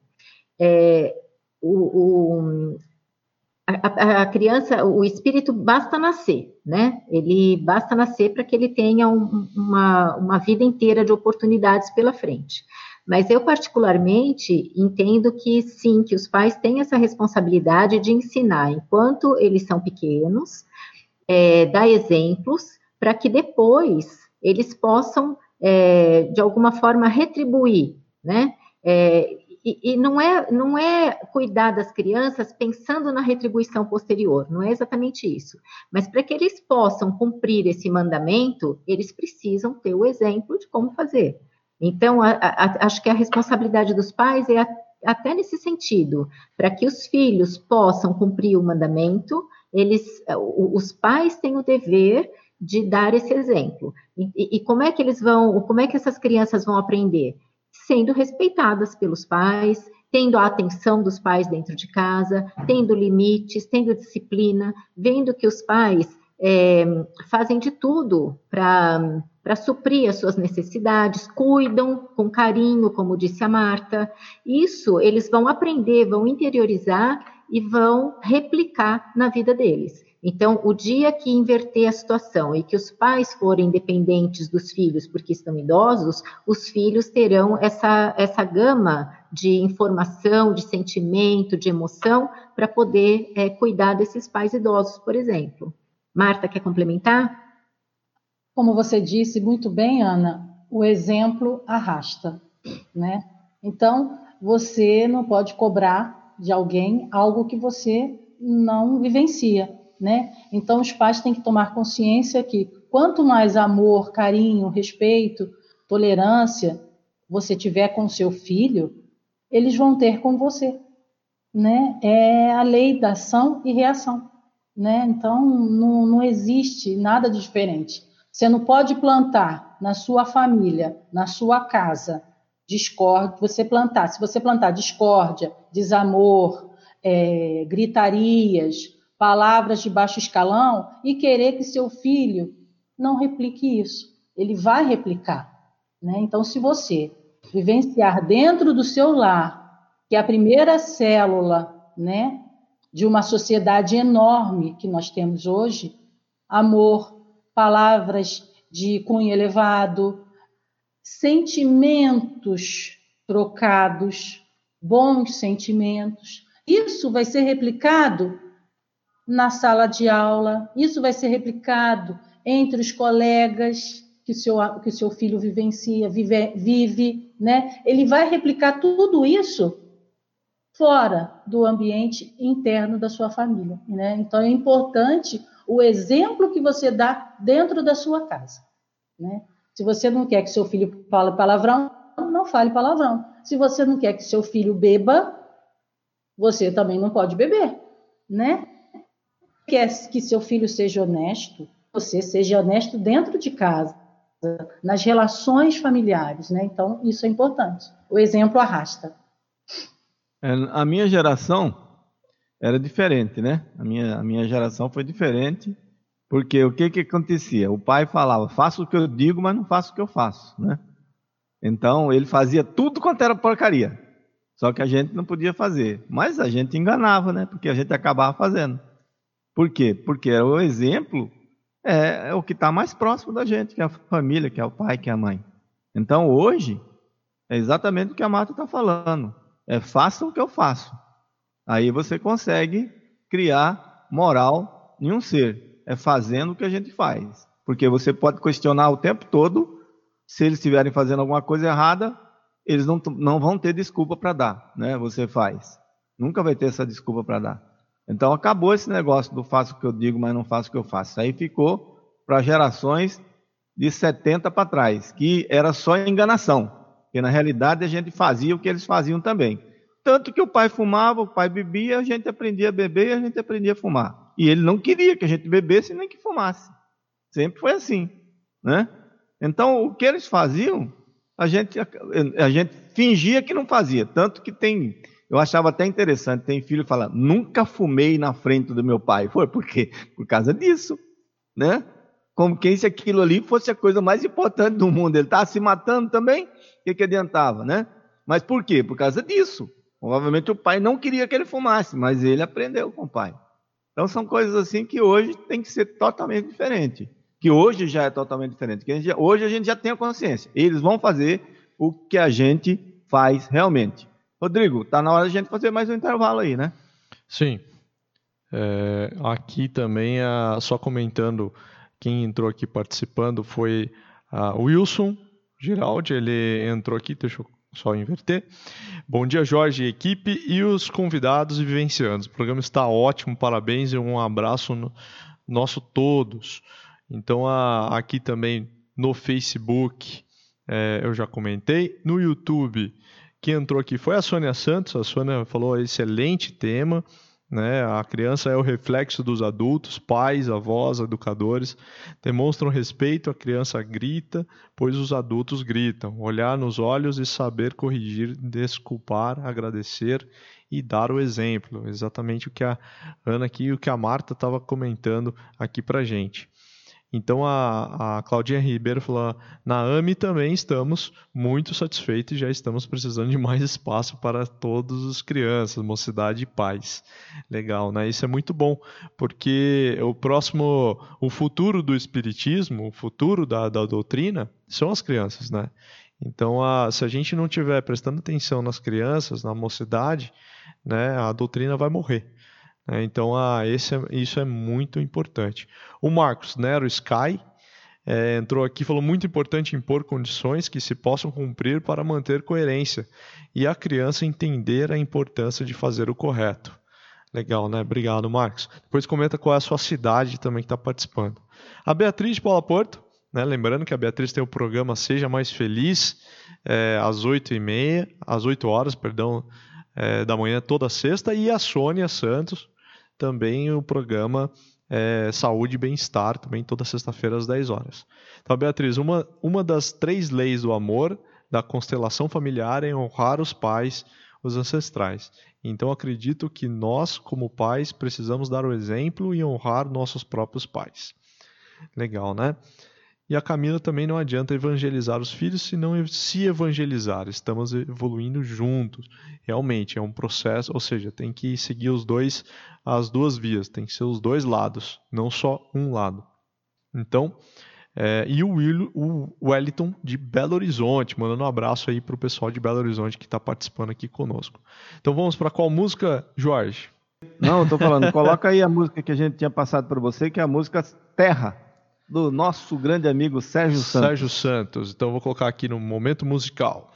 É, o, o, a, a criança, o espírito basta nascer, né? Ele basta nascer para que ele tenha um, uma, uma vida inteira de oportunidades pela frente. Mas eu, particularmente, entendo que, sim, que os pais têm essa responsabilidade de ensinar, enquanto eles são pequenos, é, dar exemplos, para que depois eles possam, é, de alguma forma, retribuir, né? É, e, e não é, não é cuidar das crianças pensando na retribuição posterior, não é exatamente isso. Mas para que eles possam cumprir esse mandamento, eles precisam ter o exemplo de como fazer. Então, a, a, acho que a responsabilidade dos pais é a, até nesse sentido, para que os filhos possam cumprir o mandamento, eles, os pais têm o dever de dar esse exemplo. E, e como é que eles vão, como é que essas crianças vão aprender? Sendo respeitadas pelos pais, tendo a atenção dos pais dentro de casa, tendo limites, tendo disciplina, vendo que os pais é, fazem de tudo para para suprir as suas necessidades, cuidam com carinho, como disse a Marta. Isso eles vão aprender, vão interiorizar e vão replicar na vida deles. Então, o dia que inverter a situação e que os pais forem dependentes dos filhos porque estão idosos, os filhos terão essa, essa gama de informação, de sentimento, de emoção, para poder é, cuidar desses pais idosos, por exemplo. Marta, quer complementar? Como você disse muito bem, Ana, o exemplo arrasta, né? Então, você não pode cobrar de alguém algo que você não vivencia, né? Então, os pais têm que tomar consciência que quanto mais amor, carinho, respeito, tolerância você tiver com seu filho, eles vão ter com você, né? É a lei da ação e reação, né? Então, não, não existe nada de diferente. Você não pode plantar na sua família, na sua casa, discórdia. Você plantar, se você plantar discórdia, desamor, é, gritarias, palavras de baixo escalão e querer que seu filho não replique isso, ele vai replicar, né? Então, se você vivenciar dentro do seu lar, que é a primeira célula, né, de uma sociedade enorme que nós temos hoje, amor, palavras de cunho elevado, sentimentos trocados, bons sentimentos, isso vai ser replicado na sala de aula, isso vai ser replicado entre os colegas que o seu, que o seu filho vivencia, vive, vive, né? Ele vai replicar tudo isso fora do ambiente interno da sua família, né? Então, é importante o exemplo que você dá dentro da sua casa, né? Se você não quer que seu filho fale palavrão, não fale palavrão. Se você não quer que seu filho beba, você também não pode beber, né? Quer que seu filho seja honesto, você seja honesto dentro de casa, nas relações familiares, né? Então, isso é importante. O exemplo arrasta. É, a minha geração era diferente, né? A minha, a minha geração foi diferente, porque o que que acontecia? O pai falava, faça o que eu digo, mas não faça o que eu faço, né? Então, ele fazia tudo quanto era porcaria, só que a gente não podia fazer. Mas a gente enganava, né? Porque a gente acabava fazendo. Por quê? Porque o exemplo é, é o que está mais próximo da gente, que é a família, que é o pai, que é a mãe. Então, hoje, é exatamente o que a Marta está falando. É faça o que eu faço. Aí você consegue criar moral em um ser. É fazendo o que a gente faz. Porque você pode questionar o tempo todo. Se eles estiverem fazendo alguma coisa errada, eles não, não vão ter desculpa para dar, né? Você faz. Nunca vai ter essa desculpa para dar. Então, acabou esse negócio do faço o que eu digo, mas não faço o que eu faço. Isso aí ficou para gerações de setenta para trás, que era só enganação. Porque, na realidade, a gente fazia o que eles faziam também. Tanto que o pai fumava, o pai bebia, a gente aprendia a beber e a gente aprendia a fumar. E ele não queria que a gente bebesse nem que fumasse. Sempre foi assim, né? Então, o que eles faziam, a gente, a gente fingia que não fazia. Tanto que tem... Eu achava até interessante, tem filho que fala, nunca fumei na frente do meu pai. Foi por quê? Por causa disso, né? Como quem se aquilo ali fosse a coisa mais importante do mundo. Ele estava se matando também, o que, que adiantava, né? Mas por quê? Por causa disso. Provavelmente o pai não queria que ele fumasse, mas ele aprendeu com o pai. Então são coisas assim que hoje tem que ser totalmente diferente. Que hoje já é totalmente diferente. Que a gente, hoje a gente já tem a consciência. Eles vão fazer o que a gente faz realmente. Rodrigo, está na hora de a gente fazer mais um intervalo aí, né? Sim. É, aqui também, a, só comentando, quem entrou aqui participando foi o Wilson Giraldi, ele entrou aqui, deixa eu só inverter. Bom dia, Jorge, equipe e os convidados e vivenciantes. O programa está ótimo, parabéns e um abraço no, nosso todos. Então, a, aqui também no Facebook, é, eu já comentei, no YouTube... Quem entrou aqui foi a Sônia Santos. A Sônia falou excelente tema, né? A criança é o reflexo dos adultos, pais, avós, educadores demonstram respeito, a criança grita, pois os adultos gritam. Olhar nos olhos e saber corrigir, desculpar, agradecer e dar o exemplo. Exatamente o que a Ana aqui e o que a Marta estava comentando aqui para gente. Então, a, a Claudinha Ribeiro falou, na A M I também estamos muito satisfeitos e já estamos precisando de mais espaço para todas as crianças, mocidade e pais. Legal, né? Isso é muito bom, porque o próximo, o futuro do espiritismo, o futuro da, da doutrina, são as crianças, né? Então, a, se a gente não estiver prestando atenção nas crianças, na mocidade, né, a doutrina vai morrer. Então, ah, esse é, isso é muito importante. O Marcos Nero Sky é, entrou aqui, falou muito importante impor condições que se possam cumprir para manter coerência e a criança entender a importância de fazer o correto. Legal, né? Obrigado, Marcos. Depois comenta qual é a sua cidade também que está participando. A Beatriz de Paula Porto, né? Lembrando que a Beatriz tem o programa Seja Mais Feliz, é, às oito e meia, às oito horas, perdão, é, da manhã toda sexta, e a Sônia Santos, também o programa é, Saúde e Bem-Estar, também toda sexta-feira às dez horas. Então, Beatriz, uma, uma das três leis do amor da constelação familiar é honrar os pais, os ancestrais. Então, acredito que nós, como pais, precisamos dar o exemplo e honrar nossos próprios pais. Legal, né? E a Camila também: não adianta evangelizar os filhos se não se evangelizar. Estamos evoluindo juntos. Realmente, é um processo, ou seja, tem que seguir os dois, as duas vias, tem que ser os dois lados, não só um lado. Então, é, e o, Will, o Wellington de Belo Horizonte, mandando um abraço aí para o pessoal de Belo Horizonte que está participando aqui conosco. Então vamos para qual música, Jorge? Não, eu tô falando, coloca aí a música que a gente tinha passado para você, que é a música Terra, do nosso grande amigo Sérgio Santos. Sérgio Santos. Então eu vou colocar aqui no momento musical.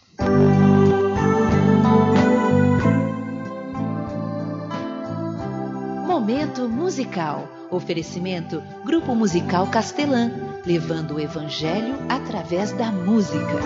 Momento musical. Oferecimento Grupo Musical Castelã, levando o evangelho através da música.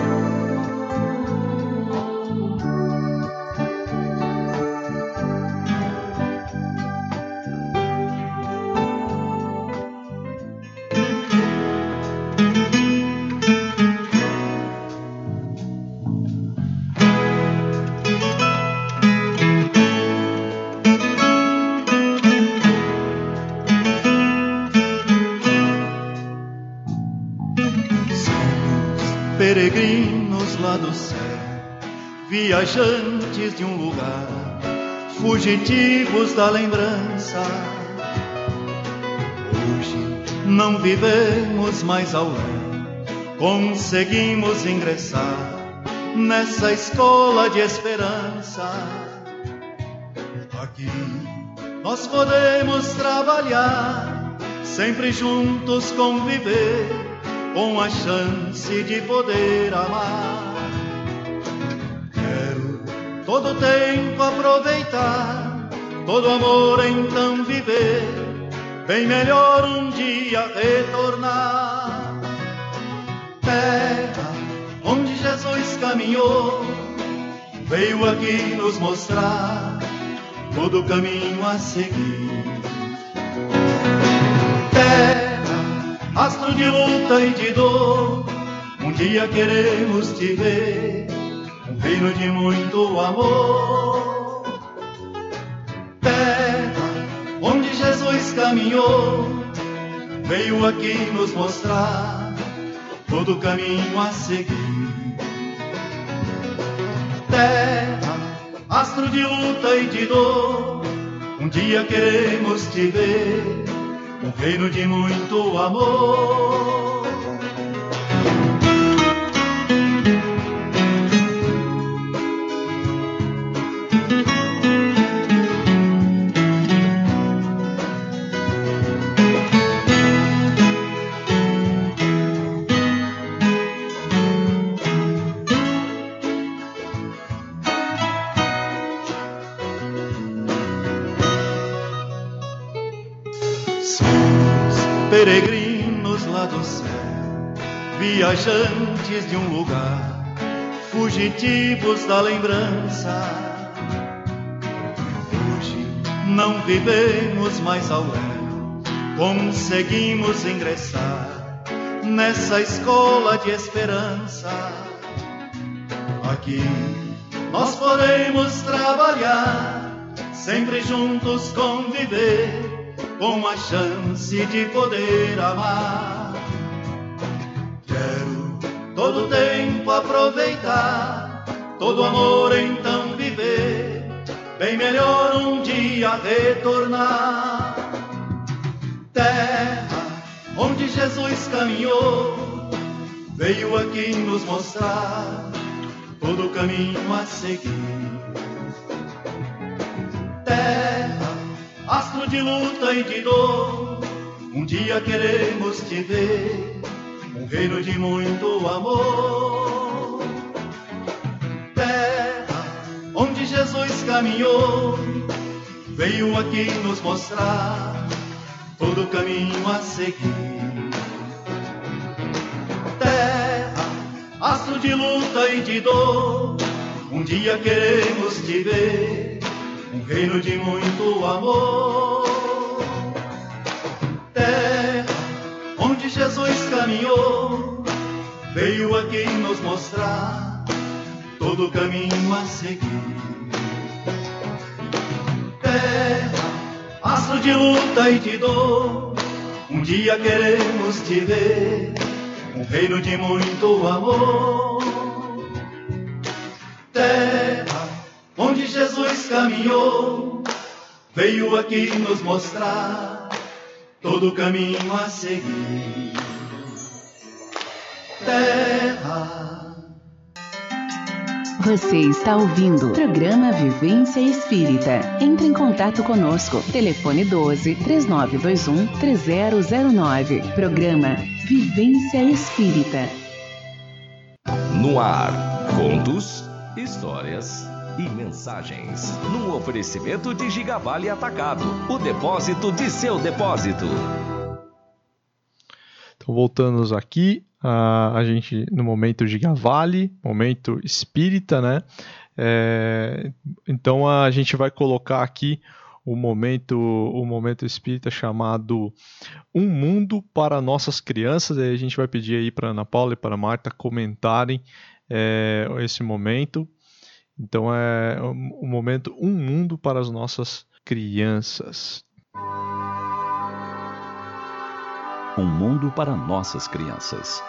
Peregrinos lá do céu, viajantes de um lugar, fugitivos da lembrança. Hoje não vivemos mais ao léu, conseguimos ingressar nessa escola de esperança. Aqui nós podemos trabalhar, sempre juntos conviver, com a chance de poder amar. Quero todo tempo aproveitar, todo amor então viver, bem melhor um dia retornar. Terra onde Jesus caminhou, veio aqui nos mostrar todo o caminho a seguir. Terra, astro de luta e de dor, um dia queremos te ver, um reino de muito amor. Terra onde Jesus caminhou, veio aqui nos mostrar todo o caminho a seguir. Terra, astro de luta e de dor, um dia queremos te ver, um reino de muito amor. Peregrinos lá do céu, viajantes de um lugar, fugitivos da lembrança. Hoje não vivemos mais ao léu, conseguimos ingressar nessa escola de esperança. Aqui nós podemos trabalhar, sempre juntos conviver, com a chance de poder amar. Quero todo tempo aproveitar, todo amor então viver, bem melhor um dia retornar. Terra onde Jesus caminhou, veio aqui nos mostrar todo o caminho a seguir. Terra, astro de luta e de dor, um dia queremos te ver, reino de muito amor. Terra onde Jesus caminhou, veio aqui nos mostrar todo o caminho a seguir. Terra, astro de luta e de dor, um dia queremos te ver, um reino de muito amor. Terra onde Jesus caminhou, veio aqui nos mostrar todo o caminho a seguir. Terra, astro de luta e de dor, um dia queremos te ver, um reino de muito amor. Terra onde Jesus caminhou, veio aqui nos mostrar todo o caminho a seguir. Terra. Você está ouvindo o programa Vivência Espírita. Entre em contato conosco. Telefone doze, três nove dois um, três zero zero nove. Programa Vivência Espírita. No ar, contos, histórias e mensagens. Num oferecimento de Gigavale Atacado, o depósito de seu depósito. Então, voltando aqui, a, a gente no momento Gigavale, momento espírita, né? É, então a gente vai colocar aqui o momento, o momento espírita chamado Um Mundo para Nossas Crianças. Aí a gente vai pedir aí para Ana Paula e para a Marta comentarem é, esse momento. Então é o momento Um Mundo para as Nossas Crianças. Um mundo para nossas crianças.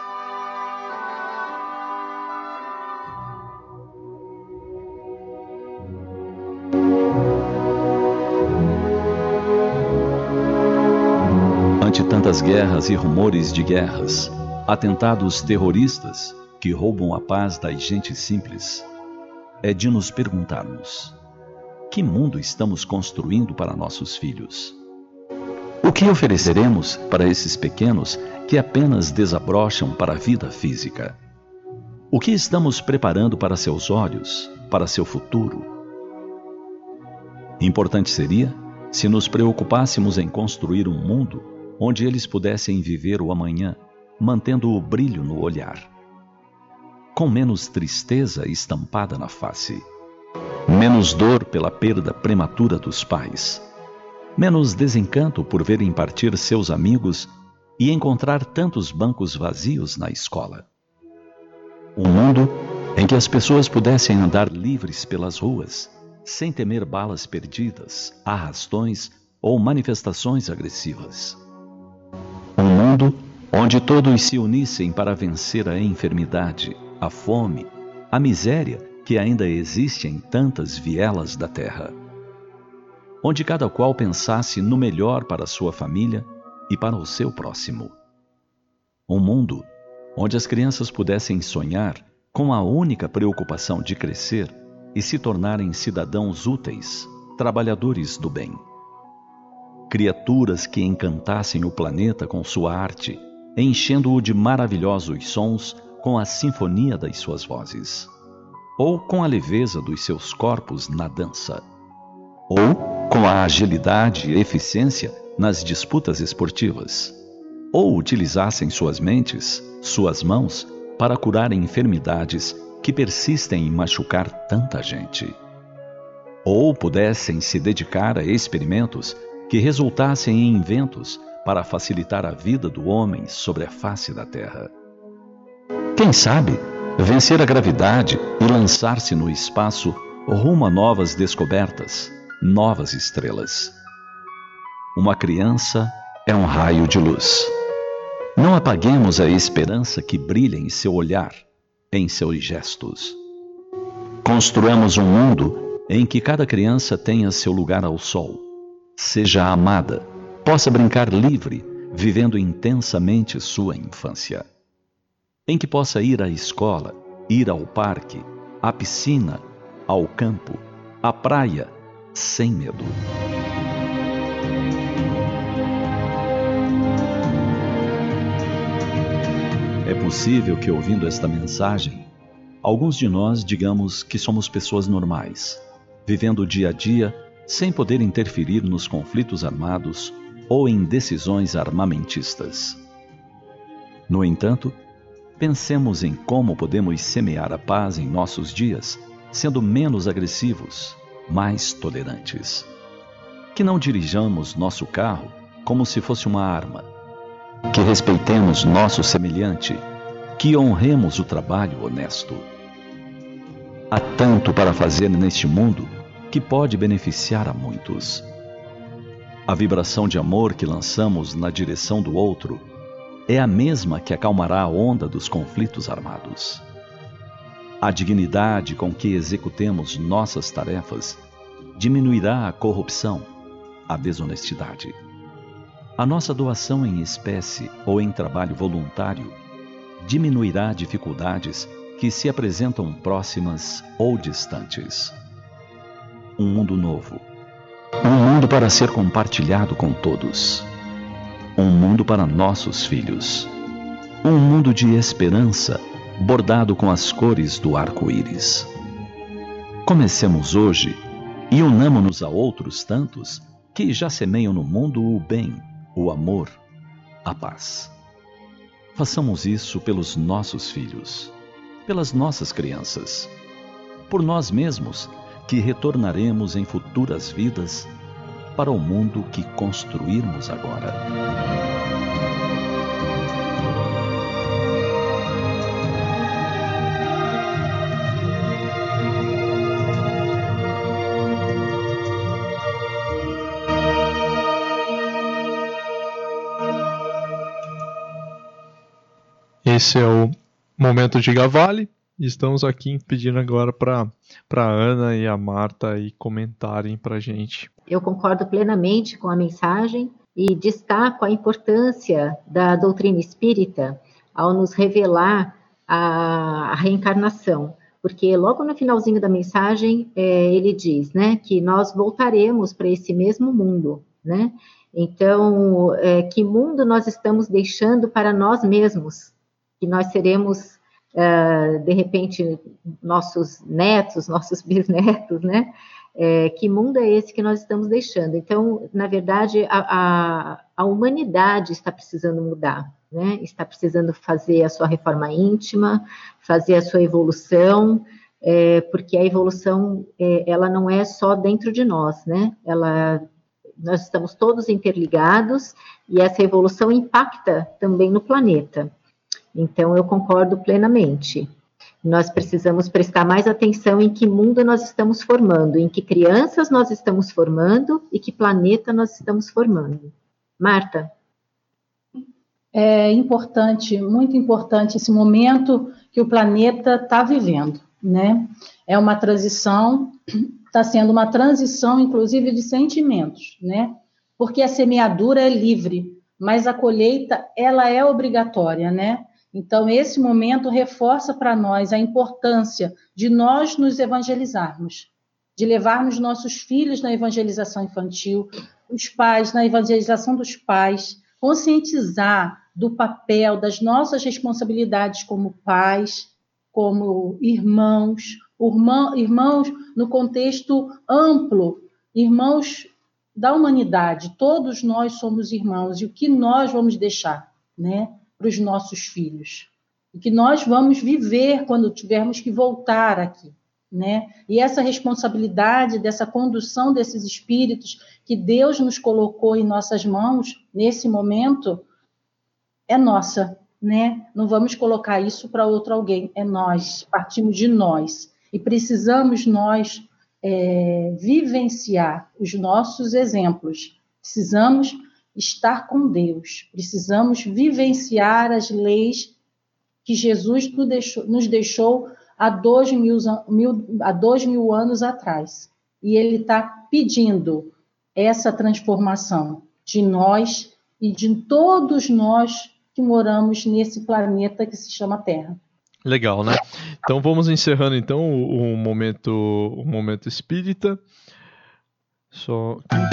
Ante tantas guerras e rumores de guerras, atentados terroristas que roubam a paz das gentes simples, é de nos perguntarmos: que mundo estamos construindo para nossos filhos? O que ofereceremos para esses pequenos que apenas desabrocham para a vida física? O que estamos preparando para seus olhos, para seu futuro? Importante seria se nos preocupássemos em construir um mundo onde eles pudessem viver o amanhã, mantendo o brilho no olhar, com menos tristeza estampada na face, menos dor pela perda prematura dos pais, menos desencanto por verem partir seus amigos e encontrar tantos bancos vazios na escola. Um mundo em que as pessoas pudessem andar livres pelas ruas, sem temer balas perdidas, arrastões ou manifestações agressivas. Um mundo onde todos se unissem para vencer a enfermidade, a fome, a miséria que ainda existe em tantas vielas da terra. Onde cada qual pensasse no melhor para a sua família e para o seu próximo. Um mundo onde as crianças pudessem sonhar com a única preocupação de crescer e se tornarem cidadãos úteis, trabalhadores do bem. Criaturas que encantassem o planeta com sua arte, enchendo-o de maravilhosos sons com a sinfonia das suas vozes, ou com a leveza dos seus corpos na dança, ou com a agilidade e eficiência nas disputas esportivas, ou utilizassem suas mentes, suas mãos, para curarem enfermidades que persistem em machucar tanta gente, ou pudessem se dedicar a experimentos que resultassem em inventos para facilitar a vida do homem sobre a face da Terra. Quem sabe, vencer a gravidade e lançar-se no espaço rumo a novas descobertas, novas estrelas. Uma criança é um raio de luz. Não apaguemos a esperança que brilha em seu olhar, em seus gestos. Construamos um mundo em que cada criança tenha seu lugar ao sol, seja amada, possa brincar livre, vivendo intensamente sua infância. Em que possa ir à escola, ir ao parque, à piscina, ao campo, à praia, sem medo. É possível que, ouvindo esta mensagem, alguns de nós digamos que somos pessoas normais, vivendo o dia a dia sem poder interferir nos conflitos armados ou em decisões armamentistas. No entanto, pensemos em como podemos semear a paz em nossos dias, sendo menos agressivos, mais tolerantes. Que não dirijamos nosso carro como se fosse uma arma. Que respeitemos nosso semelhante, que honremos o trabalho honesto. Há tanto para fazer neste mundo que pode beneficiar a muitos. A vibração de amor que lançamos na direção do outro é a mesma que acalmará a onda dos conflitos armados. A dignidade com que executemos nossas tarefas diminuirá a corrupção, a desonestidade. A nossa doação em espécie ou em trabalho voluntário diminuirá dificuldades que se apresentam próximas ou distantes. Um mundo novo. Um mundo para ser compartilhado com todos. Um mundo para nossos filhos. Um mundo de esperança, bordado com as cores do arco-íris. Comecemos hoje e unamo-nos a outros tantos que já semeiam no mundo o bem, o amor, a paz. Façamos isso pelos nossos filhos, pelas nossas crianças, por nós mesmos, que retornaremos em futuras vidas para o mundo que construirmos agora. Esse é o Momento de Gavale. Estamos aqui pedindo agora para a Ana e a Marta aí comentarem para a gente. Eu concordo plenamente com a mensagem e destaco a importância da doutrina espírita ao nos revelar a, a reencarnação. Porque logo no finalzinho da mensagem é, ele diz, né, que nós voltaremos para esse mesmo mundo, né? Então, é, que mundo nós estamos deixando para nós mesmos? Que nós seremos, uh, de repente, nossos netos, nossos bisnetos, né? É, que mundo é esse que nós estamos deixando? Então, na verdade, a, a, a humanidade está precisando mudar, né? Está precisando fazer a sua reforma íntima, fazer a sua evolução, é, porque a evolução, é, ela não é só dentro de nós, né? Ela, nós estamos todos interligados e essa evolução impacta também no planeta. Então, eu concordo plenamente. Nós precisamos prestar mais atenção em que mundo nós estamos formando, em que crianças nós estamos formando e que planeta nós estamos formando. Marta? É importante, muito importante esse momento que o planeta está vivendo, né? É uma transição, está sendo uma transição, inclusive, de sentimentos, né? Porque a semeadura é livre, mas a colheita, ela é obrigatória, né? Então, esse momento reforça para nós a importância de nós nos evangelizarmos, de levarmos nossos filhos na evangelização infantil, os pais na evangelização dos pais, conscientizar do papel, das nossas responsabilidades como pais, como irmãos, irmão, irmãos no contexto amplo, irmãos da humanidade, todos nós somos irmãos, e o que nós vamos deixar, né? Para os nossos filhos, e que nós vamos viver quando tivermos que voltar aqui, né? E essa responsabilidade dessa condução desses espíritos que Deus nos colocou em nossas mãos nesse momento é nossa, né? Não vamos colocar isso para outro alguém, é nós, partimos de nós e precisamos nós é, vivenciar os nossos exemplos, precisamos estar com Deus, precisamos vivenciar as leis que Jesus nos deixou, nos deixou há, dois mil, mil, há dois mil anos atrás. E Ele está pedindo essa transformação de nós e de todos nós que moramos nesse planeta que se chama Terra. Legal, né? Então vamos encerrando então o, o momento, o momento espírita. Só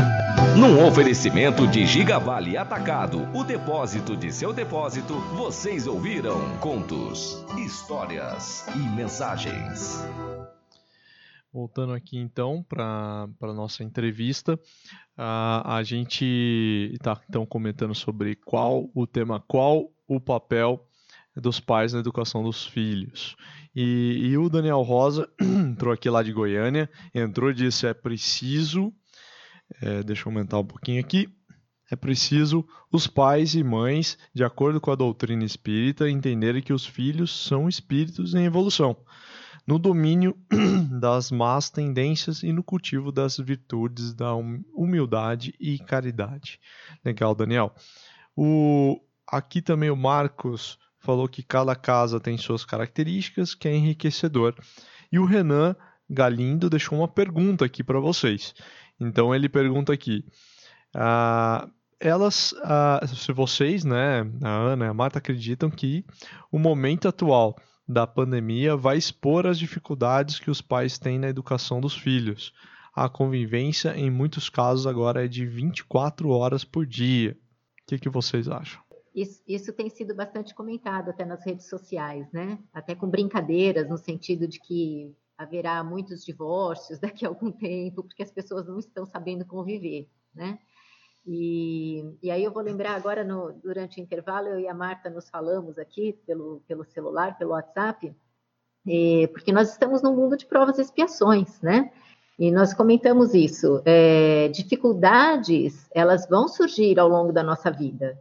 Num oferecimento de Gigavale Atacado, o depósito de seu depósito, vocês ouviram contos, histórias e mensagens. Voltando aqui então para a nossa entrevista, uh, a gente está então comentando sobre qual o tema, qual o papel dos pais na educação dos filhos. E, e o Daniel Rosa entrou aqui lá de Goiânia, entrou e disse, é preciso, é, deixa eu aumentar um pouquinho aqui, é preciso os pais e mães, de acordo com a doutrina espírita, entenderem que os filhos são espíritos em evolução, no domínio das más tendências e no cultivo das virtudes da humildade e caridade. Legal, Daniel. O, aqui também o Marcos falou que cada casa tem suas características, que é enriquecedor. E o Renan Galindo deixou uma pergunta aqui para vocês. Então ele pergunta aqui, ah, elas, ah, se vocês, né, a Ana e a Marta, acreditam que o momento atual da pandemia vai expor as dificuldades que os pais têm na educação dos filhos. A convivência, em muitos casos, agora é de vinte e quatro horas por dia. O que, que vocês acham? Isso, isso tem sido bastante comentado até nas redes sociais, né? Até com brincadeiras, no sentido de que haverá muitos divórcios daqui a algum tempo, porque as pessoas não estão sabendo conviver, né? E, e aí eu vou lembrar agora, no, durante o intervalo, eu e a Marta nos falamos aqui pelo, pelo celular, pelo WhatsApp, é, porque nós estamos num mundo de provas e expiações, né? E nós comentamos isso. É, dificuldades, elas vão surgir ao longo da nossa vida.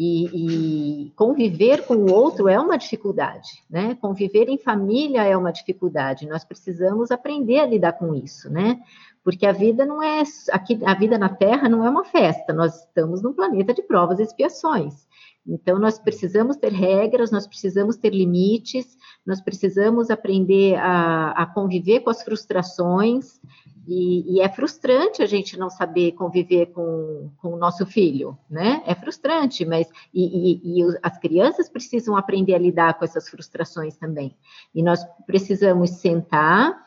E, e conviver com o outro é uma dificuldade, né? Conviver em família é uma dificuldade. Nós precisamos aprender a lidar com isso, né? Porque a vida não é aqui, a vida na Terra não é uma festa. Nós estamos num planeta de provas e expiações. Então nós precisamos ter regras, nós precisamos ter limites, nós precisamos aprender a, a conviver com as frustrações. E, e é frustrante a gente não saber conviver com, com o nosso filho, né? É frustrante, mas e, e, e as crianças precisam aprender a lidar com essas frustrações também. E nós precisamos sentar,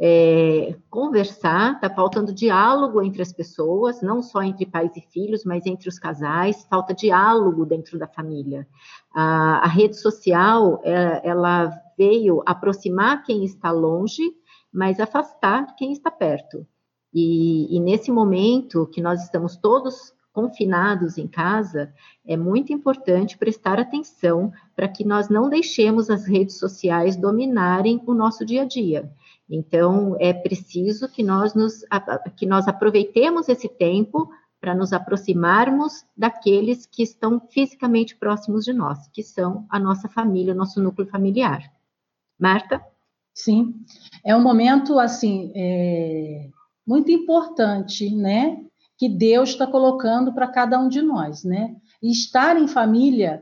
é, conversar, está faltando diálogo entre as pessoas, não só entre pais e filhos, mas entre os casais, falta diálogo dentro da família. A, a rede social, é, ela veio aproximar quem está longe, mas afastar quem está perto. E, e nesse momento que nós estamos todos confinados em casa, é muito importante prestar atenção para que nós não deixemos as redes sociais dominarem o nosso dia a dia. Então, é preciso que nós, nos, que nós aproveitemos esse tempo para nos aproximarmos daqueles que estão fisicamente próximos de nós, que são a nossa família, o nosso núcleo familiar. Marta? Sim, é um momento, assim, é, muito importante, né, que Deus está colocando para cada um de nós, né, e estar em família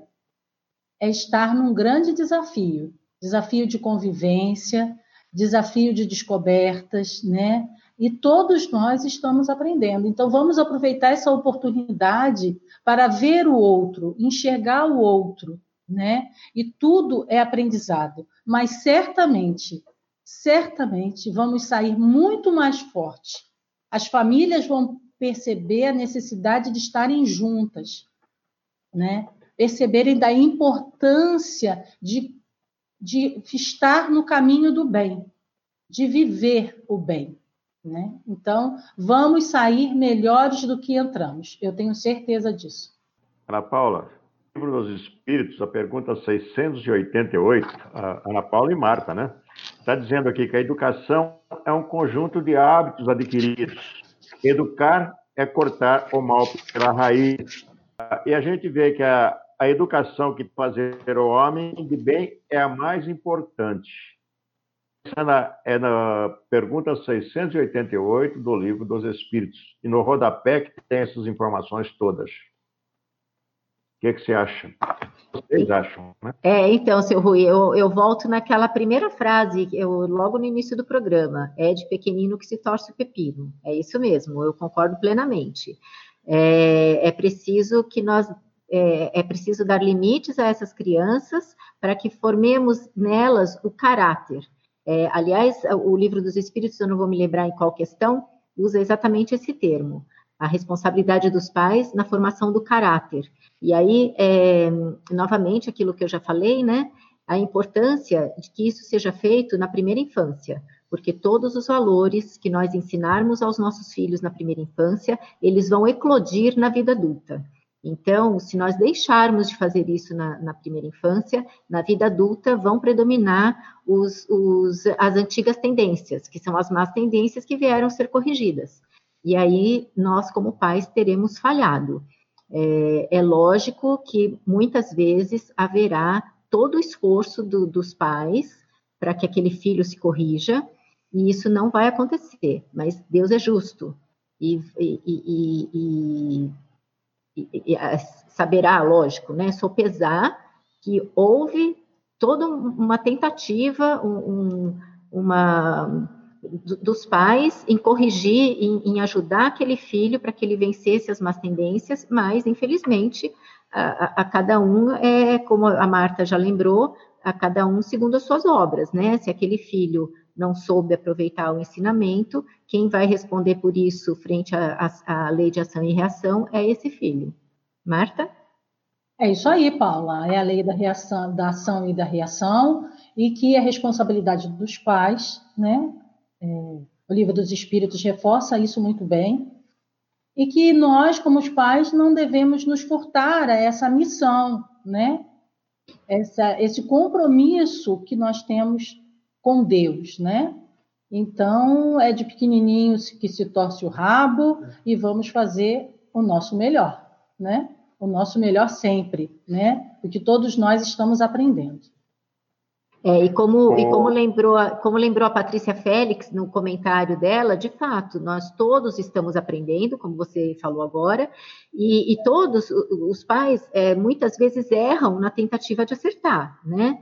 é estar num grande desafio, desafio de convivência, desafio de descobertas, né, e todos nós estamos aprendendo, então vamos aproveitar essa oportunidade para ver o outro, enxergar o outro, né? E tudo é aprendizado, mas certamente, certamente vamos sair muito mais forte. As famílias vão perceber a necessidade de estarem juntas, né? Perceberem da importância de, de estar no caminho do bem, de viver o bem, né? Então, vamos sair melhores do que entramos, eu tenho certeza disso. Ana Paula, no livro dos Espíritos, a pergunta seiscentos e oitenta e oito, a Ana Paula e Marta, né? Está dizendo aqui que a educação é um conjunto de hábitos adquiridos. Educar é cortar o mal pela raiz. E a gente vê que a, a educação que fazer o homem de bem é a mais importante. Essa é na, é na pergunta seiscentos e oitenta e oito do livro dos Espíritos. E no rodapé que tem essas informações todas. O que, que você acha? Vocês acham, né? É, então, seu Rui, eu, eu volto naquela primeira frase, eu, logo no início do programa, é de pequenino que se torce o pepino. É isso mesmo, eu concordo plenamente. É, é preciso que nós, é, é preciso dar limites a essas crianças para que formemos nelas o caráter. É, aliás, o livro dos Espíritos, eu não vou me lembrar em qual questão, usa exatamente esse termo. a responsabilidade dos pais na formação do caráter. E aí, é, novamente, aquilo que eu já falei, né, a importância de que isso seja feito na primeira infância, porque todos os valores que nós ensinarmos aos nossos filhos na primeira infância, eles vão eclodir na vida adulta. Então, se nós deixarmos de fazer isso na, na primeira infância, na vida adulta vão predominar os, os, as antigas tendências, que são as más tendências que vieram ser corrigidas. E aí, nós, como pais, teremos falhado. É, é lógico que, muitas vezes, haverá todo o esforço do, dos pais para que aquele filho se corrija, e isso não vai acontecer, mas Deus é justo, e, e, e, e, e, e saberá, lógico, né, sopesar que houve toda uma tentativa, um, uma, dos pais em corrigir, em, em ajudar aquele filho para que ele vencesse as más tendências, mas, infelizmente, A, a, a cada um, é, como a Marta já lembrou, a cada um segundo as suas obras, né? Se aquele filho não soube aproveitar o ensinamento, quem vai responder por isso frente à lei de ação e reação é esse filho. Marta? É isso aí, Paula. É a lei da, reação, da ação e da reação, e que é responsabilidade dos pais, né? É, o Livro dos Espíritos reforça isso muito bem. E que nós, como os pais, não devemos nos furtar a essa missão, né? Essa, esse compromisso que nós temos com Deus, né? Então, é de pequenininho que se torce o rabo e vamos fazer o nosso melhor, né? O nosso melhor sempre, né? Porque todos nós estamos aprendendo. É, e como, e como, lembrou, como lembrou a Patrícia Félix no comentário dela, de fato, nós todos estamos aprendendo, como você falou agora, e, e todos os pais é, muitas vezes erram na tentativa de acertar, né?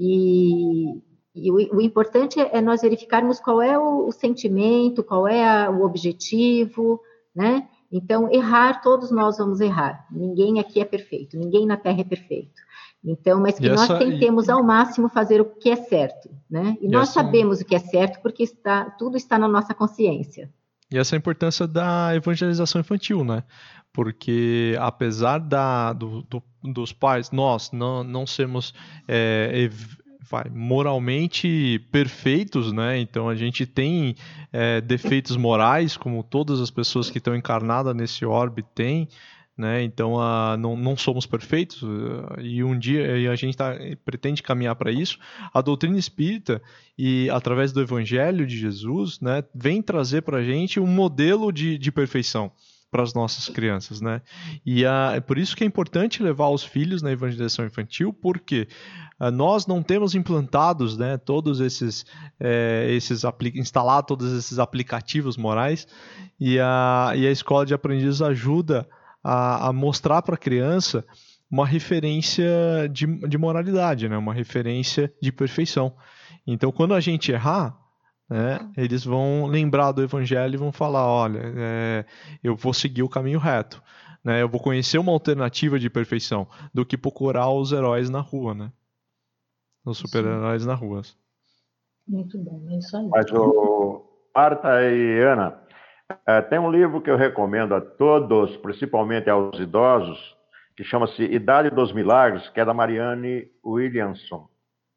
E, e o, o importante é nós verificarmos qual é o, o sentimento, qual é a, o objetivo, né? Então, errar, todos nós vamos errar. Ninguém aqui é perfeito, ninguém na Terra é perfeito. Então, mas que essa, nós tentemos ao máximo fazer o que é certo, né? E, e nós essa, sabemos o que é certo porque está, tudo está na nossa consciência. E essa é a importância da evangelização infantil, né? Porque apesar da, do, do, dos pais, nós não, não sermos é, ev, vai, moralmente perfeitos, né? Então a gente tem é, defeitos morais, como todas as pessoas que estão encarnadas nesse orbe têm. Né? Então, uh, não, não somos perfeitos uh, e um dia e a gente tá, pretende caminhar para isso. A doutrina espírita, e através do Evangelho de Jesus, né, vem trazer para a gente um modelo de, de perfeição para as nossas crianças. Né? E uh, é por isso que é importante levar os filhos na evangelização infantil, porque uh, nós não temos implantados, né, todos esses, é, esses instalar todos esses aplicativos morais, e a, e a escola de aprendizes ajuda A, a mostrar para a criança uma referência de, de moralidade, né? Uma referência de perfeição. Então, quando a gente errar, né, eles vão lembrar do Evangelho e vão falar, olha, é, eu vou seguir o caminho reto, né? Eu vou conhecer uma alternativa de perfeição do que procurar os heróis na rua, né? Os super-heróis na rua. Muito bom, é isso aí. Mas, o Marta e Ana, É, tem um livro que eu recomendo a todos, principalmente aos idosos, que chama-se Idade dos Milagres, que é da Marianne Williamson.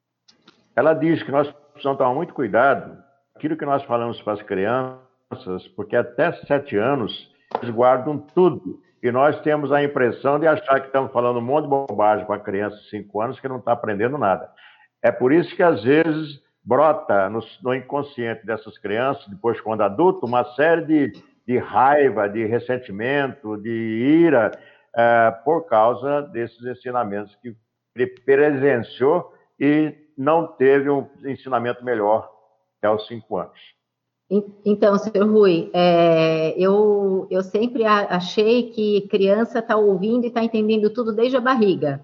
Ela diz que nós precisamos tomar muito cuidado aquilo que nós falamos para as crianças, porque até sete anos eles guardam tudo. E nós temos a impressão de achar que estamos falando um monte de bobagem para a criança de cinco anos que não está aprendendo nada. É por isso que, às vezes, brota no, no inconsciente dessas crianças, depois, quando adulto, uma série de, de raiva, de ressentimento, de ira, é, por causa desses ensinamentos que ele presenciou e não teve um ensinamento melhor até os cinco anos. Então, senhor Rui, é, eu, eu sempre achei que criança está ouvindo e está entendendo tudo desde a barriga.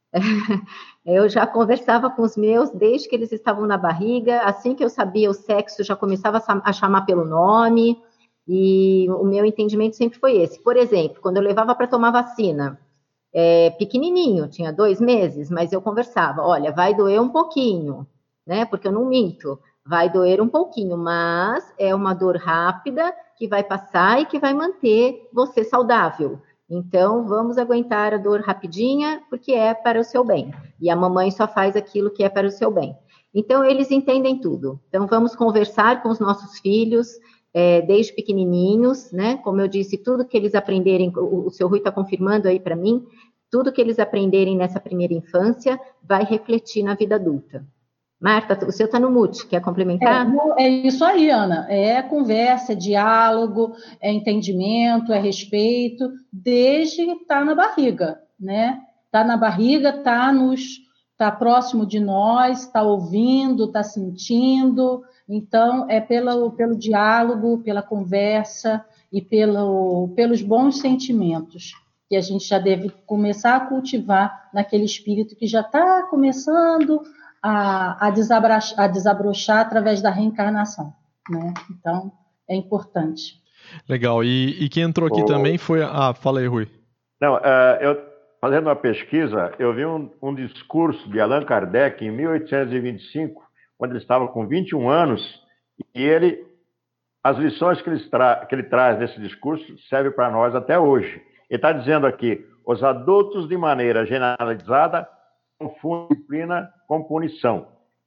Eu já conversava com os meus desde que eles estavam na barriga, assim que eu sabia o sexo, já começava a chamar pelo nome, e o meu entendimento sempre foi esse. Por exemplo, quando eu levava para tomar vacina, é, pequenininho, tinha dois meses, mas eu conversava, olha, vai doer um pouquinho, né, porque eu não minto, vai doer um pouquinho, mas é uma dor rápida que vai passar e que vai manter você saudável. Então, vamos aguentar a dor rapidinha, porque é para o seu bem. E a mamãe só faz aquilo que é para o seu bem. Então, eles entendem tudo. Então, vamos conversar com os nossos filhos, é, desde pequenininhos, né? Como eu disse, tudo que eles aprenderem, o, o seu Rui está confirmando aí para mim, tudo que eles aprenderem nessa primeira infância vai refletir na vida adulta. Marta, o seu está no mute, quer complementar? É, é isso aí, Ana. É conversa, é diálogo, é entendimento, é respeito, desde estar tá na barriga, né? Está na barriga, está nos, tá próximo de nós, está ouvindo, está sentindo. Então, é pelo, pelo diálogo, pela conversa e pelo, pelos bons sentimentos que a gente já deve começar a cultivar naquele espírito que já está começando a, a, desabrochar, a desabrochar através da reencarnação, né? Então, é importante. Legal. E, e quem entrou aqui oh. também foi... Ah, fala aí, Rui. Não, uh, eu, fazendo uma pesquisa, eu vi um, um discurso de Allan Kardec em mil oitocentos e vinte e cinco, quando ele estava com vinte e um anos, e ele, as lições que ele, tra que ele traz nesse discurso servem para nós até hoje. Ele está dizendo aqui, os adultos, de maneira generalizada, confundem disciplina com punição.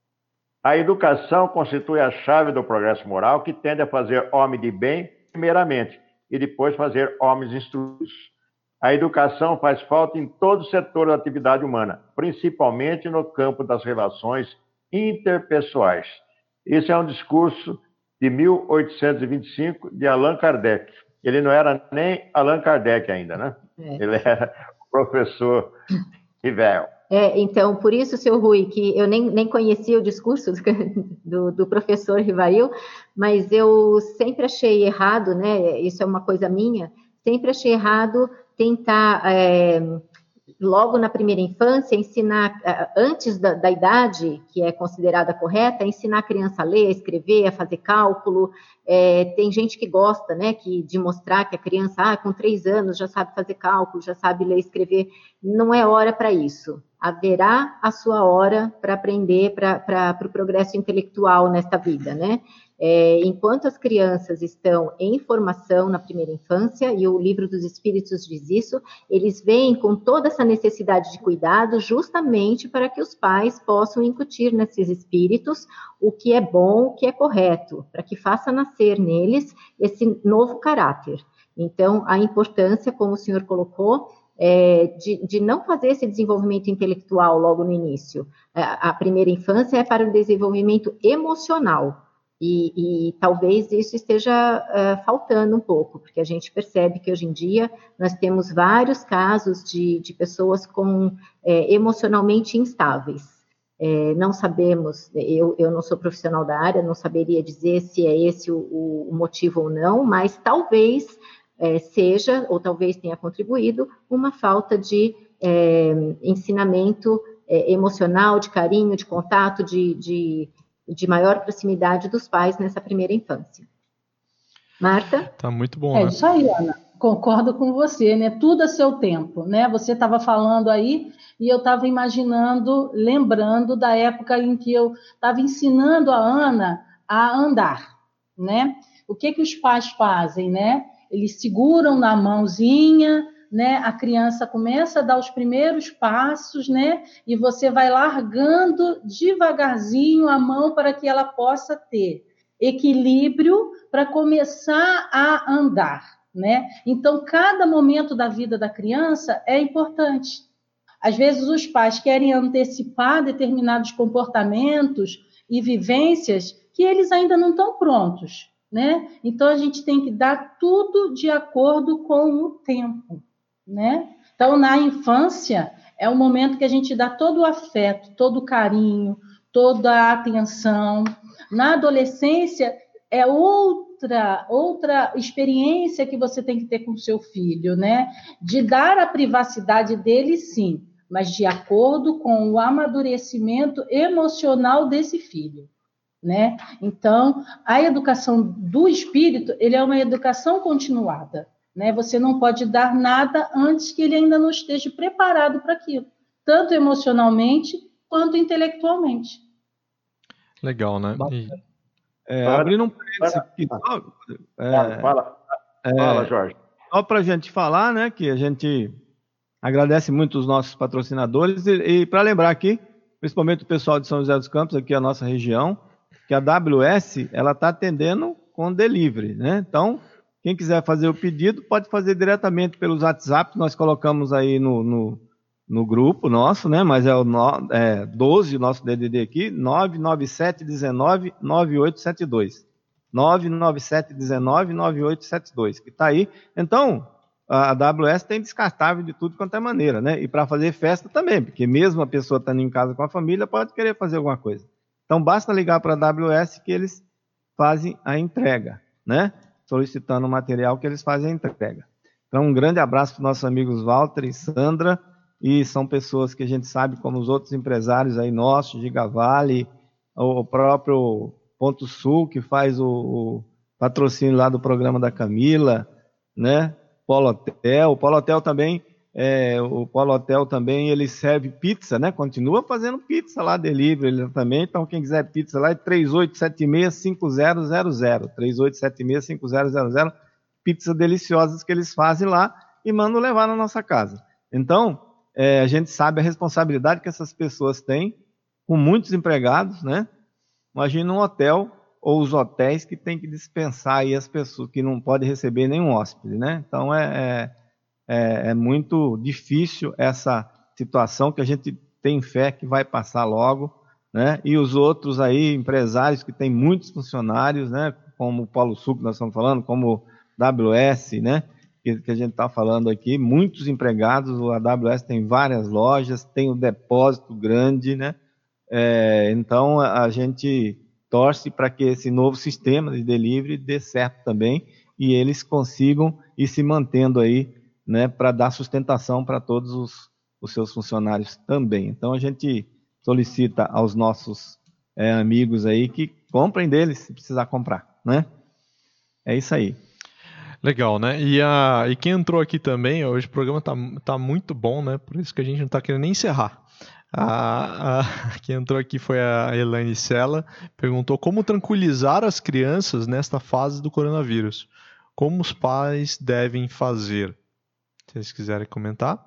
A educação constitui a chave do progresso moral que tende a fazer homem de bem, primeiramente, e depois fazer homens instruídos. A educação faz falta em todo o setor da atividade humana, principalmente no campo das relações interpessoais. Esse é um discurso de mil oitocentos e vinte e cinco de Allan Kardec. Ele não era nem Allan Kardec ainda, né? É. Ele era professor Rivel. É, então, por isso, seu Rui, que eu nem, nem conhecia o discurso do, do professor Rivail, mas eu sempre achei errado, né? Isso é uma coisa minha, sempre achei errado tentar, é, logo na primeira infância, ensinar, antes da, da idade que é considerada correta, ensinar a criança a ler, a escrever, a fazer cálculo. É, tem gente que gosta, né, que, de mostrar que a criança, ah, com três anos já sabe fazer cálculo, já sabe ler e escrever. Não é hora para isso. Haverá a sua hora para aprender para para o progresso intelectual nesta vida, né? É, enquanto as crianças estão em formação na primeira infância, e o Livro dos Espíritos diz isso, eles vêm com toda essa necessidade de cuidado justamente para que os pais possam incutir nesses espíritos o que é bom, o que é correto, para que faça nascer neles esse novo caráter. Então, a importância, como o senhor colocou, é de, de não fazer esse desenvolvimento intelectual logo no início. A, a primeira infância é para o desenvolvimento emocional. E, e talvez isso esteja uh, faltando um pouco, porque a gente percebe que hoje em dia nós temos vários casos de, de pessoas com, é, emocionalmente instáveis. É, não sabemos, eu, eu não sou profissional da área, não saberia dizer se é esse o, o motivo ou não, mas talvez é, seja, ou talvez tenha contribuído, uma falta de é, ensinamento é, emocional, de carinho, de contato, de... de de maior proximidade dos pais nessa primeira infância. Marta? Tá muito bom, É né? isso aí, Ana. Concordo com você, né? Tudo a seu tempo, né? Você estava falando aí e eu estava imaginando, lembrando da época em que eu estava ensinando a Ana a andar, né? O que que os pais fazem, né? Eles seguram na mãozinha, né? A criança começa a dar os primeiros passos, né? E você vai largando devagarzinho a mão para que ela possa ter equilíbrio para começar a andar, né? Então, cada momento da vida da criança é importante. Às vezes, os pais querem antecipar determinados comportamentos e vivências que eles ainda não estão prontos, né? Então, a gente tem que dar tudo de acordo com o tempo, né? Então, na infância, é o momento que a gente dá todo o afeto, todo o carinho, toda a atenção. Na adolescência, é outra, outra experiência que você tem que ter com o seu filho, né? De dar a privacidade dele, sim, mas de acordo com o amadurecimento emocional desse filho, né? Então, a educação do espírito, ele é uma educação continuada, né? Você não pode dar nada antes que ele ainda não esteja preparado para aquilo, tanto emocionalmente quanto intelectualmente. Legal, né? E... É, abrindo um parênteses aqui, é, fala, fala, é, fala, Jorge. Só para a gente falar, né, que a gente agradece muito os nossos patrocinadores e, e para lembrar aqui, principalmente o pessoal de São José dos Campos, aqui a nossa região, que a W S ela está atendendo com delivery, né? Então, quem quiser fazer o pedido pode fazer diretamente pelos WhatsApp, nós colocamos aí no, no, no grupo nosso, né? Mas é o no, é, doze, nosso D D D aqui, nove nove sete um nove nove oito sete dois. nove nove sete um nove nove oito sete dois, que está aí. Então, a W S tem descartável de tudo quanto é maneira, né? E para fazer festa também, porque mesmo a pessoa estando em casa com a família, pode querer fazer alguma coisa. Então, basta ligar para a W S que eles fazem a entrega, né? Solicitando o material que eles fazem a entrega. Então, um grande abraço para os nossos amigos Walter e Sandra, e são pessoas que a gente sabe, como os outros empresários aí nossos, Gigavale, o próprio Ponto Sul, que faz o, o patrocínio lá do programa da Camila, né? Polo Hotel, o Polo Hotel também, é, o Polo Hotel também, ele serve pizza, né? Continua fazendo pizza lá, delivery ele também, então quem quiser pizza lá é três oito sete seis cinco zero zero zero, três oito sete seis cinco zero zero zero, pizzas deliciosas que eles fazem lá e mandam levar na nossa casa. Então, é, a gente sabe a responsabilidade que essas pessoas têm com muitos empregados, né? Imagina um hotel ou os hotéis que tem que dispensar aí as pessoas, que não podem receber nenhum hóspede, né? Então, é, é, é muito difícil essa situação que a gente tem fé que vai passar logo, né? E os outros aí, empresários que têm muitos funcionários, né? Como o Polo Sul, que nós estamos falando, como o W S, né? Que, que a gente está falando aqui, muitos empregados, a W S tem várias lojas, tem um depósito grande, né? É, então, a gente torce para que esse novo sistema de delivery dê certo também e eles consigam ir se mantendo aí, né, para dar sustentação para todos os, os seus funcionários também. Então, a gente solicita aos nossos é, amigos aí que comprem deles, se precisar comprar, né? É isso aí. Legal, né? E, a, e quem entrou aqui também, hoje o programa tá, tá muito bom, né? Por isso que a gente não tá querendo nem encerrar. A, a, quem entrou aqui foi a Elaine Sela, perguntou como tranquilizar as crianças nesta fase do coronavírus. Como os pais devem fazer? Se vocês quiserem comentar.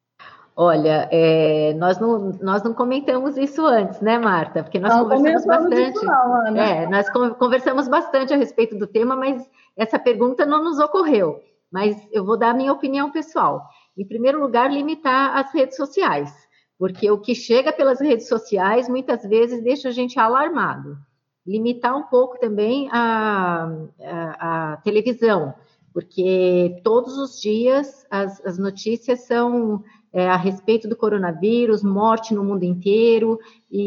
Olha, é, nós, não, nós não comentamos isso antes, né, Marta? Porque nós não conversamos bastante. Não, Ana. É, nós conversamos bastante a respeito do tema, mas essa pergunta não nos ocorreu. Mas eu vou dar a minha opinião pessoal. Em primeiro lugar, limitar as redes sociais. Porque o que chega pelas redes sociais muitas vezes deixa a gente alarmado. Limitar um pouco também a, a, a televisão, porque todos os dias as, as notícias são é, a respeito do coronavírus, morte no mundo inteiro,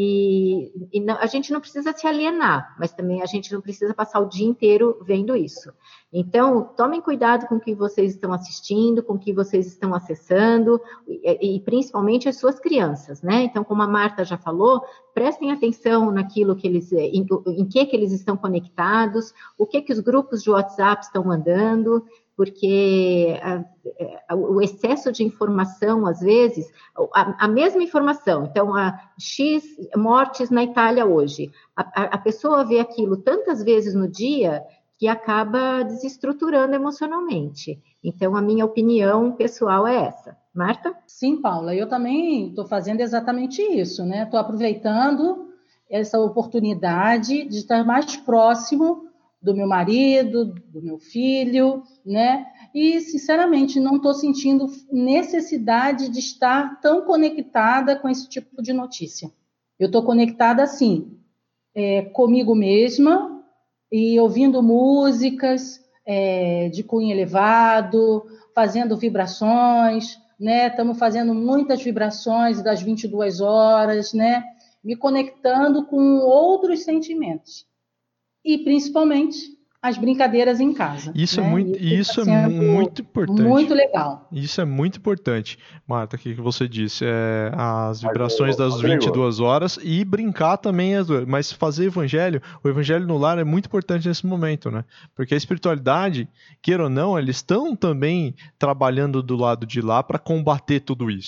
e, e não, a gente não precisa se alienar, mas também a gente não precisa passar o dia inteiro vendo isso. Então, tomem cuidado com o que vocês estão assistindo, com o que vocês estão acessando, e, e principalmente as suas crianças, né? Então, como a Marta já falou, prestem atenção naquilo que eles, em, em que, que eles estão conectados, o que, que os grupos de WhatsApp estão mandando, porque a, a, o excesso de informação, às vezes, a, a mesma informação, então, a X mortes na Itália hoje, a, a, a pessoa vê aquilo tantas vezes no dia que acaba desestruturando emocionalmente. Então, a minha opinião pessoal é essa. Marta? Sim, Paula, eu também estou fazendo exatamente isso, né? Estou aproveitando essa oportunidade de estar mais próximo do meu marido, do meu filho, né? E, sinceramente, não estou sentindo necessidade de estar tão conectada com esse tipo de notícia. Eu estou conectada, assim, é, comigo mesma e ouvindo músicas é, de cunho elevado, fazendo vibrações, né? Estamos fazendo muitas vibrações das vinte e duas horas, né? Me conectando com outros sentimentos. E, principalmente, as brincadeiras em casa. Isso né? é muito, isso tá é muito importante. Muito legal. Isso é muito importante, Marta, o que você disse. É, as vibrações das Rodrigo. vinte e duas horas e brincar também. As, mas fazer evangelho, o evangelho no lar é muito importante nesse momento, né? Porque a espiritualidade, queira ou não, eles estão também trabalhando do lado de lá para combater tudo isso.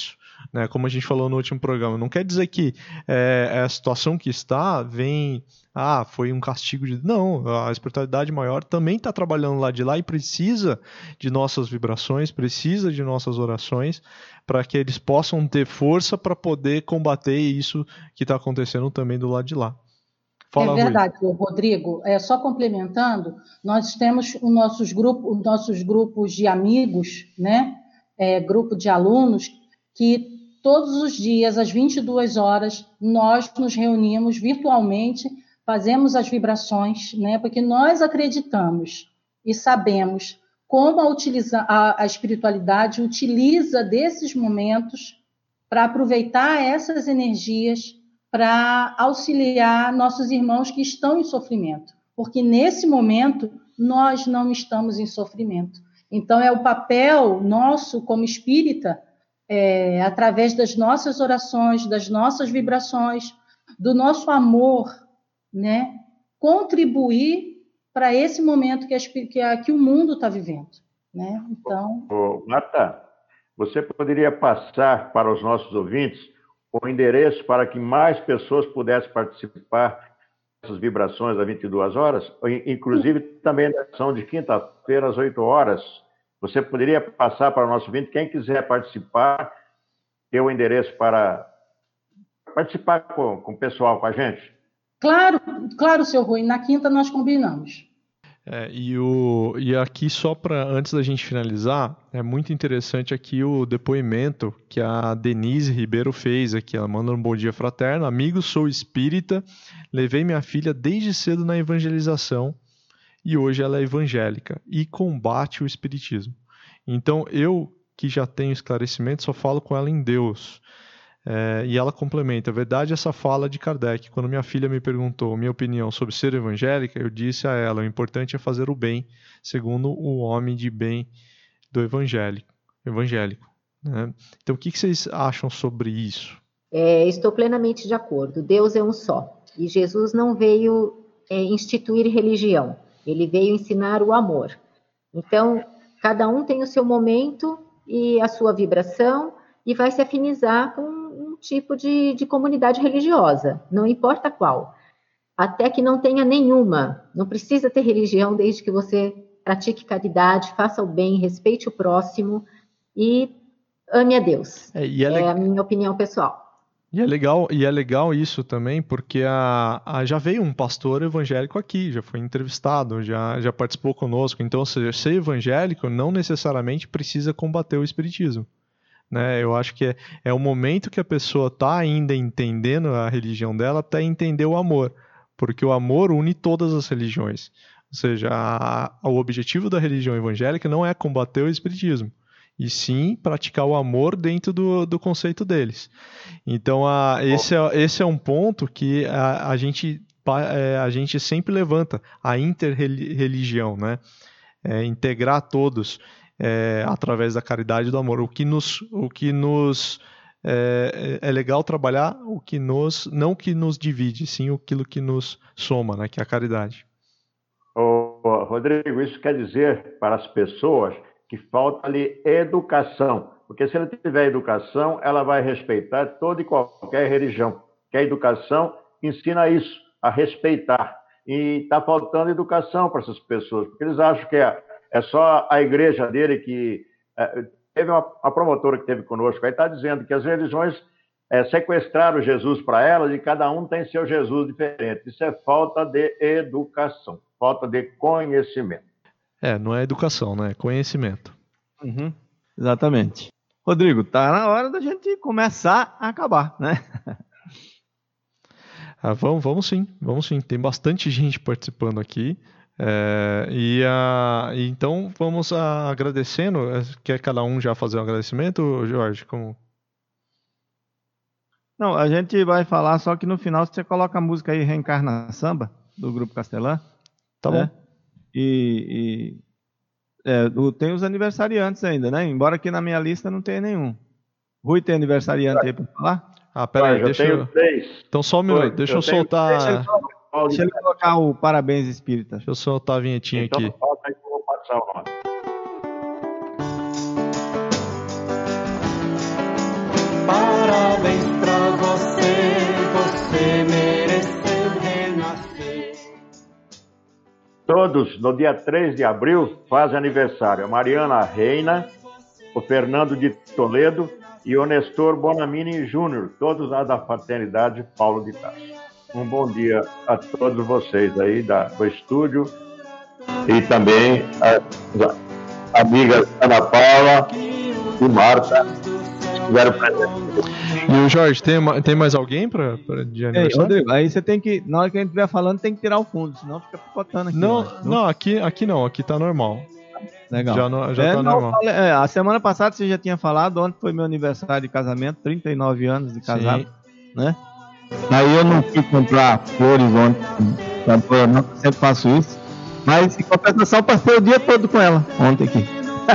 né? Como a gente falou no último programa. Não quer dizer que é, a situação que está vem... Ah, foi um castigo de... Não, a espiritualidade maior também está trabalhando lá de lá e precisa de nossas vibrações, precisa de nossas orações para que eles possam ter força para poder combater isso que está acontecendo também do lado de lá. Fala, é verdade, Rui. Rodrigo. É, só complementando, nós temos os nossos grupos, os nossos grupos de amigos, né? É, grupo de alunos, que todos os dias, às vinte e duas horas, nós nos reunimos virtualmente, fazemos as vibrações, né? Porque nós acreditamos e sabemos como a, utiliza, a, a espiritualidade utiliza desses momentos para aproveitar essas energias para auxiliar nossos irmãos que estão em sofrimento. Porque nesse momento nós não estamos em sofrimento. Então é o papel nosso como espírita, é, através das nossas orações, das nossas vibrações, do nosso amor, né, contribuir para esse momento que, a, que, a, que o mundo está vivendo, né? Então, ô, Marta, você poderia passar para os nossos ouvintes o endereço para que mais pessoas pudessem participar dessas vibrações às vinte e duas horas, inclusive também na ação de quinta-feira às oito horas. Você poderia passar para o nosso ouvinte, quem quiser participar, ter o endereço para participar com, com o pessoal, com a gente? Claro, claro, seu Rui, na quinta nós combinamos. É, e, o, e aqui, só para antes da gente finalizar, é muito interessante aqui o depoimento que a Denise Ribeiro fez aqui. Ela manda um bom dia fraterno. Amigo, sou espírita, levei minha filha desde cedo na evangelização e hoje ela é evangélica e combate o espiritismo. Então, eu que já tenho esclarecimento, só falo com ela em Deus. É, e ela complementa, a verdade é essa fala de Kardec. Quando minha filha me perguntou minha opinião sobre ser evangélica, eu disse a ela, o importante é fazer o bem, segundo o homem de bem do evangélico. evangélico né? Então, o que, que vocês acham sobre isso? É, estou plenamente de acordo. Deus é um só. E Jesus não veio é, instituir religião. Ele veio ensinar o amor. Então, cada um tem o seu momento e a sua vibração e vai se afinizar com um tipo de, de comunidade religiosa, não importa qual. Até que não tenha nenhuma. Não precisa ter religião desde que você pratique caridade, faça o bem, respeite o próximo e ame a Deus. É, e é, é a minha opinião pessoal. E é legal, e é legal isso também, porque a, a, já veio um pastor evangélico aqui, já foi entrevistado, já, já participou conosco. Então, ou seja, ser evangélico não necessariamente precisa combater o espiritismo. Né? Eu acho que é, é o momento que a pessoa está ainda entendendo a religião dela até entender o amor, porque o amor une todas as religiões. Ou seja, a, a, o objetivo da religião evangélica não é combater o espiritismo, e sim praticar o amor dentro do, do conceito deles. Então, a, esse, é, esse é um ponto que a, a, gente, a gente sempre levanta, a interreligião, né? É, integrar todos. É, através da caridade e do amor. O que nos, o que nos é, é legal trabalhar, o que nos, não o que nos divide, sim aquilo que nos soma, né, que é a caridade. Ô, Rodrigo, isso quer dizer para as pessoas que falta ali educação, porque se ela tiver educação, ela vai respeitar toda e qualquer religião, que a educação ensina isso, a respeitar. E está faltando educação para essas pessoas, porque eles acham que é É só a igreja dele que... É, teve uma, uma promotora que esteve conosco aí, está dizendo que as religiões é, sequestraram Jesus para elas e cada um tem seu Jesus diferente. Isso é falta de educação, falta de conhecimento. É, não é educação, né? É conhecimento. Uhum, exatamente. Rodrigo, tá na hora da gente começar a acabar, né? Ah, vamos, vamos sim, vamos sim. Tem bastante gente participando aqui. É, e a, então vamos a, agradecendo. Quer cada um já fazer um agradecimento, Jorge? Como... Não, a gente vai falar, só que no final você coloca a música aí, Reencarna Samba, do Grupo Castelã. Tá né? bom. E, e é, tem os aniversariantes ainda, né? Embora aqui na minha lista não tenha nenhum. Rui tem aniversariante aí para falar? Ah, peraí, eu deixa tenho eu... três. Então só um minuto, Oi, deixa eu, eu Deixa soltar... ele, deixa ele colocar o Parabéns Espírita. Deixa eu soltar a vinhetinha então, aqui. Falta aí que eu vou passar o nome. Parabéns pra você, você mereceu renascer. Todos, no dia três de abril, fazem aniversário. A Mariana Reina, o Fernando de Toledo e o Nestor Bonamini Júnior, todos lá da Fraternidade Paulo de Tarso. Um bom dia a todos vocês aí da, do estúdio e também as amigas Ana Paula e Marta que estiveram presentes. E o Jorge, tem, tem mais alguém para de aniversário? Ei, Rodrigo, aí você tem que, na hora que a gente estiver falando, tem que tirar o fundo, senão fica picotando aqui. Não, ó. não, aqui, aqui não, aqui tá normal. Legal. Já, no, já é, tá não, normal. falei, é, a semana passada você já tinha falado, ontem foi meu aniversário de casamento, trinta e nove anos de casado, Sim. né? Aí eu não fui comprar flores ontem, eu não, sempre faço isso, mas em compensação passei o dia todo com ela ontem aqui.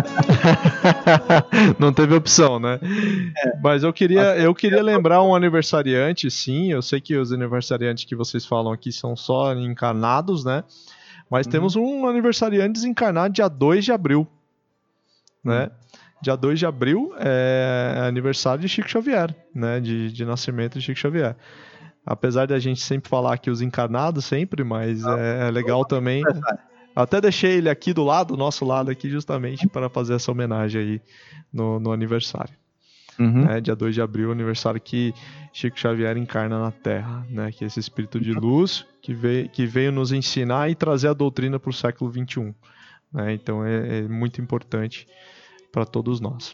Não teve opção, né? É. Mas eu queria, eu queria lembrar um aniversariante, sim. Eu sei que os aniversariantes que vocês falam aqui são só encarnados, né? Mas uhum. temos um aniversariante desencarnado dia dois de abril, né? Uhum. Dia dois de abril é aniversário de Chico Xavier, né? De, de nascimento de Chico Xavier. Apesar de a gente sempre falar aqui os encarnados sempre, mas ah, é, é legal também. Até deixei ele aqui do lado, do nosso lado aqui, justamente para fazer essa homenagem aí no, no aniversário. Uhum. Né, dia dois de abril, aniversário que Chico Xavier encarna na Terra, né, que é esse espírito de luz que veio, que veio nos ensinar e trazer a doutrina para o século vinte e um. Né, então é, é muito importante para todos nós.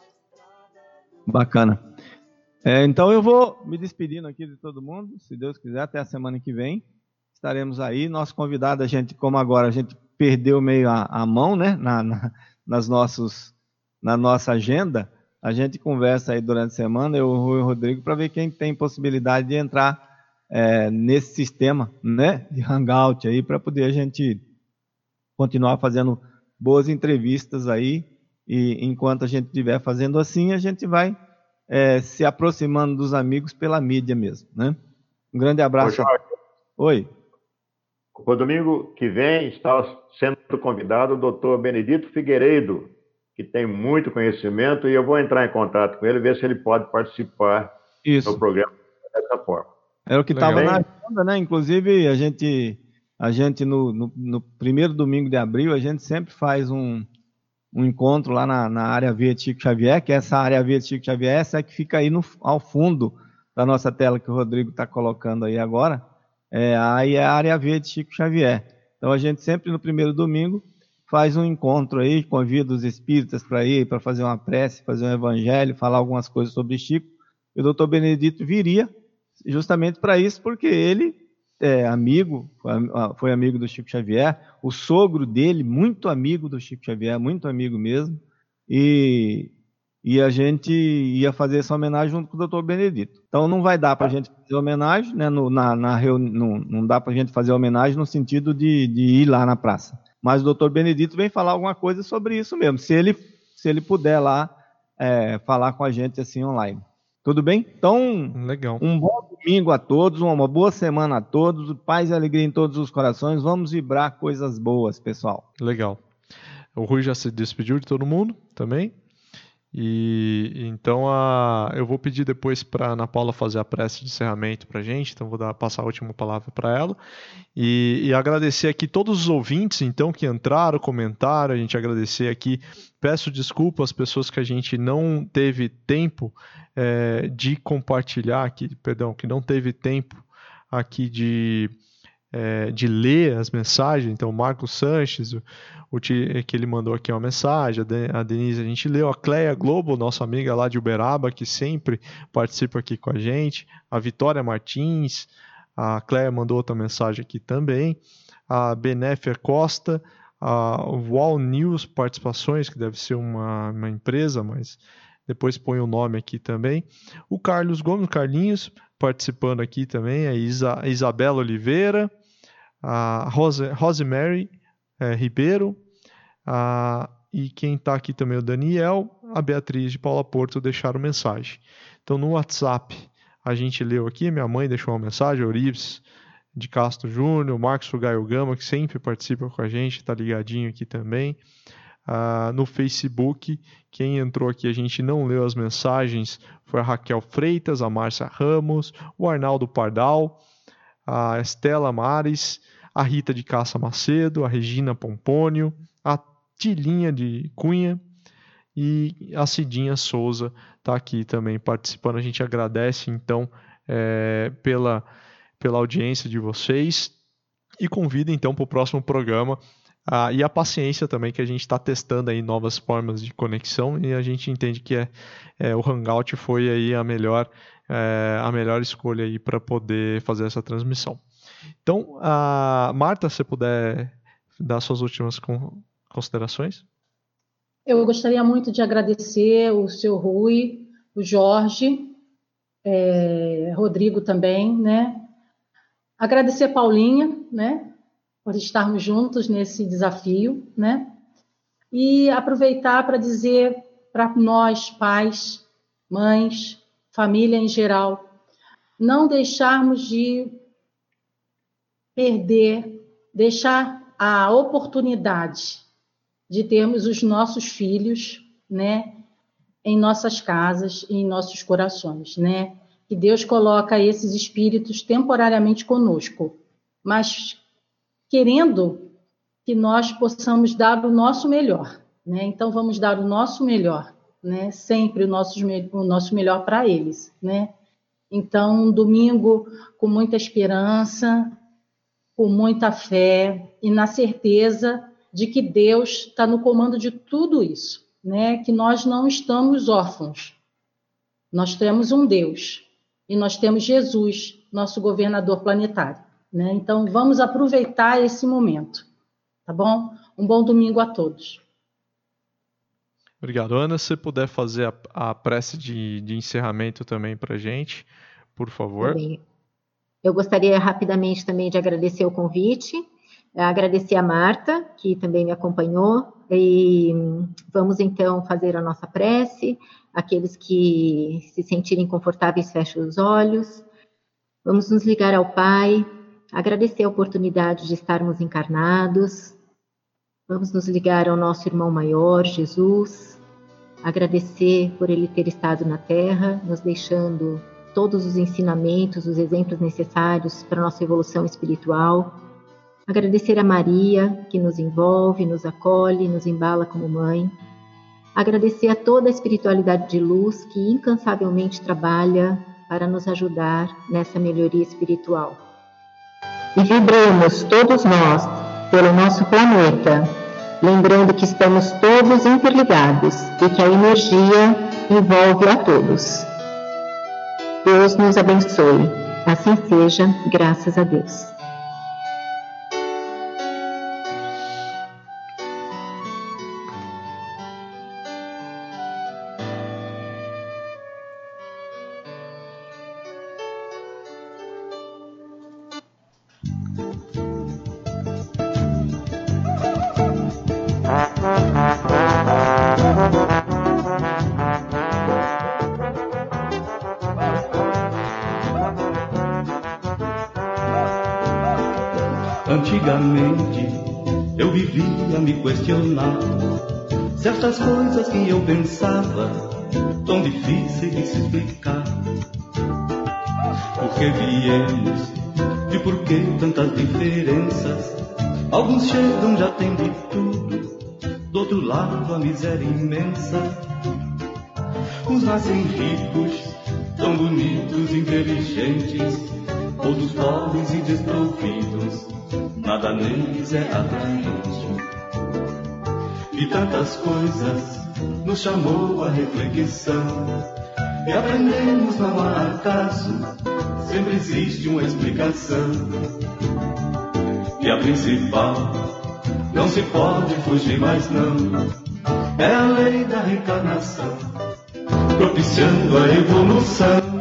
Bacana. É, então eu vou me despedindo aqui de todo mundo, se Deus quiser, até a semana que vem. Estaremos aí. Nosso convidado, a gente, como agora a gente perdeu meio a, a mão, né, na, na, nas nossos, na nossa agenda, a gente conversa aí durante a semana, eu e o Rodrigo, para ver quem tem possibilidade de entrar é, nesse sistema, né, de hangout aí, para poder a gente continuar fazendo boas entrevistas aí, e enquanto a gente estiver fazendo assim, a gente vai é, se aproximando dos amigos pela mídia mesmo, né? Um grande abraço. Oi. O domingo que vem está sendo convidado o doutor Benedito Figueiredo, que tem muito conhecimento, e eu vou entrar em contato com ele, ver se ele pode participar Isso. do programa dessa forma. Era o que estava na agenda, né? Inclusive, a gente, a gente no, no, no primeiro domingo de abril, a gente sempre faz um, um encontro lá na, na área Via de Chico Xavier, que essa área Via de Chico Xavier, essa é que fica aí no, ao fundo da nossa tela que o Rodrigo está colocando aí agora. É, aí é a área V de Chico Xavier. Então a gente sempre no primeiro domingo faz um encontro aí, convida os espíritas para ir, para fazer uma prece, fazer um evangelho, falar algumas coisas sobre Chico. E o doutor Benedito viria justamente para isso, porque ele é amigo, foi amigo do Chico Xavier, o sogro dele, muito amigo do Chico Xavier, muito amigo mesmo, e... E a gente ia fazer essa homenagem junto com o doutor Benedito. Então não vai dar para a gente fazer homenagem, né? No, na, na reuni... não, não dá para a gente fazer homenagem no sentido de, de ir lá na praça. Mas o doutor Benedito vem falar alguma coisa sobre isso mesmo, se ele, se ele puder lá é, falar com a gente assim online. Tudo bem? Então, legal. Um bom domingo a todos, uma boa semana a todos, paz e alegria em todos os corações. Vamos vibrar coisas boas, pessoal. Legal. O Rui já se despediu de todo mundo também. E então a, eu vou pedir depois para a Ana Paula fazer a prece de encerramento para a gente, então vou dar, passar a última palavra para ela e, e agradecer aqui todos os ouvintes então que entraram, comentaram, a gente agradecer aqui, peço desculpa às pessoas que a gente não teve tempo é, de compartilhar aqui, perdão, que não teve tempo aqui de É, de ler as mensagens. Então o Marcos Sanches, o, o, que ele mandou aqui uma mensagem, a Denise a gente leu, a Cleia Globo, nossa amiga lá de Uberaba, que sempre participa aqui com a gente, a Vitória Martins, a Cleia mandou outra mensagem aqui também, a Benéfia Costa, a Wall News Participações, que deve ser uma, uma empresa, mas depois põe o nome aqui também, o Carlos Gomes, Carlinhos, participando aqui também, a Isa, a Isabela Oliveira, a Rose, Rosemary é, Ribeiro, a, e quem está aqui também o Daniel, a Beatriz de Paula Porto deixaram mensagem. Então no WhatsApp a gente leu aqui, minha mãe deixou uma mensagem, Eurives de Castro Júnior, o Marcos Fugaio Gama, que sempre participa com a gente, está ligadinho aqui também, ah, no Facebook. Quem entrou aqui, a gente não leu as mensagens, foi a Raquel Freitas, a Márcia Ramos, o Arnaldo Pardal, a Estela Mares, a Rita de Caça Macedo, a Regina Pompônio, a Tilinha de Cunha e a Cidinha Souza está aqui também participando. A gente agradece, então, é, pela, pela audiência de vocês e convida, então, para o próximo programa. Ah, e a paciência também, que a gente está testando aí novas formas de conexão e a gente entende que é, é, o Hangout foi aí a melhor, é, a melhor escolha aí para poder fazer essa transmissão. Então, a Marta, se você puder dar suas últimas considerações. Eu gostaria muito de agradecer o seu Rui, o Jorge, é, Rodrigo também, né? Agradecer a Paulinha, né? Por estarmos juntos nesse desafio, né? E aproveitar para dizer para nós, pais, mães, família em geral, não deixarmos de perder, deixar a oportunidade de termos os nossos filhos, né, em nossas casas e em nossos corações, né? Que Deus coloca esses espíritos temporariamente conosco, mas querendo que nós possamos dar o nosso melhor, né? Então vamos dar o nosso melhor, né? Sempre o nosso, o nosso melhor para eles, né? Então, um domingo com muita esperança, com muita fé e na certeza de que Deus está no comando de tudo isso, né? Que nós não estamos órfãos. Nós temos um Deus e nós temos Jesus, nosso governador planetário. Né? Então, vamos aproveitar esse momento, tá bom? Um bom domingo a todos. Obrigado. Ana, se você puder fazer a, a prece de, de encerramento também para a gente, por favor. Bem, eu gostaria rapidamente também de agradecer o convite, agradecer a Marta, que também me acompanhou, e vamos então fazer a nossa prece. Aqueles que se sentirem confortáveis, fechem os olhos. Vamos nos ligar ao Pai, agradecer a oportunidade de estarmos encarnados. Vamos nos ligar ao nosso irmão maior, Jesus. Agradecer por ele ter estado na Terra, nos deixando todos os ensinamentos, os exemplos necessários para a nossa evolução espiritual. Agradecer a Maria, que nos envolve, nos acolhe, nos embala como mãe. Agradecer a toda a espiritualidade de luz que incansavelmente trabalha para nos ajudar nessa melhoria espiritual. E vibremos todos nós pelo nosso planeta, lembrando que estamos todos interligados e que a energia envolve a todos. Deus nos abençoe. Assim seja, graças a Deus. Antigamente eu vivia a me questionar certas coisas que eu pensava tão difíceis de se explicar. Por que viemos e por que tantas diferenças? Alguns chegam, já tem de tudo, do outro lado a miséria imensa. Uns nascem ricos, tão bonitos, inteligentes, outros pobres e desprovidos, nada neles é atraente. E tantas coisas nos chamou a reflexão, e aprendemos não há acaso, sempre existe uma explicação. E a principal, não se pode fugir mais não, é a lei da reencarnação, propiciando a evolução.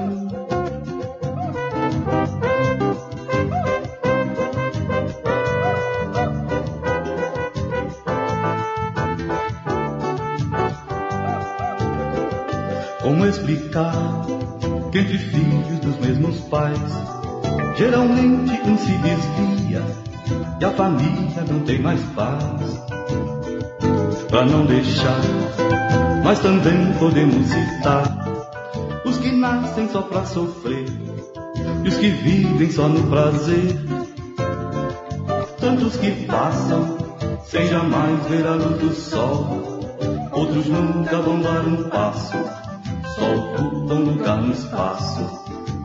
Como explicar que entre filhos dos mesmos pais, geralmente um se desvia e a família não tem mais paz? pra não deixar. Mas também podemos citar os que nascem só pra sofrer e os que vivem só no prazer. Tantos que passam sem jamais ver a luz do sol, outros nunca vão dar um passo, só ocupam lugar no espaço.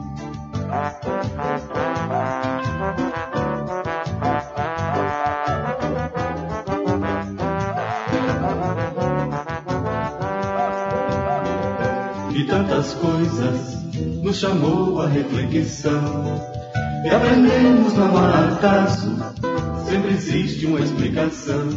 E tantas coisas nos chamou a reflexão, e aprendemos não há acaso, sempre existe uma explicação.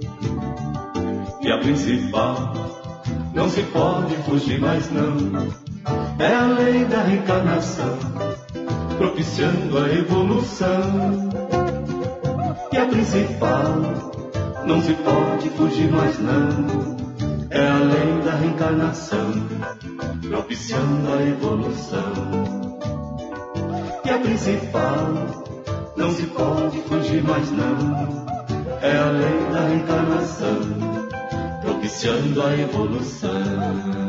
E a principal, não se pode fugir mais não, é a lei da reencarnação, propiciando a evolução. E a principal, não se pode fugir mais não, é a lei da reencarnação, propiciando a evolução. E a principal, não se pode fugir mais não, é a lei da reencarnação, propiciando a evolução.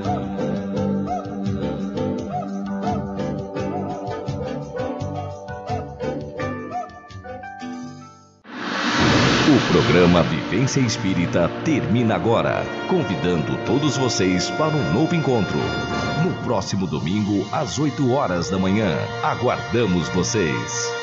O programa Vivência Espírita termina agora, convidando todos vocês para um novo encontro. No próximo domingo, às oito horas da manhã. Aguardamos vocês!